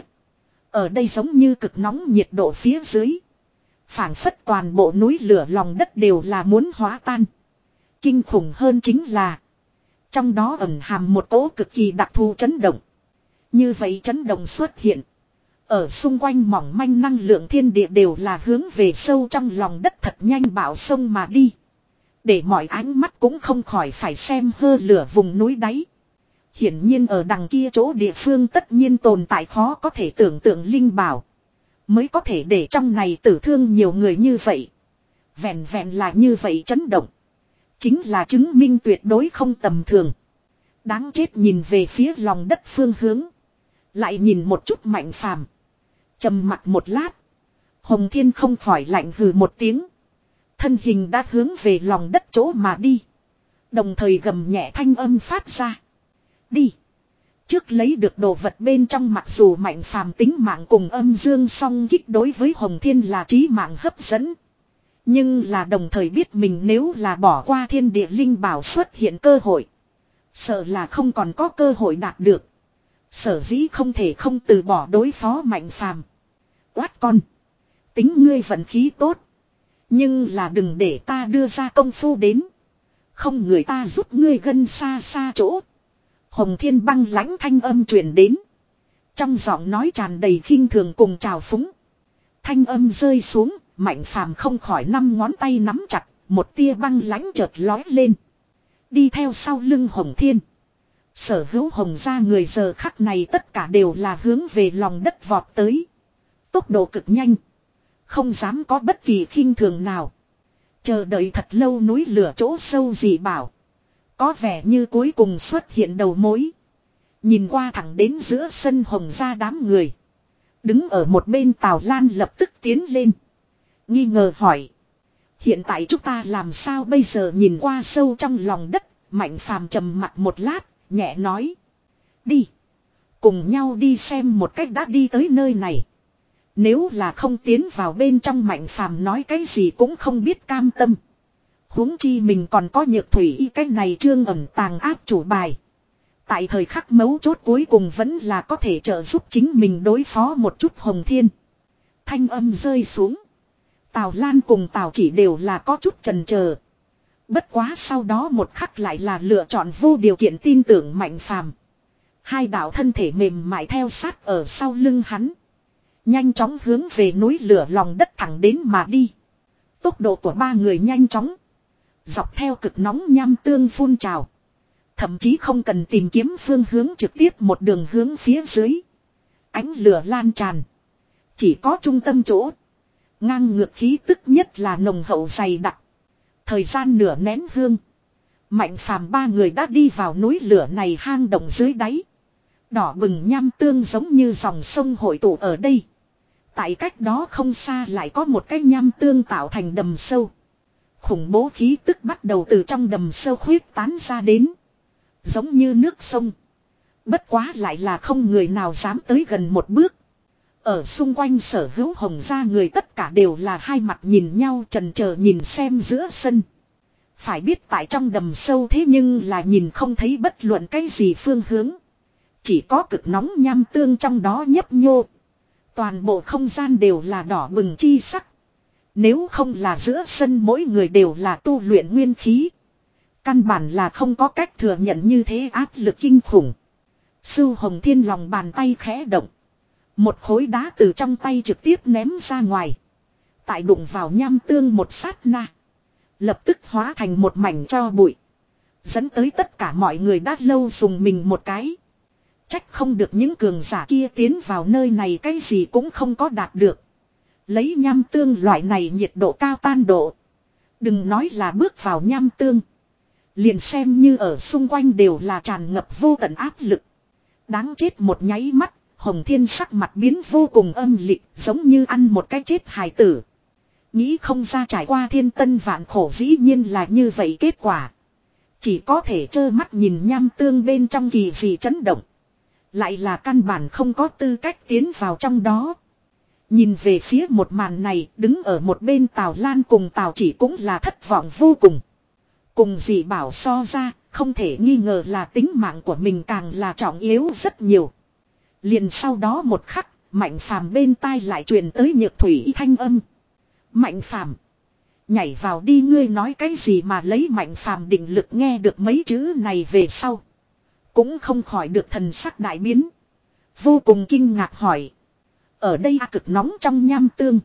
Ở đây giống như cực nóng nhiệt độ phía dưới. Phảng phất toàn bộ núi lửa lòng đất đều là muốn hóa tan. Kinh khủng hơn chính là. Trong đó ẩn hàm một cỗ cực kỳ đặc thù chấn động. Như vậy chấn động xuất hiện. Ở xung quanh mỏng manh năng lượng thiên địa đều là hướng về sâu trong lòng đất thật nhanh bạo sông mà đi. Để mọi ánh mắt cũng không khỏi phải xem hơ lửa vùng núi đáy. Hiển nhiên ở đằng kia chỗ địa phương tất nhiên tồn tại khó có thể tưởng tượng linh bảo. Mới có thể để trong này tử thương nhiều người như vậy. Vẹn vẹn là như vậy chấn động. Chính là chứng minh tuyệt đối không tầm thường. Đáng chết nhìn về phía lòng đất phương hướng. Lại nhìn một chút Mạnh Phàm. Trầm mặt một lát. Hồng Thiên không khỏi lạnh hừ một tiếng. Thân hình đã hướng về lòng đất chỗ mà đi. Đồng thời gầm nhẹ thanh âm phát ra. Đi. Trước lấy được đồ vật bên trong, mặc dù Mạnh Phàm tính mạng cùng âm dương song kích đối với Hồng Thiên là chí mạng hấp dẫn. Nhưng là đồng thời biết mình nếu là bỏ qua thiên địa linh bảo xuất hiện cơ hội. Sợ là không còn có cơ hội đạt được. Sở dĩ không thể không từ bỏ đối phó Mạnh Phàm. Quát con. Tính ngươi vận khí tốt. Nhưng là đừng để ta đưa ra công phu đến. Không người ta giúp ngươi gân xa xa chỗ. Hồng Thiên băng lãnh thanh âm truyền đến. Trong giọng nói tràn đầy khinh thường cùng trào phúng. Thanh âm rơi xuống, Mạnh Phàm không khỏi năm ngón tay nắm chặt, một tia băng lãnh chợt lói lên. Đi theo sau lưng Hồng Thiên. Sở hữu Hồng gia người giờ khắc này tất cả đều là hướng về lòng đất vọt tới. Tốc độ cực nhanh. Không dám có bất kỳ khinh thường nào. Chờ đợi thật lâu núi lửa chỗ sâu dị bảo. Có vẻ như cuối cùng xuất hiện đầu mối. Nhìn qua thẳng đến giữa sân Hồng gia đám người. Đứng ở một bên Tào Lan lập tức tiến lên. Nghi ngờ hỏi. Hiện tại chúng ta làm sao bây giờ? Nhìn qua sâu trong lòng đất. Mạnh Phàm trầm mặt một lát. Nhẹ nói. Đi. Cùng nhau đi xem một cách đã đi tới nơi này. Nếu là không tiến vào bên trong, Mạnh Phàm nói cái gì cũng không biết cam tâm. Huống chi mình còn có Nhược Thủy y cái này trương ẩn tàng áp chủ bài. Tại thời khắc mấu chốt cuối cùng vẫn là có thể trợ giúp chính mình đối phó một chút Hồng Thiên. Thanh âm rơi xuống. Tào Lan cùng Tào Chỉ đều là có chút chần chờ. Bất quá sau đó một khắc lại là lựa chọn vô điều kiện tin tưởng Mạnh Phàm. Hai đạo thân thể mềm mại theo sát ở sau lưng hắn. Nhanh chóng hướng về núi lửa lòng đất thẳng đến mà đi. Tốc độ của ba người nhanh chóng. Dọc theo cực nóng nham tương phun trào. Thậm chí không cần tìm kiếm phương hướng, trực tiếp một đường hướng phía dưới. Ánh lửa lan tràn. Chỉ có trung tâm chỗ. Ngang ngược khí tức nhất là nồng hậu dày đặc. Thời gian nửa nén hương. Mạnh Phàm ba người đã đi vào núi lửa này hang động dưới đáy. Đỏ bừng nham tương giống như dòng sông hội tụ ở đây. Tại cách đó không xa lại có một cái nham tương tạo thành đầm sâu. Khủng bố khí tức bắt đầu từ trong đầm sâu khuyết tán ra đến. Giống như nước sông. Bất quá lại là không người nào dám tới gần một bước. Ở xung quanh sở hữu Hồng gia người tất cả đều là hai mặt nhìn nhau, trần chờ nhìn xem giữa sân. Phải biết tại trong đầm sâu thế nhưng là nhìn không thấy bất luận cái gì phương hướng. Chỉ có cực nóng nham tương trong đó nhấp nhô. Toàn bộ không gian đều là đỏ bừng chi sắc. Nếu không là giữa sân mỗi người đều là tu luyện nguyên khí. Căn bản là không có cách thừa nhận như thế áp lực kinh khủng. Sưu Hồng Thiên lòng bàn tay khẽ động. Một khối đá từ trong tay trực tiếp ném ra ngoài. Tại đụng vào nham tương một sát na. Lập tức hóa thành một mảnh tro bụi. Dẫn tới tất cả mọi người đã lâu dùng mình một cái. Trách không được những cường giả kia tiến vào nơi này cái gì cũng không có đạt được. Lấy nham tương loại này nhiệt độ cao tan độ. Đừng nói là bước vào nham tương. Liền xem như ở xung quanh đều là tràn ngập vô tận áp lực. Đáng chết, một nháy mắt, Hồng Thiên sắc mặt biến vô cùng âm lịch, giống như ăn một cái chết hài tử. Nghĩ không ra trải qua thiên tân vạn khổ dĩ nhiên là như vậy kết quả. Chỉ có thể trơ mắt nhìn nham tương bên trong kỳ dị chấn động. Lại là căn bản không có tư cách tiến vào trong đó. Nhìn về phía một màn này, đứng ở một bên Tào Lan cùng Tào Chỉ cũng là thất vọng vô cùng. Cùng dị bảo so ra, không thể nghi ngờ là tính mạng của mình càng là trọng yếu rất nhiều. Liền sau đó một khắc, Mạnh Phàm bên tai lại truyền tới Nhược Thủy y thanh âm. Mạnh Phàm, nhảy vào đi. Ngươi nói cái gì mà lấy? Mạnh Phàm định lực nghe được mấy chữ này về sau. Cũng không khỏi được thần sắc đại biến. Vô cùng kinh ngạc hỏi. Ở đây cực nóng trong nham tương.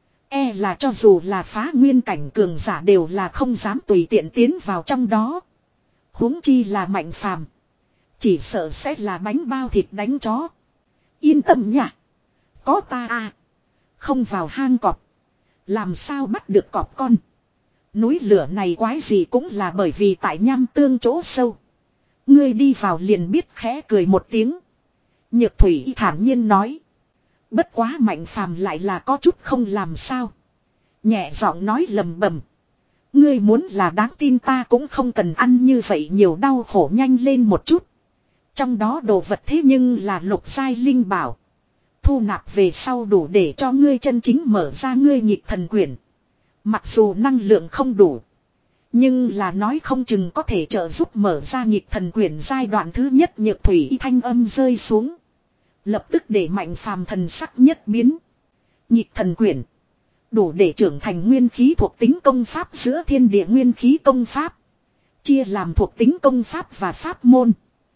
E là cho dù là phá nguyên cảnh cường giả đều là không dám tùy tiện tiến vào trong đó. Huống chi là Mạnh Phàm. Chỉ sợ sẽ là bánh bao thịt đánh chó. Yên tâm nha. Có ta à. Không vào hang cọp. Làm sao bắt được cọp con. Núi lửa này quái gì cũng là bởi vì tại nham tương chỗ sâu. Ngươi đi vào liền biết, khẽ cười một tiếng. Nhược thủy thản nhiên nói. Bất quá Mạnh Phàm lại là có chút không làm sao. Nhẹ giọng nói lầm bầm. Ngươi muốn là đáng tin ta cũng không cần ăn như vậy nhiều đau khổ, nhanh lên một chút. Trong đó đồ vật thế nhưng là lục giai linh bảo. Thu nạp về sau đủ để cho ngươi chân chính mở ra ngươi nghịch thần quyển. Mặc dù năng lượng không đủ. Nhưng là nói không chừng có thể trợ giúp mở ra nghịch thần quyển giai đoạn thứ nhất. Nhược thủy thanh âm rơi xuống. Lập tức để Mạnh Phàm thần sắc nhất biến. Nghịch thần quyển. Đủ để trưởng thành nguyên khí thuộc tính công pháp giữa thiên địa nguyên khí công pháp. Chia làm thuộc tính công pháp và pháp môn.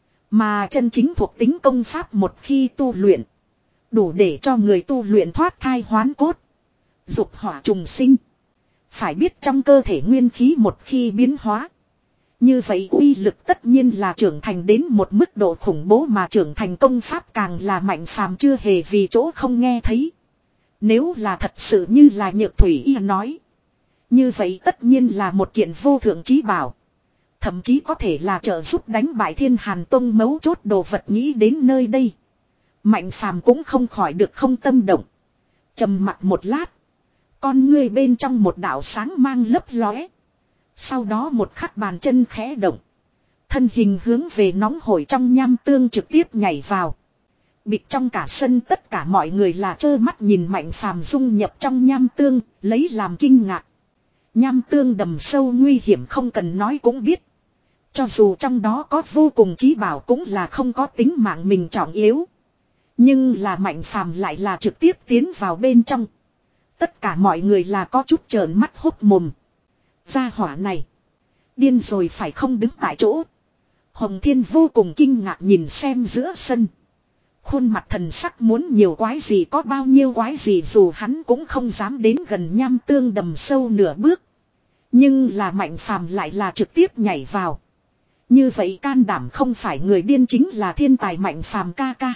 Mà chân chính thuộc tính công pháp một khi tu luyện. Đủ để cho người tu luyện thoát thai hoán cốt. Dục hỏa trùng sinh. Phải biết trong cơ thể nguyên khí một khi biến hóa. Như vậy uy lực tất nhiên là trưởng thành đến một mức độ khủng bố, mà trưởng thành công pháp càng là Mạnh Phàm chưa hề vì chỗ không nghe thấy. Nếu là thật sự như là Nhược thủy y nói. Như vậy tất nhiên là một kiện vô thượng chí bảo. Thậm chí có thể là trợ giúp đánh bại Thiên Hàn Tông mấu chốt đồ vật. Nghĩ đến nơi đây. Mạnh Phàm cũng không khỏi được không tâm động. Trầm mặc một lát. Con ngươi bên trong một đạo sáng mang lấp lóe. Sau đó một khắc bàn chân khẽ động. Thân hình hướng về nóng hổi trong nham tương trực tiếp nhảy vào. Bịt trong cả sân tất cả mọi người là trơ mắt nhìn Mạnh Phàm dung nhập trong nham tương, lấy làm kinh ngạc. Nham tương đầm sâu nguy hiểm không cần nói cũng biết. Cho dù trong đó có vô cùng chí bảo cũng là không có tính mạng mình trọng yếu. Nhưng là Mạnh Phàm lại là trực tiếp tiến vào bên trong. Tất cả mọi người là có chút trợn mắt hốt mồm. Gia hỏa này. Điên rồi phải không, đứng tại chỗ. Hồng Thiên vô cùng kinh ngạc nhìn xem giữa sân. Khuôn mặt thần sắc muốn nhiều quái gì có bao nhiêu quái gì, dù hắn cũng không dám đến gần nham tương đầm sâu nửa bước. Nhưng là Mạnh Phàm lại là trực tiếp nhảy vào. Như vậy can đảm không phải người điên chính là thiên tài Mạnh Phàm ca ca.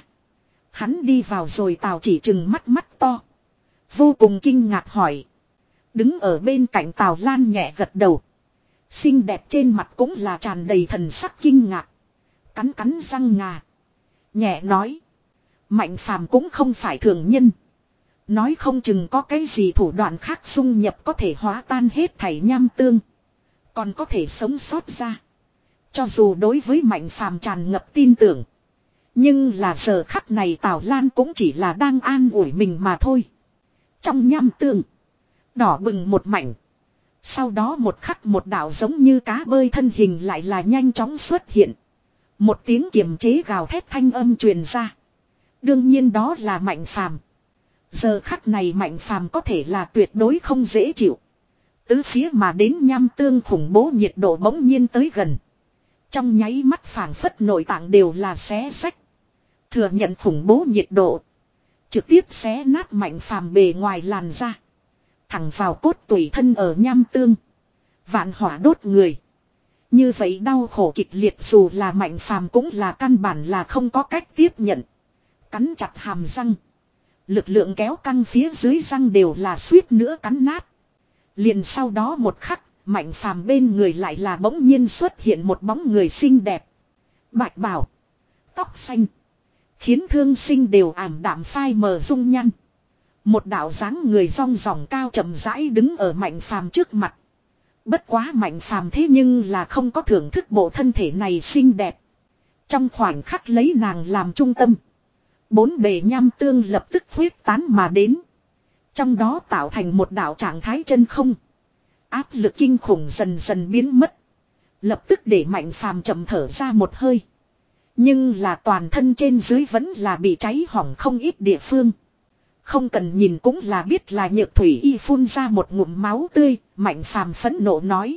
Hắn đi vào rồi. Tào Chỉ trừng mắt mắt to. Vô cùng kinh ngạc hỏi. Đứng ở bên cạnh Tào Lan nhẹ gật đầu. Xinh đẹp trên mặt cũng là tràn đầy thần sắc kinh ngạc. Cắn cắn răng ngà. Nhẹ nói. Mạnh Phàm cũng không phải thường nhân. Nói không chừng có cái gì thủ đoạn khác xung nhập có thể hóa tan hết thảy nham tương. Còn có thể sống sót ra. Cho dù đối với Mạnh Phàm tràn ngập tin tưởng. Nhưng là giờ khắc này Tào Lan cũng chỉ là đang an ủi mình mà thôi. Trong nham tương. Đỏ bừng một mảnh. Sau đó một khắc một đạo giống như cá bơi thân hình lại là nhanh chóng xuất hiện. Một tiếng kiềm chế gào thét thanh âm truyền ra. Đương nhiên đó là Mạnh Phàm. Giờ khắc này Mạnh Phàm có thể là tuyệt đối không dễ chịu. Tứ phía mà đến nham tương khủng bố nhiệt độ bỗng nhiên tới gần. Trong nháy mắt phảng phất nội tạng đều là xé rách. Thừa nhận khủng bố nhiệt độ. Trực tiếp xé nát Mạnh Phàm bề ngoài làn da. Thẳng vào cốt tủy thân ở nham tương. Vạn hỏa đốt người. Như vậy đau khổ kịch liệt dù là Mạnh Phàm cũng là căn bản là không có cách tiếp nhận. Cắn chặt hàm răng. Lực lượng kéo căng phía dưới răng đều là suýt nữa cắn nát. Liền sau đó một khắc, Mạnh Phàm bên người lại là bỗng nhiên xuất hiện một bóng người xinh đẹp. Bạch bào. Tóc xanh. Khiến thương sinh đều ảm đạm phai mờ dung nhăn. Một đạo dáng người rong ròng cao chậm rãi đứng ở Mạnh Phàm trước mặt. Bất quá Mạnh Phàm thế nhưng là không có thưởng thức bộ thân thể này xinh đẹp. Trong khoảnh khắc lấy nàng làm trung tâm. Bốn bề nham tương lập tức huyết tán mà đến. Trong đó tạo thành một đạo trạng thái chân không. Áp lực kinh khủng dần dần biến mất. Lập tức để Mạnh Phàm chậm thở ra một hơi. Nhưng là toàn thân trên dưới vẫn là bị cháy hỏng không ít địa phương. Không cần nhìn cũng là biết là Nhược thủy y phun ra một ngụm máu tươi. Mạnh Phàm phẫn nộ nói.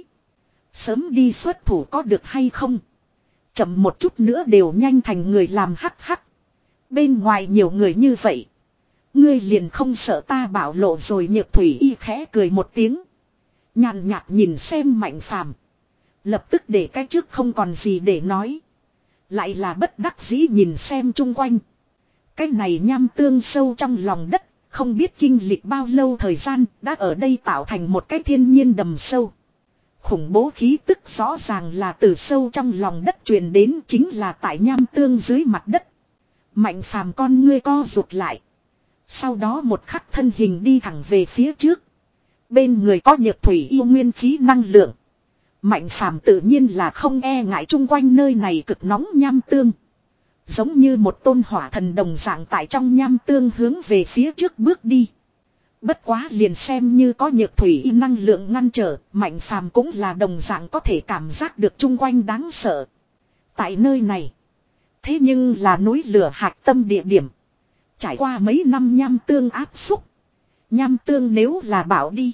Sớm đi xuất thủ có được hay không? Chậm một chút nữa đều nhanh thành người làm hắc hắc. Bên ngoài nhiều người như vậy. Ngươi liền không sợ ta bảo lộ rồi. Nhược thủy y khẽ cười một tiếng. Nhàn nhạt nhìn xem Mạnh Phàm. Lập tức để cái trước không còn gì để nói. Lại là bất đắc dĩ nhìn xem chung quanh. Cái này nham tương sâu trong lòng đất, không biết kinh lịch bao lâu thời gian, đã ở đây tạo thành một cái thiên nhiên đầm sâu. Khủng bố khí tức rõ ràng là từ sâu trong lòng đất truyền đến, chính là tại nham tương dưới mặt đất. Mạnh phàm con ngươi co rụt lại. Sau đó một khắc thân hình đi thẳng về phía trước. Bên người có nhược thủy yêu nguyên khí năng lượng. Mạnh phàm tự nhiên là không e ngại chung quanh nơi này cực nóng nham tương. Giống như một tôn hỏa thần đồng dạng tại trong nham tương hướng về phía trước bước đi. Bất quá liền xem như có nhược thủy y năng lượng ngăn trở, mạnh phàm cũng là đồng dạng có thể cảm giác được chung quanh đáng sợ. Tại nơi này, thế nhưng là núi lửa hạch tâm địa điểm. Trải qua mấy năm nham tương áp xúc. Nham tương nếu là bảo đi,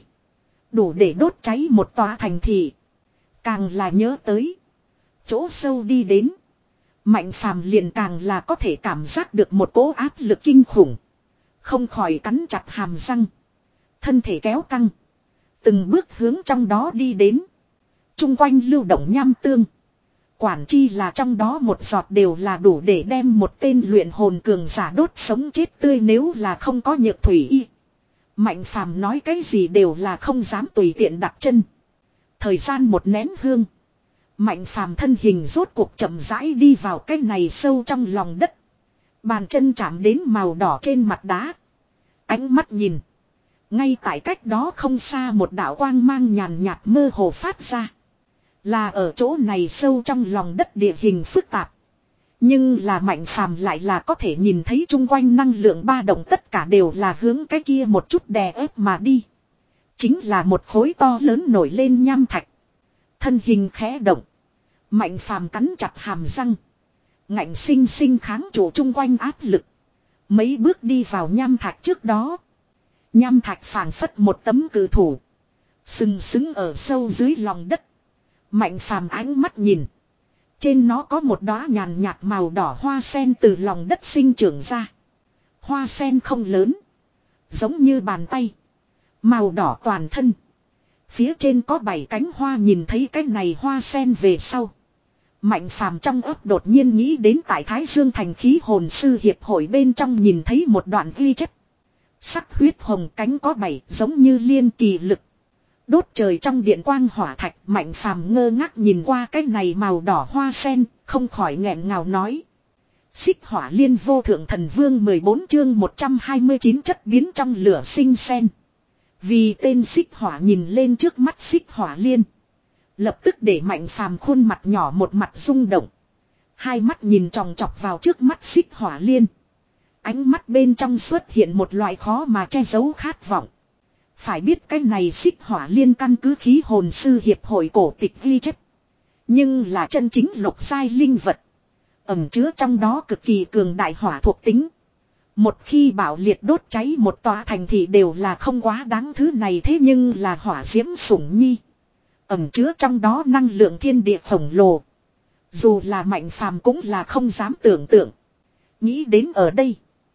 đủ để đốt cháy một tòa thành thị. Càng là nhớ tới chỗ sâu đi đến, mạnh phàm liền càng là có thể cảm giác được một cỗ áp lực kinh khủng. Không khỏi cắn chặt hàm răng, thân thể kéo căng, từng bước hướng trong đó đi đến. Trung quanh lưu động nham tương, quản chi là trong đó một giọt đều là đủ để đem một tên luyện hồn cường giả đốt sống chết tươi. Nếu là không có nhược thủy y, mạnh phàm nói cái gì đều là không dám tùy tiện đặt chân. Thời gian một nén hương, mạnh phàm thân hình rốt cuộc chậm rãi đi vào cái này sâu trong lòng đất. Bàn chân chạm đến màu đỏ trên mặt đá. Ánh mắt nhìn, ngay tại cách đó không xa một đạo quang mang nhàn nhạt mơ hồ phát ra. Là ở chỗ này sâu trong lòng đất địa hình phức tạp. Nhưng là mạnh phàm lại là có thể nhìn thấy chung quanh năng lượng ba động tất cả đều là hướng cái kia một chút đè ép mà đi. Chính là một khối to lớn nổi lên nham thạch. Thân hình khẽ động, mạnh phàm cắn chặt hàm răng, ngạnh sinh sinh kháng trụ chung quanh áp lực. Mấy bước đi vào nham thạch trước đó. Nham thạch phảng phất một tấm cự thủ, sừng sững ở sâu dưới lòng đất. Mạnh phàm ánh mắt nhìn, trên nó có một đóa nhàn nhạt màu đỏ hoa sen từ lòng đất sinh trưởng ra. Hoa sen không lớn, giống như bàn tay, màu đỏ toàn thân. Phía trên có bảy cánh hoa. Nhìn thấy cái này hoa sen về sau, mạnh phàm trong ấp đột nhiên nghĩ đến tại Thái Dương Thành khí hồn sư hiệp hội bên trong nhìn thấy một đoạn ghi chép. Sắc huyết hồng cánh có bảy, giống như liên kỳ lực. Đốt trời trong điện quang hỏa thạch. Mạnh phàm ngơ ngác nhìn qua cái này màu đỏ hoa sen, không khỏi nghẹn ngào nói. Xích hỏa liên vô thượng thần vương mười bốn chương một trăm hai mươi chín chất biến trong lửa sinh sen. Vì tên xích hỏa nhìn lên trước mắt xích hỏa liên, lập tức để mạnh phàm khuôn mặt nhỏ một mặt rung động. Hai mắt nhìn tròng trọc vào trước mắt xích hỏa liên. Ánh mắt bên trong xuất hiện một loại khó mà che giấu khát vọng. Phải biết cái này xích hỏa liên căn cứ khí hồn sư hiệp hội cổ tịch ghi chép, nhưng là chân chính lục giai linh vật, ẩn chứa trong đó cực kỳ cường đại hỏa thuộc tính. Một khi bạo liệt đốt cháy một tòa thành thị đều là không quá đáng thứ này. Thế nhưng là hỏa diễm sủng nhi, ẩn chứa trong đó năng lượng thiên địa khổng lồ. Dù là mạnh phàm cũng là không dám tưởng tượng. Nghĩ đến ở đây,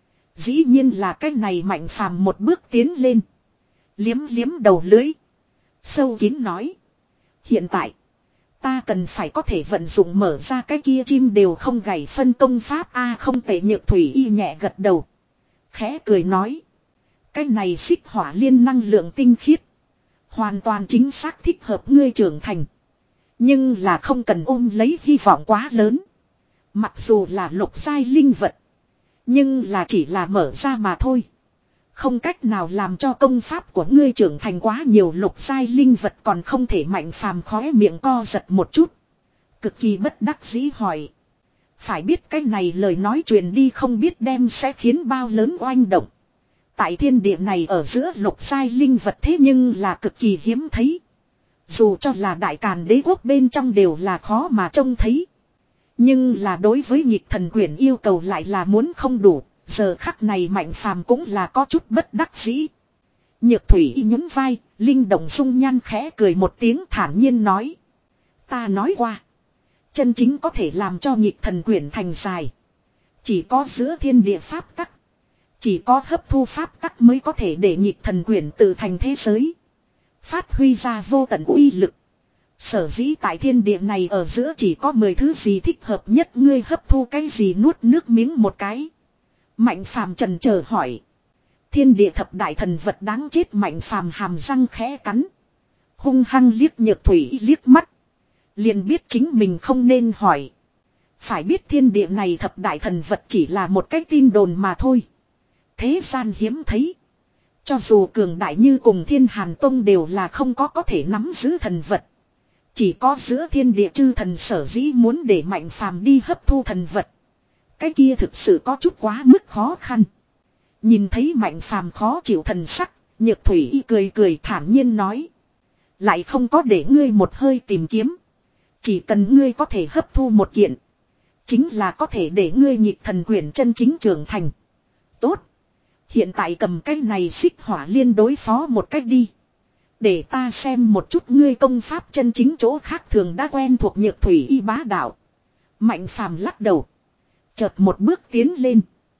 dĩ nhiên là cái này mạnh phàm một bước tiến lên, liếm liếm đầu lưới, sâu kín nói. Hiện tại, ta cần phải có thể vận dụng mở ra cái kia chim đều không gảy phân công pháp a. Không tệ. Nhược thủy y nhẹ gật đầu, khẽ cười nói. Cái này xích hỏa liên năng lượng tinh khiết, hoàn toàn chính xác thích hợp ngươi trưởng thành. Nhưng là không cần ôm lấy hy vọng quá lớn. Mặc dù là lục giai linh vật, nhưng là chỉ là mở ra mà thôi, không cách nào làm cho công pháp của ngươi trưởng thành quá nhiều. Lục giai linh vật còn không thể. Mạnh phàm khóe miệng co giật một chút, cực kỳ bất đắc dĩ hỏi. Phải biết cái này lời nói truyền đi không biết đem sẽ khiến bao lớn oanh động. Tại thiên địa này ở giữa lục giai linh vật thế nhưng là cực kỳ hiếm thấy. Dù cho là đại càn đế quốc bên trong đều là khó mà trông thấy. Nhưng là đối với nghịch thần quyển yêu cầu lại là muốn không đủ. Giờ khắc này mạnh phàm cũng là có chút bất đắc dĩ. Nhược thủy y nhún vai, linh động dung nhan khẽ cười một tiếng thản nhiên nói. Ta nói qua, chân chính có thể làm cho nghịch thần quyển thành dài, chỉ có giữa thiên địa pháp tắc. Chỉ có hấp thu pháp tắc mới có thể để nghịch thần quyển tự thành thế giới, phát huy ra vô tận uy lực. Sở dĩ tại thiên địa này ở giữa chỉ có mười thứ gì thích hợp nhất, ngươi hấp thu cái gì? Nuốt nước miếng một cái. Mạnh phàm trần chờ hỏi. Thiên địa thập đại thần vật đáng chết. Mạnh phàm hàm răng khẽ cắn. Hung hăng liếc Nhược Thủy liếc mắt. Liền biết chính mình không nên hỏi. Phải biết thiên địa này thập đại thần vật chỉ là một cái tin đồn mà thôi. Thế gian hiếm thấy. Cho dù cường đại như cùng Thiên Hàn Tông đều là không có có thể nắm giữ thần vật. Chỉ có giữa thiên địa chư thần sở dĩ muốn để Mạnh phàm đi hấp thu thần vật. Cái kia thực sự có chút quá mức khó khăn. Nhìn thấy Mạnh phàm khó chịu thần sắc, Nhược Thủy y cười cười thản nhiên nói. Lại không có để ngươi một hơi tìm kiếm. Chỉ cần ngươi có thể hấp thu một kiện. Chính là có thể để ngươi nhịp thần quyển chân chính trưởng thành. Tốt. Hiện tại cầm cái này xích hỏa liên đối phó một cách đi. Để ta xem một chút ngươi công pháp chân chính chỗ khác thường đã quen thuộc. Nhược Thủy y bá đạo. Mạnh phàm lắc đầu. Chợt một bước tiến lên.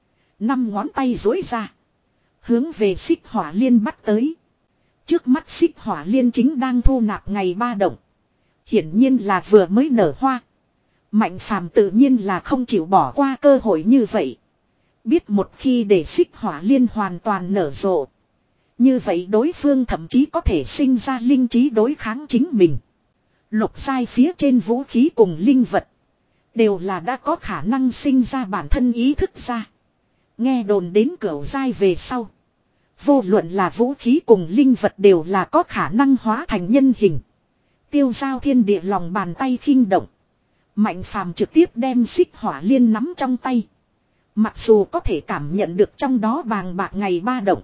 Năm ngón tay duỗi ra. Hướng về xích hỏa liên bắt tới. Trước mắt xích hỏa liên chính đang thu nạp ngày ba động. Hiển nhiên là vừa mới nở hoa. Mạnh phàm tự nhiên là không chịu bỏ qua cơ hội như vậy. Biết một khi để xích hỏa liên hoàn toàn nở rộ. Như vậy đối phương thậm chí có thể sinh ra linh trí đối kháng chính mình. Lục giai phía trên vũ khí cùng linh vật. Đều là đã có khả năng sinh ra bản thân ý thức ra. Nghe đồn đến cửu giai về sau. Vô luận là vũ khí cùng linh vật đều là có khả năng hóa thành nhân hình. Tiêu giao thiên địa lòng bàn tay khinh động. Mạnh phàm trực tiếp đem xích hỏa liên nắm trong tay. Mặc dù có thể cảm nhận được trong đó bàng bạc ngày ba động.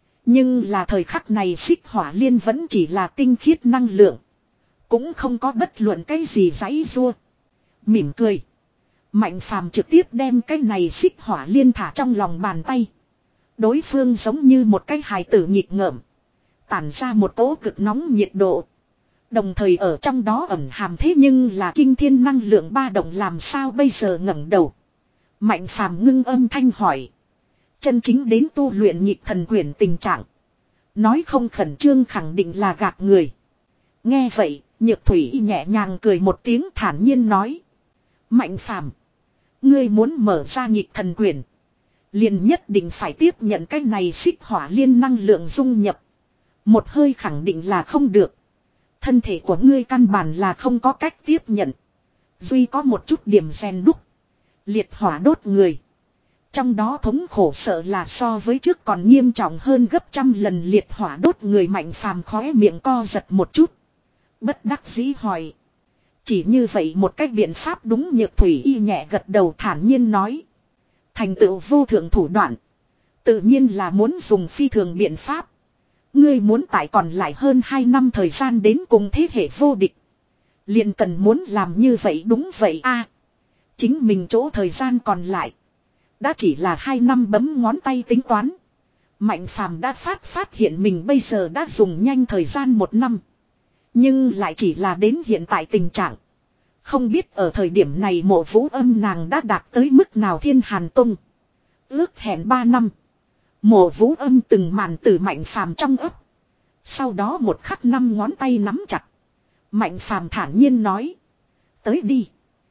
Nhưng là thời khắc này xích hỏa liên vẫn chỉ là tinh khiết năng lượng. Cũng không có bất luận cái gì giãy giụa. Mỉm cười. Mạnh phàm trực tiếp đem cái này xích hỏa liên thả trong lòng bàn tay. Đối phương giống như một cái hài tử nghịch ngợm. Tản ra một cỗ cực nóng nhiệt độ. Đồng thời ở trong đó ẩn hàm thế nhưng là kinh thiên năng lượng ba động. Làm sao bây giờ? Ngẩng đầu. Mạnh phàm ngưng âm thanh hỏi. Chân chính đến tu luyện nhịp thần quyển tình trạng. Nói không khẩn trương khẳng định là gạt người. Nghe vậy, Nhược Thủy nhẹ nhàng cười một tiếng thản nhiên nói. Mạnh phàm. Ngươi muốn mở ra nhịp thần quyển. Liền nhất định phải tiếp nhận cái này xích hỏa liên năng lượng dung nhập. Một hơi khẳng định là không được. Thân thể của ngươi căn bản là không có cách tiếp nhận. Duy có một chút điểm rèn đúc. Liệt hỏa đốt người. Trong đó thống khổ sợ là so với trước còn nghiêm trọng hơn gấp trăm lần. Liệt hỏa đốt người. Mạnh phàm khóe miệng co giật một chút. Bất đắc dĩ hỏi. Chỉ như vậy một cách biện pháp đúng. Nhược Thủy y nhẹ gật đầu thản nhiên nói. Thành tựu vô thượng thủ đoạn. Tự nhiên là muốn dùng phi thường biện pháp. Ngươi muốn tại còn lại hơn hai năm thời gian đến cùng thế hệ vô địch. Liền cần muốn làm như vậy đúng vậy a. Chính mình chỗ thời gian còn lại. Đã chỉ là hai năm bấm ngón tay tính toán. Mạnh phàm đã phát phát hiện mình bây giờ đã dùng nhanh thời gian một năm. Nhưng lại chỉ là đến hiện tại tình trạng. Không biết ở thời điểm này Mộ Vũ Âm nàng đã đạt tới mức nào. Thiên Hàn Tông. Ước hẹn ba năm. Mộ Vũ Âm từng màn từ Mạnh phàm trong ấp. Sau đó một khắc năm ngón tay nắm chặt. Mạnh phàm thản nhiên nói. Tới đi.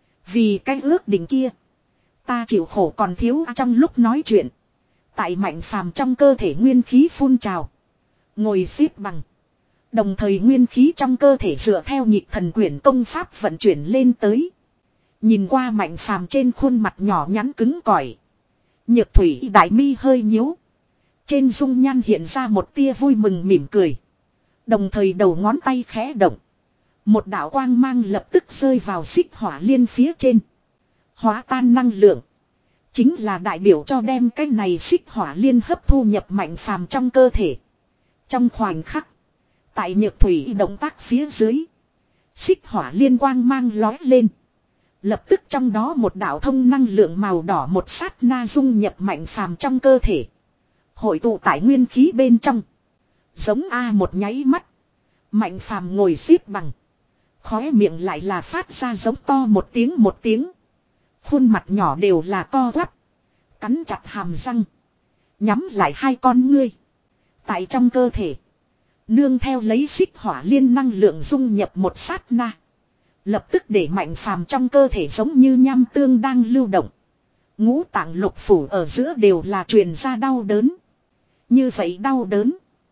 Vì cái ước định kia. Ta chịu khổ còn thiếu. Trong lúc nói chuyện. Tại Mạnh phàm trong cơ thể nguyên khí phun trào. Ngồi xếp bằng. Đồng thời nguyên khí trong cơ thể dựa theo nhịp thần quyển công pháp vận chuyển lên tới. Nhìn qua Mạnh phàm trên khuôn mặt nhỏ nhắn cứng cỏi. Nhược Thủy đại mi hơi nhíu. Trên dung nhan hiện ra một tia vui mừng mỉm cười. Đồng thời đầu ngón tay khẽ động. Một đạo quang mang lập tức rơi vào xích hỏa liên phía trên. Hóa tan năng lượng. Chính là đại biểu cho đem cái này xích hỏa liên hấp thu nhập Mạnh phàm trong cơ thể. Trong khoảnh khắc. Tại Nhược Thủy động tác phía dưới. Xích hỏa liên quang mang lói lên. Lập tức trong đó một đạo thông năng lượng màu đỏ một sát na dung nhập Mạnh phàm trong cơ thể. Hội tụ tại nguyên khí bên trong. Giống A một nháy mắt. Mạnh phàm ngồi xếp bằng. Khóe miệng lại là phát ra giống to một tiếng một tiếng. Khuôn mặt nhỏ đều là co quắp. Cắn chặt hàm răng. Nhắm lại hai con ngươi. Tại trong cơ thể. Nương theo lấy xích hỏa liên năng lượng dung nhập một sát na. Lập tức để Mạnh Phàm trong cơ thể giống như nham tương đang lưu động. Ngũ tạng lục phủ ở giữa đều là truyền ra đau đớn. Như vậy đau đớn.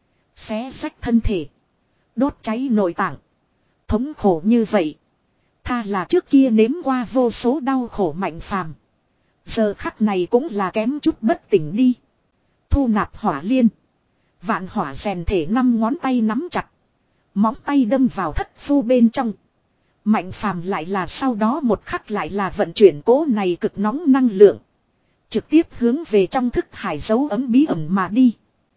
Xé rách thân thể. Đốt cháy nội tạng. Thống khổ như vậy. Tha là trước kia nếm qua vô số đau khổ Mạnh Phàm. Giờ khắc này cũng là kém chút bất tỉnh đi. Thu nạp hỏa liên. Vạn hỏa rèn thể năm ngón tay nắm chặt. Móng tay đâm vào thất phu bên trong. Mạnh Phàm lại là sau đó một khắc lại là vận chuyển cố này cực nóng năng lượng. Trực tiếp hướng về trong thức hải dấu ấm bí ẩn mà đi.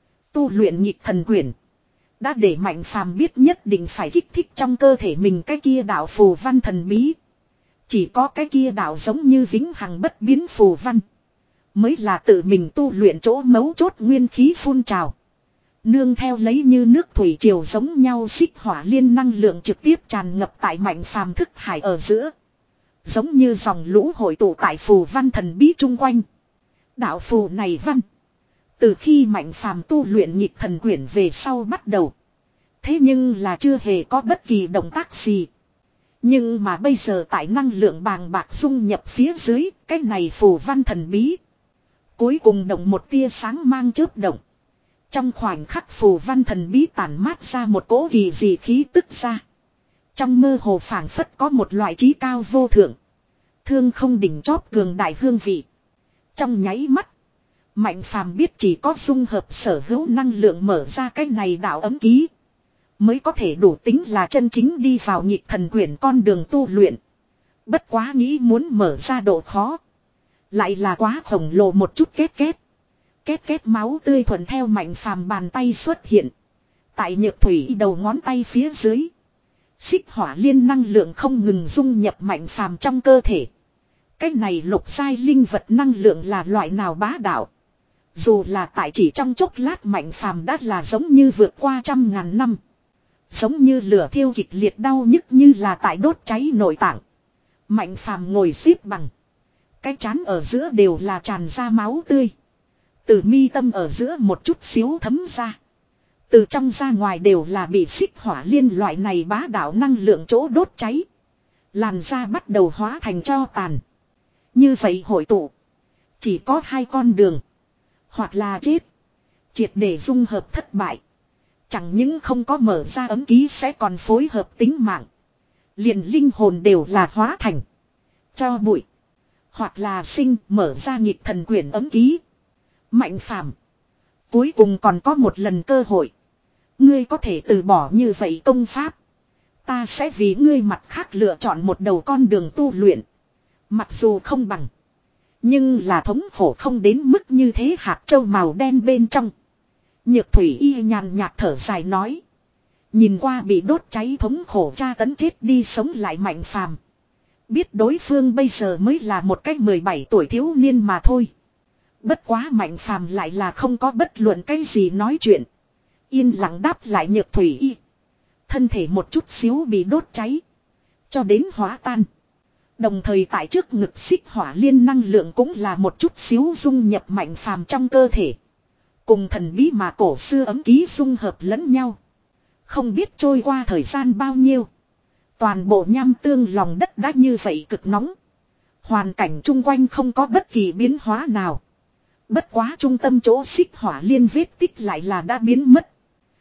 Tu luyện nhịp thần quyển. Đã để Mạnh Phàm biết nhất định phải kích thích trong cơ thể mình cái kia đạo phù văn thần bí. Chỉ có cái kia đạo giống như vĩnh hằng bất biến phù văn. Mới là tự mình tu luyện chỗ mấu chốt nguyên khí phun trào. Nương theo lấy như nước thủy triều giống nhau xích hỏa liên năng lượng trực tiếp tràn ngập tại Mạnh Phàm thức hải ở giữa. Giống như dòng lũ hội tụ tại phù văn thần bí chung quanh. Đạo phù này văn. Từ khi Mạnh Phàm tu luyện nhịp thần quyển về sau bắt đầu. Thế nhưng là chưa hề có bất kỳ động tác gì. Nhưng mà bây giờ tại năng lượng bàng bạc dung nhập phía dưới, cái này phù văn thần bí. Cuối cùng động một tia sáng mang chớp động. Trong khoảnh khắc phù văn thần bí tản mát ra một cỗ kỳ dị khí tức ra. Trong mơ hồ phảng phất có một loại trí cao vô thượng. Thương không đỉnh chóp cường đại hương vị. Trong nháy mắt. Mạnh Phàm biết chỉ có dung hợp sở hữu năng lượng mở ra cái này đạo ấm ký. Mới có thể đủ tính là chân chính đi vào nhịp thần quyển con đường tu luyện. Bất quá nghĩ muốn mở ra độ khó. Lại là quá khổng lồ một chút két két. Két két máu tươi thuận theo Mạnh Phàm bàn tay xuất hiện. Tại nhược thủy đầu ngón tay phía dưới. Xích hỏa liên năng lượng không ngừng dung nhập Mạnh Phàm trong cơ thể. Cái này lục sai linh vật năng lượng là loại nào bá đạo. Dù là tại chỉ trong chốc lát Mạnh Phàm đã là giống như vượt qua trăm ngàn năm. Giống như lửa thiêu kịch liệt đau nhức như là tại đốt cháy nội tạng. Mạnh Phàm ngồi xếp bằng. Cái trán ở giữa đều là tràn ra máu tươi. Từ mi tâm ở giữa một chút xíu thấm ra. Từ trong ra ngoài đều là bị xích hỏa liên loại này bá đạo năng lượng chỗ đốt cháy. Làn da bắt đầu hóa thành tro tàn. Như vậy hội tụ. Chỉ có hai con đường. Hoặc là chết. Triệt để dung hợp thất bại. Chẳng những không có mở ra ấm ký sẽ còn phối hợp tính mạng. Liền linh hồn đều là hóa thành. Cho bụi. Hoặc là sinh mở ra nhịp thần quyển ấm ký. Mạnh Phàm. Cuối cùng còn có một lần cơ hội. Ngươi có thể từ bỏ như vậy công pháp. Ta sẽ vì ngươi mặt khác lựa chọn một đầu con đường tu luyện. Mặc dù không bằng. Nhưng là thống khổ không đến mức như thế hạt châu màu đen bên trong. Nhược thủy y nhàn nhạt thở dài nói. Nhìn qua bị đốt cháy thống khổ tra tấn chết đi sống lại Mạnh Phàm. Biết đối phương bây giờ mới là một cái mười bảy tuổi thiếu niên mà thôi. Bất quá Mạnh Phàm lại là không có bất luận cái gì nói chuyện. Yên lặng đáp lại nhược thủy y. Thân thể một chút xíu bị đốt cháy. Cho đến hóa tan. Đồng thời tại trước ngực xích hỏa liên năng lượng cũng là một chút xíu dung nhập Mạnh Phàm trong cơ thể. Cùng thần bí mà cổ xưa ấm ký dung hợp lẫn nhau. Không biết trôi qua thời gian bao nhiêu. Toàn bộ nham tương lòng đất đã như vậy cực nóng. Hoàn cảnh chung quanh không có bất kỳ biến hóa nào. Bất quá trung tâm chỗ xích hỏa liên vết tích lại là đã biến mất.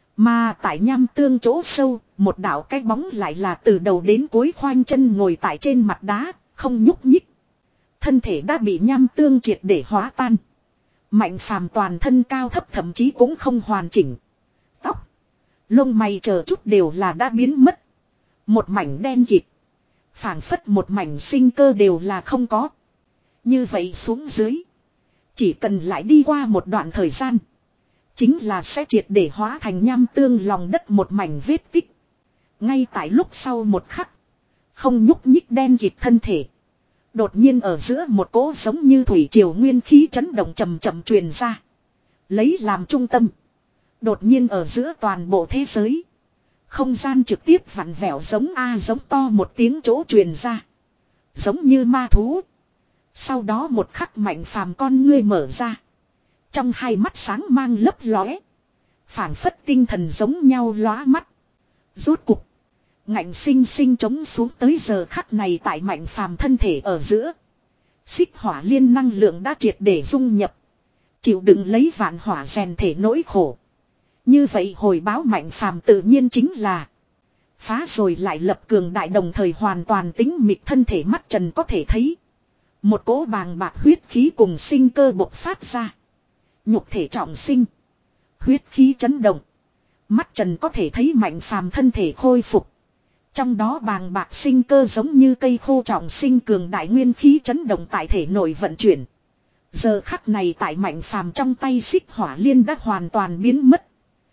Mà tại nham tương chỗ sâu, một đạo cái bóng lại là từ đầu đến cuối khoanh chân ngồi tại trên mặt đá, không nhúc nhích. Thân thể đã bị nham tương triệt để hóa tan. Mạnh Phàm toàn thân cao thấp thậm chí cũng không hoàn chỉnh. Tóc, lông mày chờ chút đều là đã biến mất. Một mảnh đen kịt. Phảng phất một mảnh sinh cơ đều là không có. Như vậy xuống dưới. Chỉ cần lại đi qua một đoạn thời gian. Chính là sẽ triệt để hóa thành nham tương lòng đất một mảnh vết tích. Ngay tại lúc sau một khắc. Không nhúc nhích đen kịt thân thể. Đột nhiên ở giữa một cỗ giống như thủy triều nguyên khí chấn động chậm chậm truyền ra. Lấy làm trung tâm. Đột nhiên ở giữa toàn bộ thế giới. Không gian trực tiếp vặn vẹo giống A giống to một tiếng chỗ truyền ra. Giống như ma thú. Sau đó một khắc Mạnh Phàm con ngươi mở ra. Trong hai mắt sáng mang lấp lóe. Phảng phất tinh thần giống nhau lóa mắt. Rốt cục. Ngạnh sinh sinh chống xuống tới giờ khắc này tại Mạnh Phàm thân thể ở giữa. Xích hỏa liên năng lượng đã triệt để dung nhập. Chịu đựng lấy vạn hỏa rèn thể nỗi khổ. Như vậy hồi báo Mạnh Phàm tự nhiên chính là. Phá rồi lại lập cường đại đồng thời hoàn toàn tính mịt thân thể mắt trần có thể thấy. Một cỗ bàng bạc huyết khí cùng sinh cơ bộc phát ra. Nhục thể trọng sinh. Huyết khí chấn động. Mắt trần có thể thấy Mạnh Phàm thân thể khôi phục. Trong đó bàng bạc sinh cơ giống như cây khô trọng sinh cường đại nguyên khí chấn động tại thể nội vận chuyển. Giờ khắc này tại Mạnh Phàm trong tay xích hỏa liên đã hoàn toàn biến mất.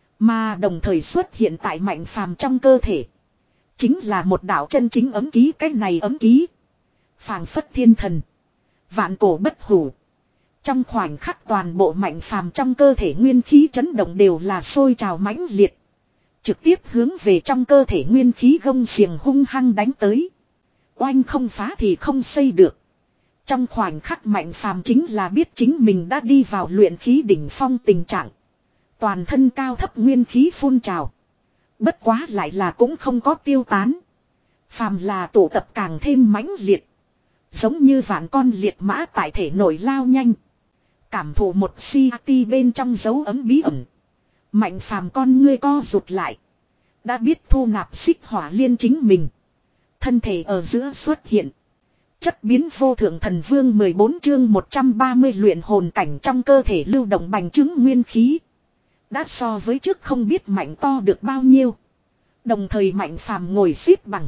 Mà đồng thời xuất hiện tại Mạnh Phàm trong cơ thể. Chính là một đạo chân chính ấm ký, cái này ấm ký. Phảng phất thiên thần. Vạn cổ bất hủ. Trong khoảnh khắc toàn bộ Mạnh Phàm trong cơ thể nguyên khí chấn động đều là sôi trào mãnh liệt. Trực tiếp hướng về trong cơ thể nguyên khí gông xiềng hung hăng đánh tới. Oanh không phá thì không xây được. Trong khoảnh khắc Mạnh Phàm chính là biết chính mình đã đi vào luyện khí đỉnh phong tình trạng. Toàn thân cao thấp nguyên khí phun trào. Bất quá lại là cũng không có tiêu tán. Phàm là tụ tập càng thêm mãnh liệt. Giống như vạn con liệt mã tại thể nổi lao nhanh. Cảm thụ một si ti bên trong dấu ấm bí ẩn. Mạnh Phàm con ngươi co rụt lại. Đã biết thu nạp xích hỏa liên chính mình. Thân thể ở giữa xuất hiện. Chất biến vô thượng thần vương mười bốn chương một trăm ba mươi luyện hồn cảnh trong cơ thể lưu động bành trướng nguyên khí. Đã so với trước không biết mạnh to được bao nhiêu. Đồng thời Mạnh Phàm ngồi xếp bằng.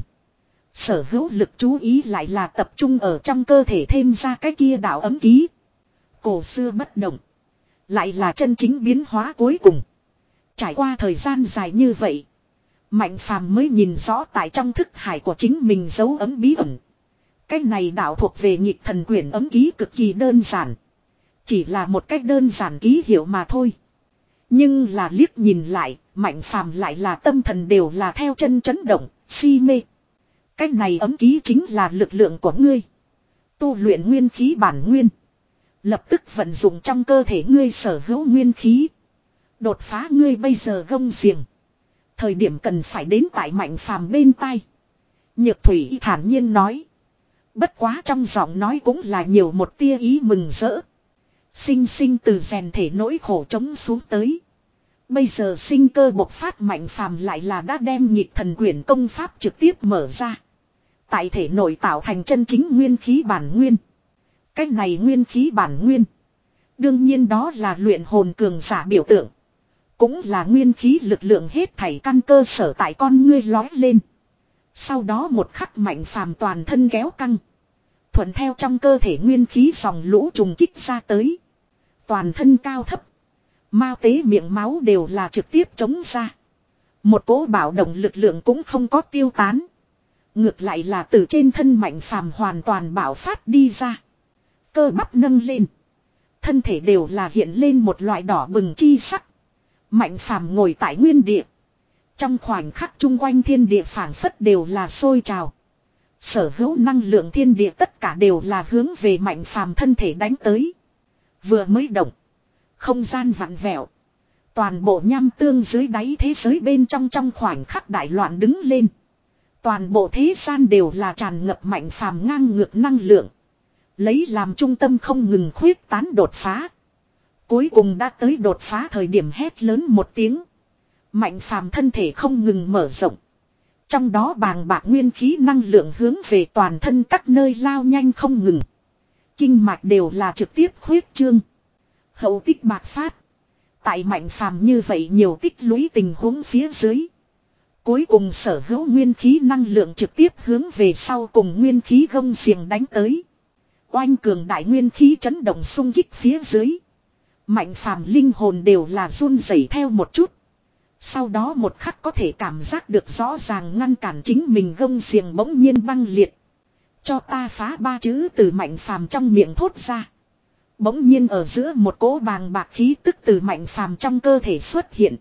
Sở hữu lực chú ý lại là tập trung ở trong cơ thể thêm ra cái kia đạo ấm ký. Cổ xưa bất động. Lại là chân chính biến hóa cuối cùng. Trải qua thời gian dài như vậy. Mạnh Phàm mới nhìn rõ tại trong thức hải của chính mình dấu ấm bí ẩn. Cái này đạo thuộc về nhịp thần quyển ấm ký cực kỳ đơn giản. Chỉ là một cách đơn giản ký hiệu mà thôi. Nhưng là liếc nhìn lại, Mạnh Phàm lại là tâm thần đều là theo chân chấn động, si mê. Cái này ấm ký chính là lực lượng của ngươi. Tu luyện nguyên khí bản nguyên. Lập tức vận dụng trong cơ thể ngươi sở hữu nguyên khí. Đột phá ngươi bây giờ gông xiềng. Thời điểm cần phải đến tại Mạnh Phàm bên tai. Nhược Thủy thản nhiên nói. Bất quá trong giọng nói cũng là nhiều một tia ý mừng rỡ. Sinh sinh từ rèn thể nỗi khổ chống xuống tới. Bây giờ sinh cơ bộc phát Mạnh Phàm lại là đã đem nhịp thần quyển công pháp trực tiếp mở ra. Tại thể nội tạo thành chân chính nguyên khí bản nguyên. Cái này nguyên khí bản nguyên. Đương nhiên đó là luyện hồn cường giả biểu tượng. Cũng là nguyên khí lực lượng hết thảy căn cơ sở tại con ngươi lói lên. Sau đó một khắc Mạnh Phàm toàn thân kéo căng. Thuận theo trong cơ thể nguyên khí dòng lũ trùng kích ra tới. Toàn thân cao thấp. Mao tế miệng máu đều là trực tiếp chống ra. Một cỗ bạo động lực lượng cũng không có tiêu tán. Ngược lại là từ trên thân Mạnh Phàm hoàn toàn bạo phát đi ra. Cơ bắp nâng lên. Thân thể đều là hiện lên một loại đỏ bừng chi sắc. Mạnh Phàm ngồi tại nguyên địa. Trong khoảnh khắc chung quanh thiên địa phảng phất đều là sôi trào. Sở hữu năng lượng thiên địa tất cả đều là hướng về Mạnh Phàm thân thể đánh tới. Vừa mới động. Không gian vặn vẹo. Toàn bộ nham tương dưới đáy thế giới bên trong trong khoảnh khắc đại loạn đứng lên. Toàn bộ thế gian đều là tràn ngập Mạnh Phàm ngang ngược năng lượng. Lấy làm trung tâm không ngừng khuyết tán đột phá. Cuối cùng đã tới đột phá thời điểm hét lớn một tiếng. Mạnh Phàm thân thể không ngừng mở rộng. Trong đó bàng bạc nguyên khí năng lượng hướng về toàn thân các nơi lao nhanh không ngừng. Kinh mạch đều là trực tiếp khuyết trương. Hậu tích bạc phát. Tại Mạnh Phàm như vậy nhiều tích lũy tình huống phía dưới. Cuối cùng sở hữu nguyên khí năng lượng trực tiếp hướng về sau cùng nguyên khí gông xiềng đánh tới. Oanh cường đại nguyên khí chấn động xung kích phía dưới. Mạnh Phàm linh hồn đều là run rẩy theo một chút. Sau đó một khắc có thể cảm giác được rõ ràng ngăn cản chính mình gông xiềng bỗng nhiên băng liệt. Cho ta phá ba chữ từ Mạnh Phàm trong miệng thốt ra. Bỗng nhiên ở giữa một cỗ bàng bạc khí tức từ Mạnh Phàm trong cơ thể xuất hiện.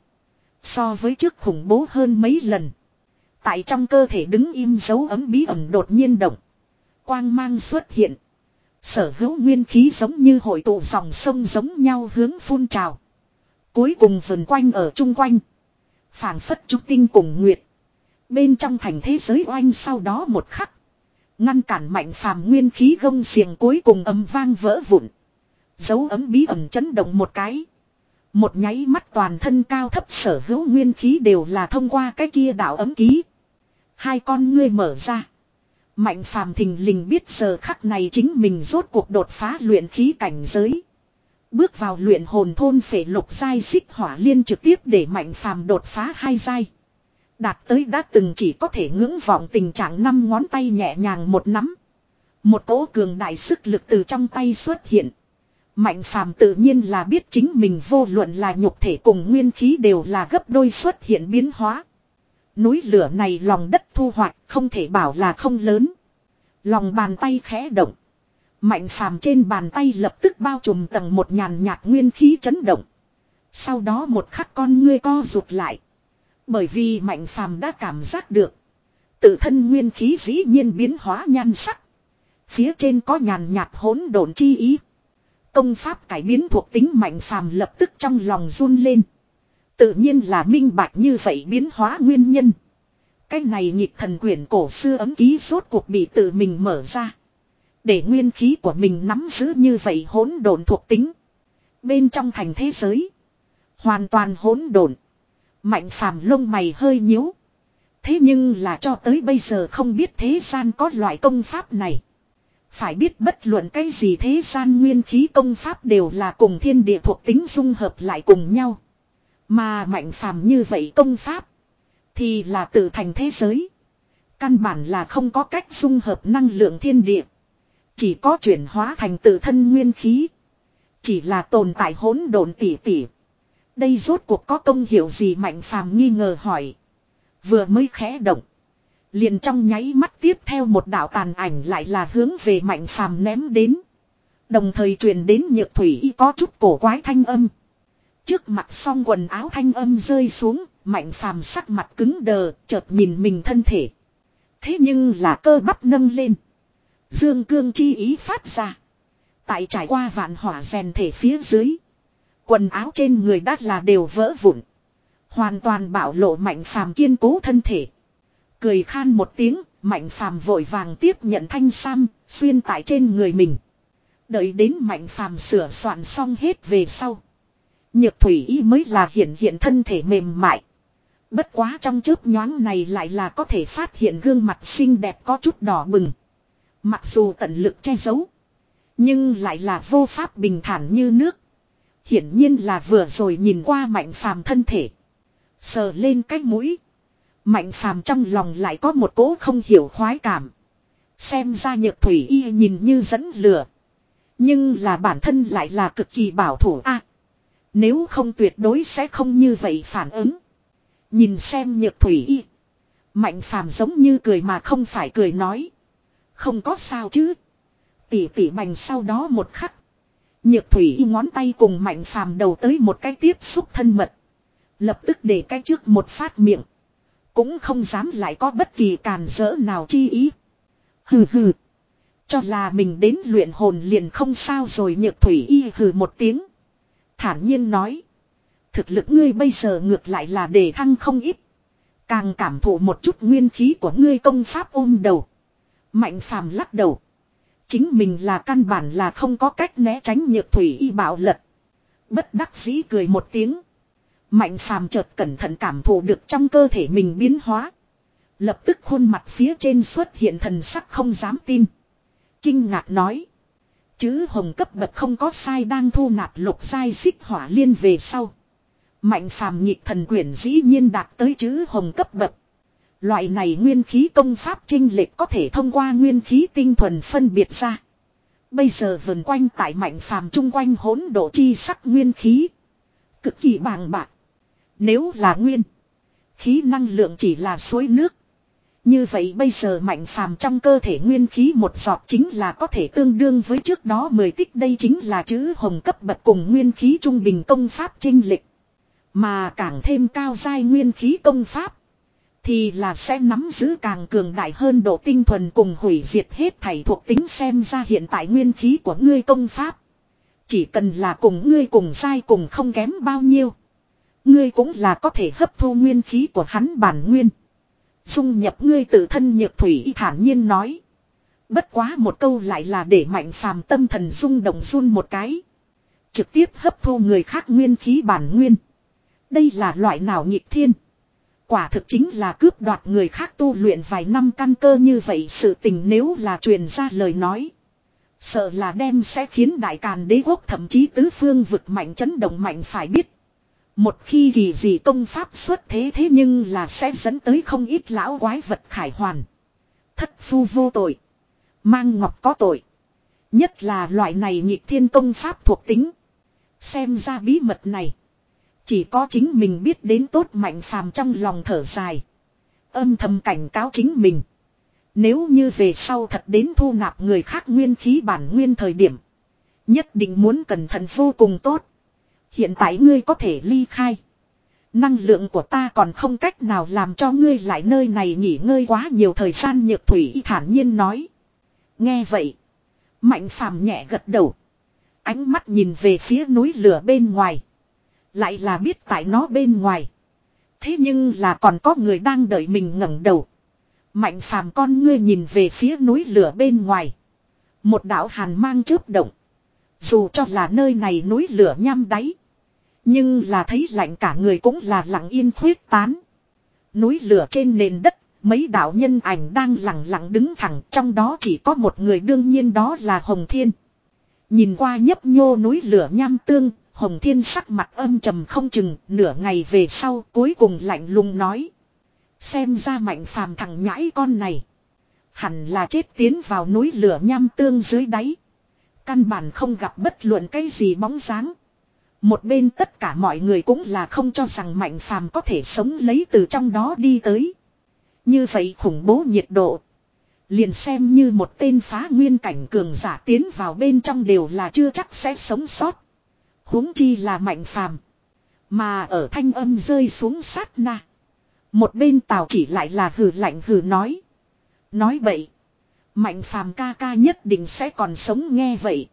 So với trước khủng bố hơn mấy lần. Tại trong cơ thể đứng im dấu ấm bí ẩn đột nhiên động. Quang mang xuất hiện. Sở hữu nguyên khí giống như hội tụ dòng sông giống nhau hướng phun trào. Cuối cùng vần quanh ở chung quanh. Phảng phất trúc tinh cùng nguyệt. Bên trong thành thế giới oanh sau đó một khắc. Ngăn cản Mạnh Phàm nguyên khí gông xiềng cuối cùng ầm vang vỡ vụn. Dấu ấm bí ẩn chấn động một cái. Một nháy mắt toàn thân cao thấp sở hữu nguyên khí đều là thông qua cái kia đạo ấm ký. Hai con ngươi mở ra. Mạnh Phàm thình lình biết giờ khắc này chính mình rốt cuộc đột phá luyện khí cảnh giới. Bước vào luyện hồn thôn phệ lục giai xích hỏa liên trực tiếp để Mạnh Phàm đột phá hai giai. Đạt tới đã từng chỉ có thể ngưỡng vọng tình trạng năm ngón tay nhẹ nhàng một nắm. Một cỗ cường đại sức lực từ trong tay xuất hiện. Mạnh Phàm tự nhiên là biết chính mình vô luận là nhục thể cùng nguyên khí đều là gấp đôi xuất hiện biến hóa. Núi lửa này lòng đất thu hoạch không thể bảo là không lớn. Lòng bàn tay khẽ động. Mạnh Phàm trên bàn tay lập tức bao trùm tầng một nhàn nhạt nguyên khí chấn động. Sau đó một khắc con ngươi co rụt lại. Bởi vì Mạnh Phàm đã cảm giác được. Tự thân nguyên khí dĩ nhiên biến hóa nhan sắc. Phía trên có nhàn nhạt hỗn độn chi ý. Công pháp cải biến thuộc tính Mạnh Phàm lập tức trong lòng run lên. Tự nhiên là minh bạch như vậy biến hóa nguyên nhân. Cái này nhịp thần quyển cổ xưa ấm ký rốt cuộc bị tự mình mở ra. Để nguyên khí của mình nắm giữ như vậy hỗn độn thuộc tính. Bên trong thành thế giới. Hoàn toàn hỗn độn. Mạnh Phàm lông mày hơi nhíu. Thế nhưng là cho tới bây giờ không biết thế gian có loại công pháp này. Phải biết bất luận cái gì thế gian nguyên khí công pháp đều là cùng thiên địa thuộc tính dung hợp lại cùng nhau. Mà Mạnh Phàm như vậy công pháp. Thì là tự thành thế giới. Căn bản là không có cách dung hợp năng lượng thiên địa. Chỉ có chuyển hóa thành tự thân nguyên khí. Chỉ là tồn tại hỗn độn tỉ tỉ. Đây rốt cuộc có công hiệu gì Mạnh Phàm nghi ngờ hỏi. Vừa mới khẽ động. Liền trong nháy mắt tiếp theo một đạo tàn ảnh lại là hướng về Mạnh Phàm ném đến. Đồng thời truyền đến Nhược Thủy Y có chút cổ quái thanh âm. Trước mặt xong quần áo thanh âm rơi xuống. Mạnh Phàm sắc mặt cứng đờ chợt nhìn mình thân thể. Thế nhưng là cơ bắp nâng lên. Dương cương chi ý phát ra. Tại trải qua vạn hỏa rèn thể phía dưới. Quần áo trên người đắt là đều vỡ vụn. Hoàn toàn bạo lộ Mạnh Phàm kiên cố thân thể. Cười khan một tiếng, Mạnh Phàm vội vàng tiếp nhận thanh sam, xuyên tại trên người mình. Đợi đến Mạnh Phàm sửa soạn xong hết về sau. Nhược Thủy Y mới là hiện hiện thân thể mềm mại. Bất quá trong chớp nhoáng này lại là có thể phát hiện gương mặt xinh đẹp có chút đỏ bừng. Mặc dù tận lực che giấu. Nhưng lại là vô pháp bình thản như nước. Hiển nhiên là vừa rồi nhìn qua Mạnh Phàm thân thể. Sờ lên cái mũi. Mạnh Phàm trong lòng lại có một cỗ không hiểu khoái cảm. Xem ra Nhược Thủy Y nhìn như dẫn lửa. Nhưng là bản thân lại là cực kỳ bảo thủ a. À, nếu không tuyệt đối sẽ không như vậy phản ứng. Nhìn xem Nhược Thủy Y. Mạnh Phàm giống như cười mà không phải cười nói. Không có sao chứ. Tỉ tỉ bành sau đó một khắc. Nhược Thủy Y ngón tay cùng Mạnh Phàm đầu tới một cái tiếp xúc thân mật. Lập tức để cái trước một phát miệng. Cũng không dám lại có bất kỳ càn rỡ nào chi ý. Hừ hừ. Cho là mình đến luyện hồn liền không sao rồi. Nhược Thủy Y hừ một tiếng. Thản nhiên nói. Thực lực ngươi bây giờ ngược lại là đề thăng không ít. Càng cảm thụ một chút nguyên khí của ngươi công pháp ôm đầu. Mạnh Phàm lắc đầu. Chính mình là căn bản là không có cách né tránh Nhược Thủy Y bạo lật. Bất đắc dĩ cười một tiếng. Mạnh Phàm chợt cẩn thận cảm thụ được trong cơ thể mình biến hóa. Lập tức khuôn mặt phía trên xuất hiện thần sắc không dám tin. Kinh ngạc nói. Chữ hồng cấp bậc không có sai đang thu nạp lục giai xích hỏa liên về sau. Mạnh Phàm nhịp thần quyển dĩ nhiên đạt tới chữ hồng cấp bậc. Loại này nguyên khí công pháp chênh lệch có thể thông qua nguyên khí tinh thuần phân biệt ra. Bây giờ vần quanh tại Mạnh Phàm chung quanh hỗn độ chi sắc nguyên khí. Cực kỳ bàng bạc. Nếu là nguyên khí năng lượng chỉ là suối nước. Như vậy bây giờ Mạnh Phàm trong cơ thể nguyên khí một giọt chính là có thể tương đương với trước đó mười tích. Đây chính là chữ hồng cấp bậc cùng nguyên khí trung bình công pháp chênh lệch. Mà càng thêm cao giai nguyên khí công pháp. Thì là sẽ nắm giữ càng cường đại hơn độ tinh thuần cùng hủy diệt hết thảy thuộc tính. Xem ra hiện tại nguyên khí của ngươi công pháp. Chỉ cần là cùng ngươi cùng giai cùng không kém bao nhiêu. Ngươi cũng là có thể hấp thu nguyên khí của hắn bản nguyên. Dung nhập ngươi tự thân Nhược Thủy thản nhiên nói. Bất quá một câu lại là để Mạnh Phàm tâm thần rung động run một cái. Trực tiếp hấp thu người khác nguyên khí bản nguyên. Đây là loại nào nghịch thiên. Quả thực chính là cướp đoạt người khác tu luyện vài năm căn cơ như vậy, sự tình nếu là truyền ra lời nói. Sợ là đem sẽ khiến Đại Càn Đế quốc thậm chí tứ phương vực mạnh chấn động mạnh phải biết. Một khi kỳ gì công pháp xuất thế thế nhưng là sẽ dẫn tới không ít lão quái vật khải hoàn. Thất phu vô tội. Mang ngọc có tội. Nhất là loại này nghịch thiên công pháp thuộc tính. Xem ra bí mật này. Chỉ có chính mình biết đến tốt. Mạnh Phàm trong lòng thở dài. Âm thầm cảnh cáo chính mình. Nếu như về sau thật đến thu nạp người khác nguyên khí bản nguyên thời điểm. Nhất định muốn cẩn thận vô cùng tốt. Hiện tại ngươi có thể ly khai. Năng lượng của ta còn không cách nào làm cho ngươi lại nơi này nghỉ ngơi quá nhiều thời gian. Nhược Thủy thản nhiên nói. Nghe vậy. Mạnh Phàm nhẹ gật đầu. Ánh mắt nhìn về phía núi lửa bên ngoài. Lại là biết tại nó bên ngoài. Thế nhưng là còn có người đang đợi mình ngẩng đầu. Mạnh Phàm con ngươi nhìn về phía núi lửa bên ngoài. Một đạo hàn mang chớp động. Dù cho là nơi này núi lửa nham đáy. Nhưng là thấy lạnh cả người cũng là lặng yên khuyết tán. Núi lửa trên nền đất. Mấy đạo nhân ảnh đang lặng lặng đứng thẳng. Trong đó chỉ có một người, đương nhiên đó là Hồng Thiên. Nhìn qua nhấp nhô núi lửa nham tương. Hồng Thiên sắc mặt âm trầm không chừng. Nửa ngày về sau cuối cùng lạnh lùng nói. Xem ra Mạnh Phàm thằng nhãi con này. Hẳn là chết tiến vào núi lửa nham tương dưới đáy. Căn bản không gặp bất luận cái gì bóng dáng. Một bên tất cả mọi người cũng là không cho rằng Mạnh Phàm có thể sống lấy từ trong đó đi tới. Như vậy khủng bố nhiệt độ. Liền xem như một tên phá nguyên cảnh cường giả tiến vào bên trong đều là chưa chắc sẽ sống sót. Huống chi là Mạnh Phàm. Mà ở thanh âm rơi xuống sát na. Một bên Tào Chỉ lại là hừ lạnh hừ nói. Nói bậy. Mạnh Phàm ca ca nhất định sẽ còn sống. Nghe vậy.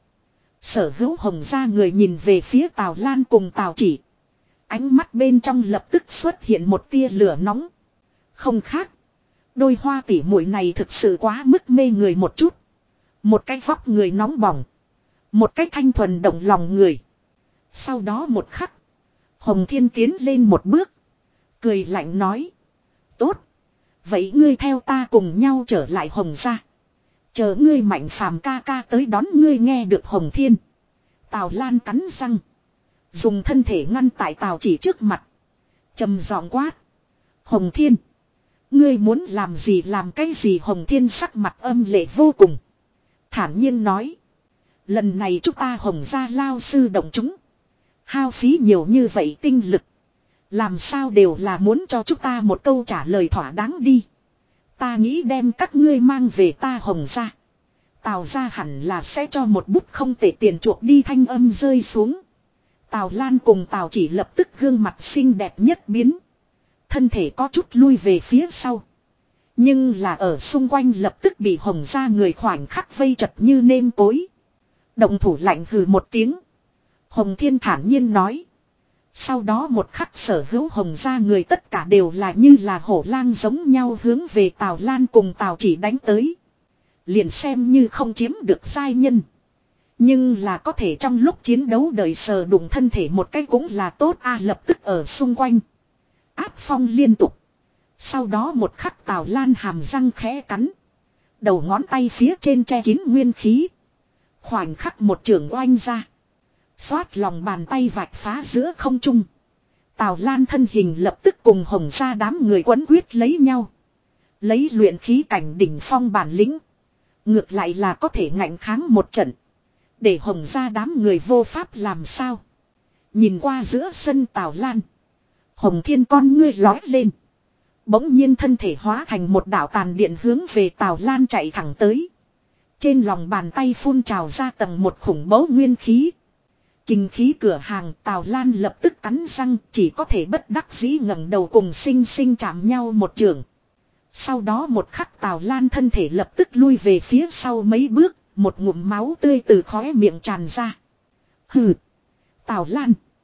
Sở Hữu Hồng gia người nhìn về phía Tào Lan cùng Tào Chỉ. Ánh mắt bên trong lập tức xuất hiện một tia lửa nóng. Không khác. Đôi hoa tỉ muội này thực sự quá mức mê người một chút. Một cái vóc người nóng bỏng. Một cái thanh thuần động lòng người. Sau đó một khắc. Hồng Thiên tiến lên một bước. Cười lạnh nói. Tốt. Vậy ngươi theo ta cùng nhau trở lại Hồng gia. Chờ ngươi Mạnh Phàm ca ca tới đón ngươi. Nghe được Hồng Thiên. Tào Lan cắn răng. Dùng thân thể ngăn tại Tào Chỉ trước mặt. Trầm giọng quát. Hồng Thiên. Ngươi muốn làm gì làm cái gì. Hồng Thiên sắc mặt âm lệ vô cùng. Thản nhiên nói. Lần này chúng ta Hồng gia lao sư động chúng. Hao phí nhiều như vậy tinh lực. Làm sao đều là muốn cho chúng ta một câu trả lời thỏa đáng đi. Ta nghĩ đem các ngươi mang về ta Hồng gia. Tào gia hẳn là sẽ cho một bút không tệ tiền chuộc đi. Thanh âm rơi xuống. Tào Lan cùng Tào Chỉ lập tức gương mặt xinh đẹp nhất biến. Thân thể có chút lui về phía sau. Nhưng là ở xung quanh lập tức bị Hồng gia người khoảnh khắc vây chật như nêm cối. Động thủ lạnh hừ một tiếng. Hồng Thiên thản nhiên nói. Sau đó một khắc Sở Hữu Hồng gia người tất cả đều là như là hổ lang giống nhau hướng về Tào Lan cùng Tào Chỉ đánh tới. Liền xem như không chiếm được giai nhân. Nhưng là có thể trong lúc chiến đấu đời sờ đụng thân thể một cái cũng là tốt a. Lập tức ở xung quanh. Áp phong liên tục. Sau đó một khắc Tào Lan hàm răng khẽ cắn. Đầu ngón tay phía trên che kín nguyên khí. Khoảnh khắc một trường oanh ra. Xoát lòng bàn tay vạch phá giữa không trung. Tào Lan thân hình lập tức cùng Hồng gia đám người quấn quyết lấy nhau. Lấy luyện khí cảnh đỉnh phong bản lĩnh. Ngược lại là có thể ngạnh kháng một trận. Để Hồng gia đám người vô pháp làm sao. Nhìn qua giữa sân Tào Lan. Hồng Thiên con ngươi lói lên. Bỗng nhiên thân thể hóa thành một đạo tàn điện hướng về Tào Lan chạy thẳng tới. Trên lòng bàn tay phun trào ra tầng một khủng bố nguyên khí. Kinh khí cửa hàng Tào Lan lập tức cắn răng, chỉ có thể bất đắc dĩ ngẩng đầu cùng sinh sinh chạm nhau một trường. Sau đó một khắc Tào Lan thân thể lập tức lui về phía sau mấy bước, một ngụm máu tươi từ khóe miệng tràn ra. Hừ. Tào Lan.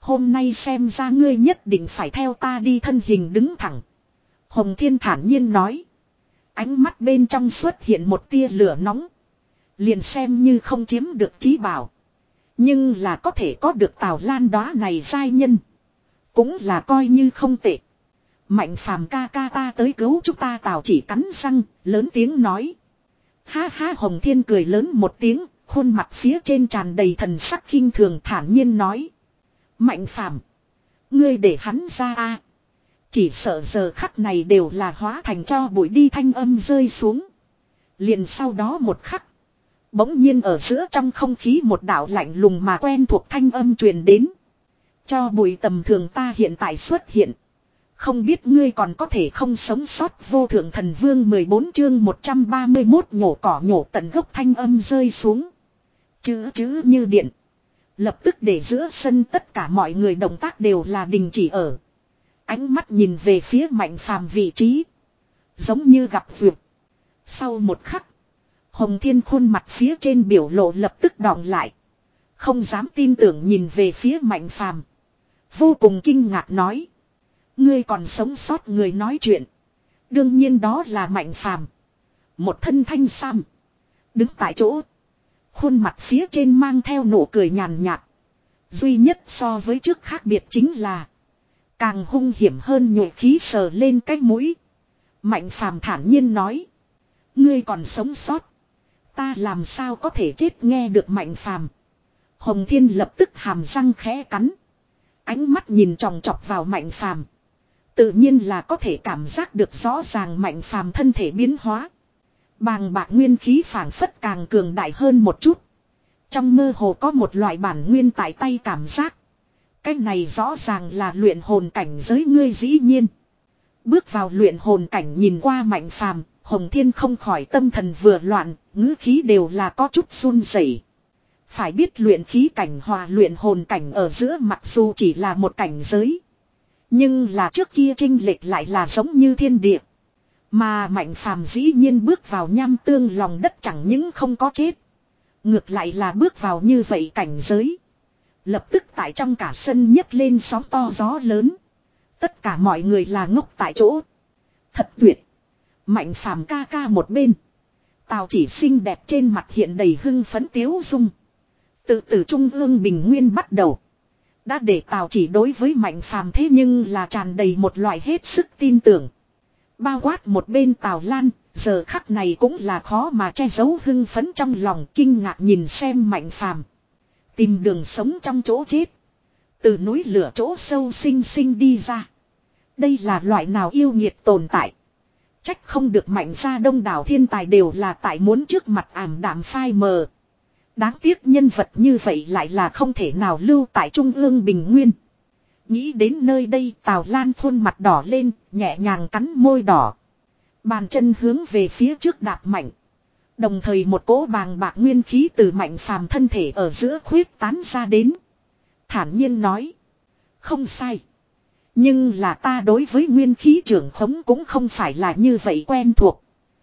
Hôm nay xem ra ngươi nhất định phải theo ta đi. Thân hình đứng thẳng, Hồng Thiên thản nhiên nói. Ánh mắt bên trong xuất hiện một tia lửa nóng. Liền xem như không chiếm được chí bảo, nhưng là có thể có được Tào Lan đóa này giai nhân, cũng là coi như không tệ. Mạnh Phàm ca ca ta tới cứu chúng ta. Tào Chỉ cắn răng, lớn tiếng nói. Ha ha, Hồng Thiên cười lớn một tiếng, khuôn mặt phía trên tràn đầy thần sắc khinh thường, thản nhiên nói. Mạnh Phàm, ngươi để hắn ra a. Chỉ sợ giờ khắc này đều là hóa thành cho bụi đi. Thanh âm rơi xuống, liền sau đó một khắc, bỗng nhiên ở giữa trong không khí một đạo lạnh lùng mà quen thuộc thanh âm truyền đến. Cho bụi tầm thường ta hiện tại xuất hiện, không biết ngươi còn có thể không sống sót. Vô Thượng Thần Vương mười bốn chương một trăm ba mươi mốt nhổ cỏ nhổ tận gốc. Thanh âm rơi xuống, chữ chữ như điện, lập tức để giữa sân tất cả mọi người động tác đều là đình chỉ ở. Ánh mắt nhìn về phía Mạnh Phàm vị trí, giống như gặp vượt. Sau một khắc, Hồng Thiên khuôn mặt phía trên biểu lộ lập tức đọng lại, không dám tin tưởng nhìn về phía Mạnh Phàm, vô cùng kinh ngạc nói. Ngươi còn sống sót? Người nói chuyện đương nhiên đó là Mạnh Phàm, một thân thanh sam, đứng tại chỗ, khuôn mặt phía trên mang theo nụ cười nhàn nhạt. Duy nhất so với trước khác biệt chính là càng hung hiểm hơn nhuệ khí sờ lên cái mũi. Mạnh Phàm thản nhiên nói. Ngươi còn sống sót, ta làm sao có thể chết? Nghe được Mạnh Phàm, Hồng Thiên lập tức hàm răng khẽ cắn, ánh mắt nhìn chòng chọc vào Mạnh Phàm. Tự nhiên là có thể cảm giác được rõ ràng Mạnh Phàm thân thể biến hóa. Bàng bạc nguyên khí phảng phất càng cường đại hơn một chút. Trong mơ hồ có một loại bản nguyên tại tay cảm giác. Cái này rõ ràng là luyện hồn cảnh giới. Ngươi dĩ nhiên bước vào luyện hồn cảnh. Nhìn qua Mạnh Phàm, Hồng Thiên không khỏi tâm thần vừa loạn, ngữ khí đều là có chút run rẩy. Phải biết luyện khí cảnh hòa luyện hồn cảnh ở giữa mặc dù chỉ là một cảnh giới, nhưng là trước kia chênh lệch lại là giống như thiên địa. Mà Mạnh Phàm dĩ nhiên bước vào nham tương lòng đất, chẳng những không có chết, ngược lại là bước vào như vậy cảnh giới. Lập tức tại trong cả sân nhấc lên sóng to gió lớn. Tất cả mọi người là ngốc tại chỗ. Thật tuyệt. Mạnh Phàm ca ca một bên, Tào Chỉ xinh đẹp trên mặt hiện đầy hưng phấn tiếu dung. Từ từ trung ương bình nguyên bắt đầu, đã để Tào Chỉ đối với Mạnh Phàm thế nhưng là tràn đầy một loại hết sức tin tưởng. Bao quát một bên Tào Lan, giờ khắc này cũng là khó mà che giấu hưng phấn trong lòng, kinh ngạc nhìn xem Mạnh Phàm. Tìm đường sống trong chỗ chết, từ núi lửa chỗ sâu sinh sinh đi ra. Đây là loại nào yêu nghiệt tồn tại. Trách không được Mạnh gia đông đảo thiên tài đều là tại muốn trước mặt ảm đạm phai mờ. Đáng tiếc nhân vật như vậy lại là không thể nào lưu tại trung ương bình nguyên. Nghĩ đến nơi đây, Tào Lan khuôn mặt đỏ lên, nhẹ nhàng cắn môi đỏ. Bàn chân hướng về phía trước đạp mạnh. Đồng thời một cỗ bàng bạc nguyên khí từ Mạnh Phàm thân thể ở giữa khuyết tán ra đến. Thản nhiên nói. Không sai. Nhưng là ta đối với nguyên khí trưởng khống cũng không phải là như vậy quen thuộc.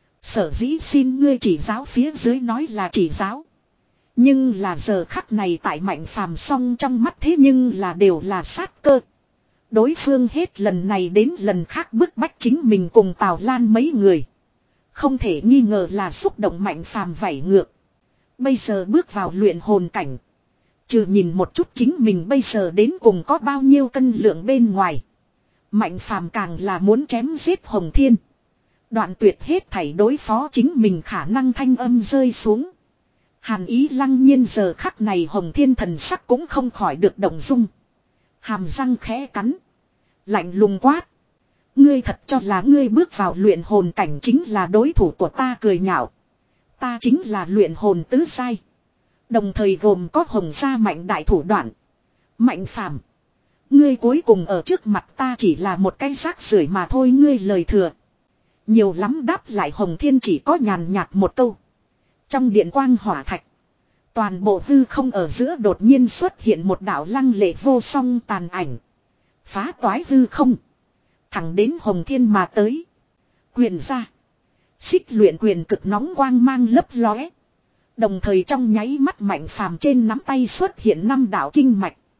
Sở dĩ xin ngươi chỉ giáo. Phía dưới nói là chỉ giáo. Nhưng là giờ khắc này tại Mạnh Phàm song trong mắt thế nhưng là đều là sát cơ. Đối phương hết lần này đến lần khác bức bách chính mình cùng Tào Lan mấy người. Không thể nghi ngờ là xúc động Mạnh Phàm vảy ngược. Bây giờ bước vào luyện hồn cảnh, trừ nhìn một chút chính mình bây giờ đến cùng có bao nhiêu cân lượng bên ngoài, Mạnh Phàm càng là muốn chém giết Hồng Thiên, đoạn tuyệt hết thảy đối phó chính mình khả năng. Thanh âm rơi xuống, hàn ý lăng nhiên. Giờ khắc này Hồng Thiên thần sắc cũng không khỏi được động dung. Hàm răng khẽ cắn, lạnh lùng quát. Ngươi thật cho là ngươi bước vào luyện hồn cảnh chính là đối thủ của ta? Cười nhạo. Ta chính là luyện hồn tứ giai, đồng thời gồm có Hồng gia Mạnh đại thủ đoạn. Mạnh Phàm, ngươi cuối cùng ở trước mặt ta chỉ là một cái rác rưởi mà thôi. Ngươi lời thừa nhiều lắm. Đáp lại Hồng Thiên chỉ có nhàn nhạt một câu. Trong điện quang hỏa thạch, toàn bộ hư không ở giữa đột nhiên xuất hiện một đạo lăng lệ vô song tàn ảnh, phá toái hư không, thẳng đến Hồng Thiên mà tới. Quyền ra, xích luyện quyền cực nóng quang mang lấp lóe. Đồng thời trong nháy mắt Mạnh Phàm trên nắm tay xuất hiện năm đạo kinh mạch,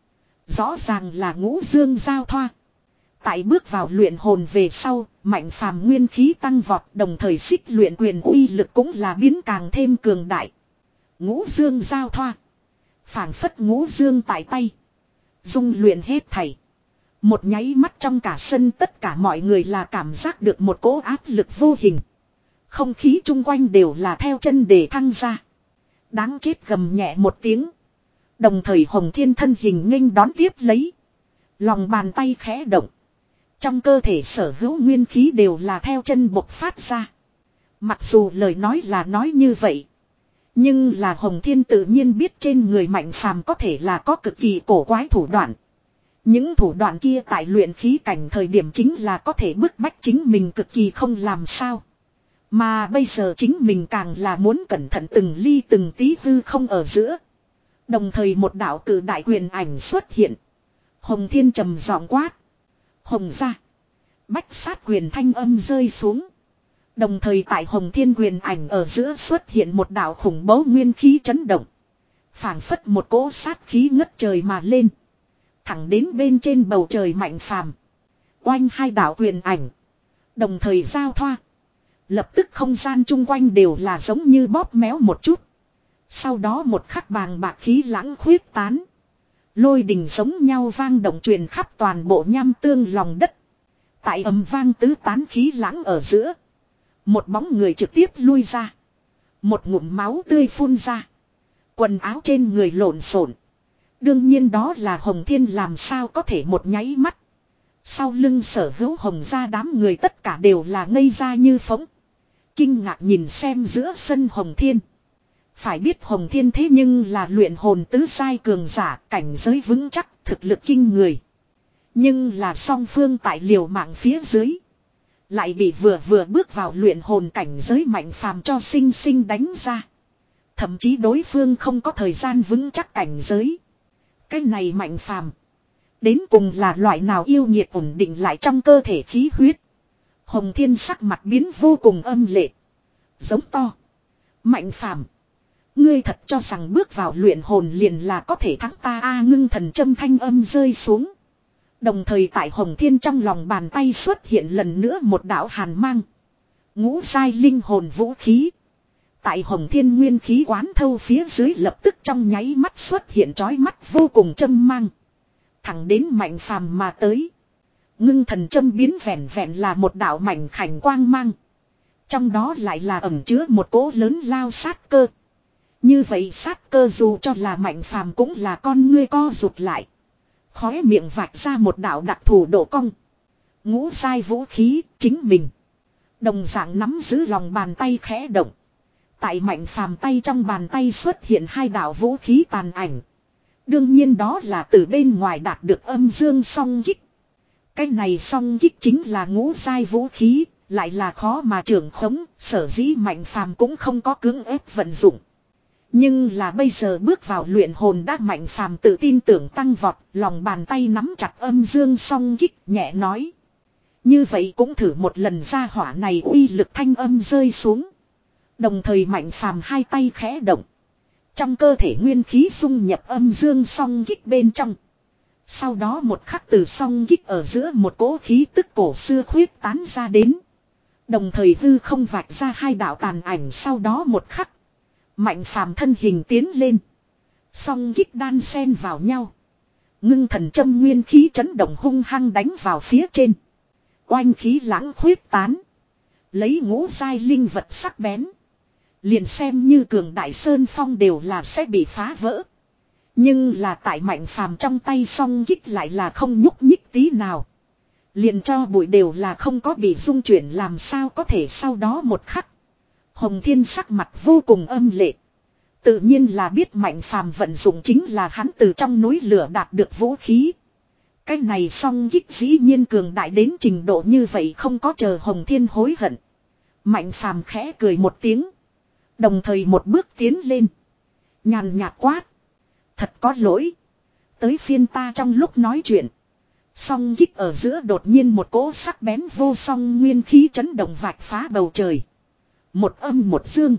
Rõ ràng là ngũ dương giao thoa. Tại bước vào luyện hồn về sau, Mạnh Phàm nguyên khí tăng vọt, đồng thời xích luyện quyền uy lực cũng là biến càng thêm cường đại. Ngũ dương giao thoa. Phảng phất ngũ dương tại tay. Dung luyện hết thảy. Một nháy mắt trong cả sân tất cả mọi người là cảm giác được một cỗ áp lực vô hình. Không khí chung quanh đều là theo chân để thăng ra. Đáng chết gầm nhẹ một tiếng. Đồng thời Hồng Thiên thân hình nghênh đón tiếp lấy. Lòng bàn tay khẽ động. Trong cơ thể sở hữu nguyên khí đều là theo chân bộc phát ra. Mặc dù lời nói là nói như vậy. Nhưng là Hồng Thiên tự nhiên biết trên người Mạnh Phàm có thể là có cực kỳ cổ quái thủ đoạn. Những thủ đoạn kia tại luyện khí cảnh thời điểm chính là có thể bức bách chính mình cực kỳ không làm sao. Mà bây giờ chính mình càng là muốn cẩn thận từng ly từng tí hư không ở giữa. Đồng thời một đạo cử đại quyền ảnh xuất hiện. Hồng Thiên trầm giọng quát. Hồng ra. Bách sát quyền thanh âm rơi xuống. Đồng thời tại Hồng Thiên quyền ảnh ở giữa xuất hiện một đạo khủng bố nguyên khí chấn động. Phảng phất một cỗ sát khí ngất trời mà lên. Thẳng đến bên trên bầu trời Mạnh Phàm. Oanh hai đạo quyền ảnh. Đồng thời giao thoa. Lập tức không gian chung quanh đều là giống như bóp méo một chút. Sau đó một khắc bàng bạc khí lãng khuyết tán. Lôi đình giống nhau vang động truyền khắp toàn bộ nham tương lòng đất. Tại ầm vang tứ tán khí lãng ở giữa. Một bóng người trực tiếp lui ra. Một ngụm máu tươi phun ra. Quần áo trên người lộn xộn. Đương nhiên đó là Hồng Thiên làm sao có thể một nháy mắt. Sau lưng sở hữu Hồng ra đám người tất cả đều là ngây ra như phỗng. Kinh ngạc nhìn xem giữa sân Hồng Thiên. Phải biết Hồng Thiên thế nhưng là luyện hồn tứ sai cường giả, cảnh giới vững chắc, thực lực kinh người. Nhưng là song phương tại liều mạng phía dưới. Lại bị vừa vừa bước vào luyện hồn cảnh giới Mạnh Phàm cho sinh sinh đánh ra. Thậm chí đối phương không có thời gian vững chắc cảnh giới. Cái này Mạnh Phàm đến cùng là loại nào yêu nhiệt ổn định lại trong cơ thể khí huyết. Hồng Thiên sắc mặt biến vô cùng âm lệ. Giống to. Mạnh Phàm, ngươi thật cho rằng bước vào luyện hồn liền là có thể thắng ta a à, ngưng thần châm thanh âm rơi xuống. Đồng thời tại Hồng Thiên trong lòng bàn tay xuất hiện lần nữa một đạo hàn mang. Ngũ giai linh hồn vũ khí. Tại Hồng Thiên nguyên khí quán thâu phía dưới lập tức trong nháy mắt xuất hiện chói mắt vô cùng châm mang. Thẳng đến Mạnh Phàm mà tới. Ngưng thần châm biến vẹn vẹn là một đạo mảnh khảnh quang mang. Trong đó lại là ẩn chứa một cỗ lớn lao sát cơ. Như vậy sát cơ dù cho là Mạnh Phàm cũng là con ngươi co rụt lại. Khóe miệng vạch ra một đạo đặc thù độ cong. Ngũ giai vũ khí chính mình. Đồng dạng nắm giữ lòng bàn tay khẽ động. Tại Mạnh Phàm tay trong bàn tay xuất hiện hai đạo vũ khí tàn ảnh. Đương nhiên đó là từ bên ngoài đạt được âm dương song kích. Cái này song kích chính là ngũ giai vũ khí, lại là khó mà trưởng khống, sở dĩ Mạnh Phàm cũng không có cưỡng ép vận dụng. Nhưng là bây giờ bước vào luyện hồn đã Mạnh Phàm tự tin tưởng tăng vọt, lòng bàn tay nắm chặt âm dương song kích, nhẹ nói. Như vậy cũng thử một lần ra hỏa này uy lực thanh âm rơi xuống. Đồng thời Mạnh Phàm hai tay khẽ động. Trong cơ thể nguyên khí dung nhập âm dương song kích bên trong. Sau đó một khắc từ song kích ở giữa một cỗ khí tức cổ xưa khuyết tán ra đến. Đồng thời hư không vạch ra hai đạo tàn ảnh sau đó một khắc. Mạnh Phàm thân hình tiến lên. Song kích đan xen vào nhau. Ngưng thần châm nguyên khí chấn động hung hăng đánh vào phía trên. Oanh khí lãng khuyết tán. Lấy ngũ giai linh vật sắc bén. Liền xem như cường đại sơn phong đều là sẽ bị phá vỡ. Nhưng là tại Mạnh Phàm trong tay song kích lại là không nhúc nhích tí nào. Liền cho bụi đều là không có bị rung chuyển làm sao có thể sau đó một khắc. Hồng Thiên sắc mặt vô cùng âm lệ. Tự nhiên là biết Mạnh Phàm vận dụng chính là hắn từ trong núi lửa đạt được vũ khí. Cái này song kích dĩ nhiên cường đại đến trình độ như vậy không có chờ Hồng Thiên hối hận. Mạnh Phàm khẽ cười một tiếng. Đồng thời một bước tiến lên. Nhàn nhạt quát. Thật có lỗi. Tới phiên ta trong lúc nói chuyện. Song kích ở giữa đột nhiên một cỗ sắc bén vô song nguyên khí chấn động vạch phá bầu trời. Một âm một dương.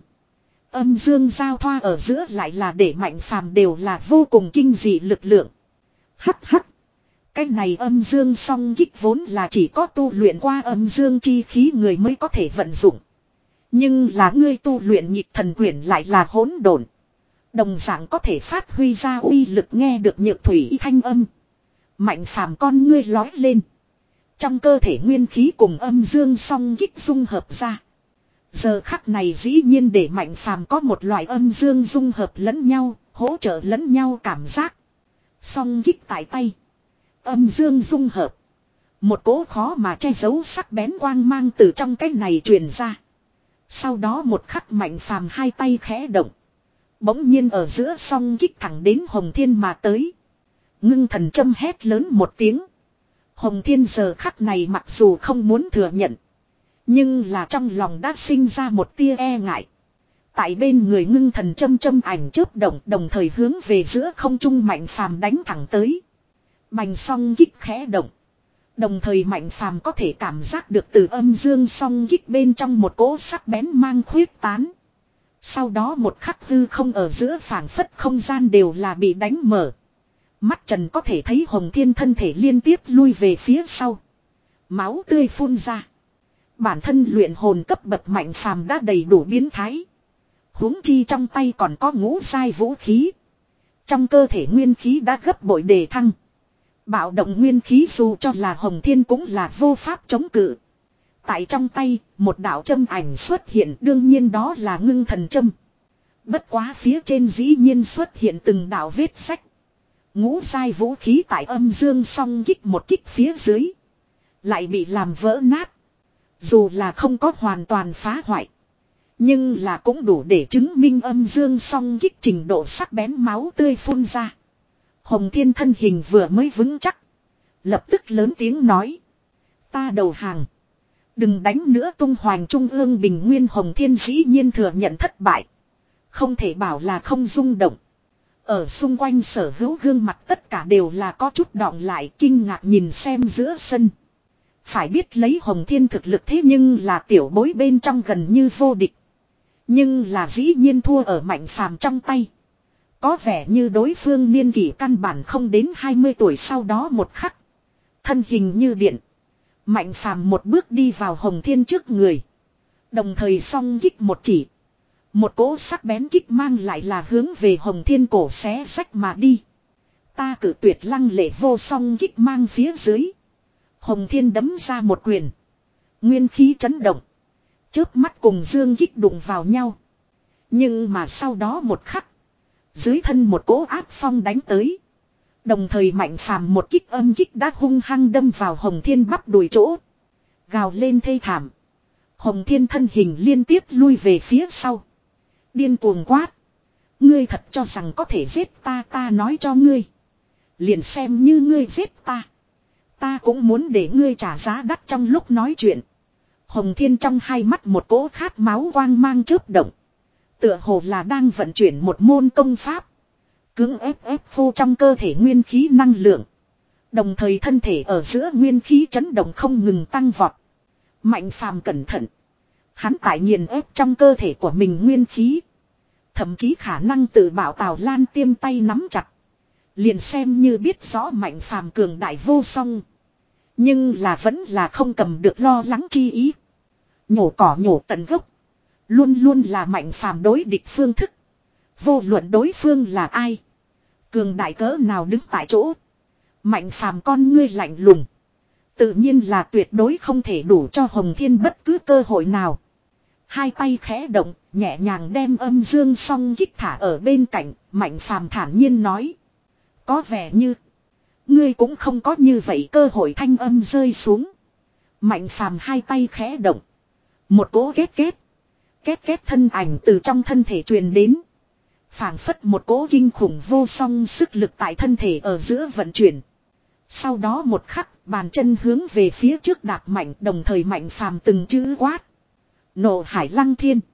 Âm dương giao thoa ở giữa lại là để Mạnh Phàm đều là vô cùng kinh dị lực lượng. Hắc hắc. Cái này âm dương song kích vốn là chỉ có tu luyện qua âm dương chi khí người mới có thể vận dụng. Nhưng là ngươi tu luyện nhịp thần quyển lại là hỗn độn. Đồng dạng có thể phát huy ra uy lực nghe được nhược thủy thanh âm. Mạnh phàm con ngươi lói lên. Trong cơ thể nguyên khí cùng âm dương song kích dung hợp ra. Giờ khắc này dĩ nhiên để mạnh phàm có một loại âm dương dung hợp lẫn nhau, hỗ trợ lẫn nhau cảm giác. Song kích tại tay. Âm dương dung hợp. Một cỗ khó mà che giấu sắc bén quang mang từ trong cái này truyền ra. Sau đó một khắc mạnh phàm hai tay khẽ động. Bỗng nhiên ở giữa song kích thẳng đến Hồng Thiên mà tới. Ngưng thần châm hét lớn một tiếng. Hồng Thiên giờ khắc này mặc dù không muốn thừa nhận. Nhưng là trong lòng đã sinh ra một tia e ngại. Tại bên người ngưng thần châm châm ảnh chớp động đồng thời hướng về giữa không trung mạnh phàm đánh thẳng tới. Bành song kích khẽ động. Đồng thời mạnh phàm có thể cảm giác được từ âm dương song kích bên trong một cỗ sắc bén mang khuyết tán. Sau đó một khắc hư không ở giữa phảng phất không gian đều là bị đánh mở. Mắt trần có thể thấy Hồng Thiên thân thể liên tiếp lui về phía sau. Máu tươi phun ra. Bản thân luyện hồn cấp bậc mạnh phàm đã đầy đủ biến thái. Huống chi trong tay còn có ngũ giai vũ khí. Trong cơ thể nguyên khí đã gấp bội đề thăng. Bạo động nguyên khí dù cho là Hồng Thiên cũng là vô pháp chống cự. Tại trong tay, một đạo châm ảnh xuất hiện, đương nhiên đó là ngưng thần châm. Bất quá phía trên dĩ nhiên xuất hiện từng đạo vết sách. Ngũ giai vũ khí tại âm dương song kích một kích phía dưới. Lại bị làm vỡ nát. Dù là không có hoàn toàn phá hoại. Nhưng là cũng đủ để chứng minh âm dương song kích trình độ sắc bén máu tươi phun ra. Hồng Thiên thân hình vừa mới vững chắc. Lập tức lớn tiếng nói. Ta đầu hàng. Đừng đánh nữa tung hoành trung ương bình nguyên. Hồng Thiên dĩ nhiên thừa nhận thất bại. Không thể bảo là không rung động. Ở xung quanh sở hữu gương mặt tất cả đều là có chút đọng lại kinh ngạc nhìn xem giữa sân. Phải biết lấy Hồng Thiên thực lực thế nhưng là tiểu bối bên trong gần như vô địch. Nhưng là dĩ nhiên thua ở mạnh phàm trong tay. Có vẻ như đối phương niên kỷ căn bản không đến hai mươi tuổi sau đó một khắc. Thân hình như điện. Mạnh phàm một bước đi vào Hồng Thiên trước người. Đồng thời song kích một chỉ. Một cỗ sắc bén kích mang lại là hướng về Hồng Thiên cổ xé sách mà đi. Ta cử tuyệt lăng lệ vô song kích mang phía dưới. Hồng Thiên đấm ra một quyền. Nguyên khí chấn động. Chớp mắt cùng dương kích đụng vào nhau. Nhưng mà sau đó một khắc. Dưới thân một cỗ áp phong đánh tới. Đồng thời mạnh phàm một kích âm kích đã hung hăng đâm vào Hồng Thiên bắp đùi chỗ. Gào lên thê thảm. Hồng Thiên thân hình liên tiếp lui về phía sau. Điên cuồng quát. Ngươi thật cho rằng có thể giết ta, ta nói cho ngươi. Liền xem như ngươi giết ta. Ta cũng muốn để ngươi trả giá đắt. Trong lúc nói chuyện. Hồng Thiên trong hai mắt một cỗ khát máu quang mang chớp động. Tựa hồ là đang vận chuyển một môn công pháp. Cưỡng ép ép vô trong cơ thể nguyên khí năng lượng. Đồng thời thân thể ở giữa nguyên khí chấn động không ngừng tăng vọt. Mạnh phàm cẩn thận. Hắn tại nghiền ép trong cơ thể của mình nguyên khí. Thậm chí khả năng tự bảo Tào Lan tiêm tay nắm chặt. Liền xem như biết rõ mạnh phàm cường đại vô song. Nhưng là vẫn là không cầm được lo lắng chi ý. Nhổ cỏ nhổ tận gốc. Luôn luôn là mạnh phàm đối địch phương thức. Vô luận đối phương là ai. Cường đại cỡ nào đứng tại chỗ. Mạnh phàm con ngươi lạnh lùng. Tự nhiên là tuyệt đối không thể đủ cho Hồng Thiên bất cứ cơ hội nào. Hai tay khẽ động, nhẹ nhàng đem âm dương song kích thả ở bên cạnh, mạnh phàm thản nhiên nói. Có vẻ như, ngươi cũng không có như vậy cơ hội. Thanh âm rơi xuống. Mạnh phàm hai tay khẽ động. Một cỗ ghét ghét. Két két thân ảnh từ trong thân thể truyền đến. Phảng phất một cỗ kinh khủng vô song sức lực tại thân thể ở giữa vận chuyển. Sau đó một khắc, bàn chân hướng về phía trước đạp mạnh, đồng thời mạnh phàm từng chữ quát. Nộ hải lăng thiên.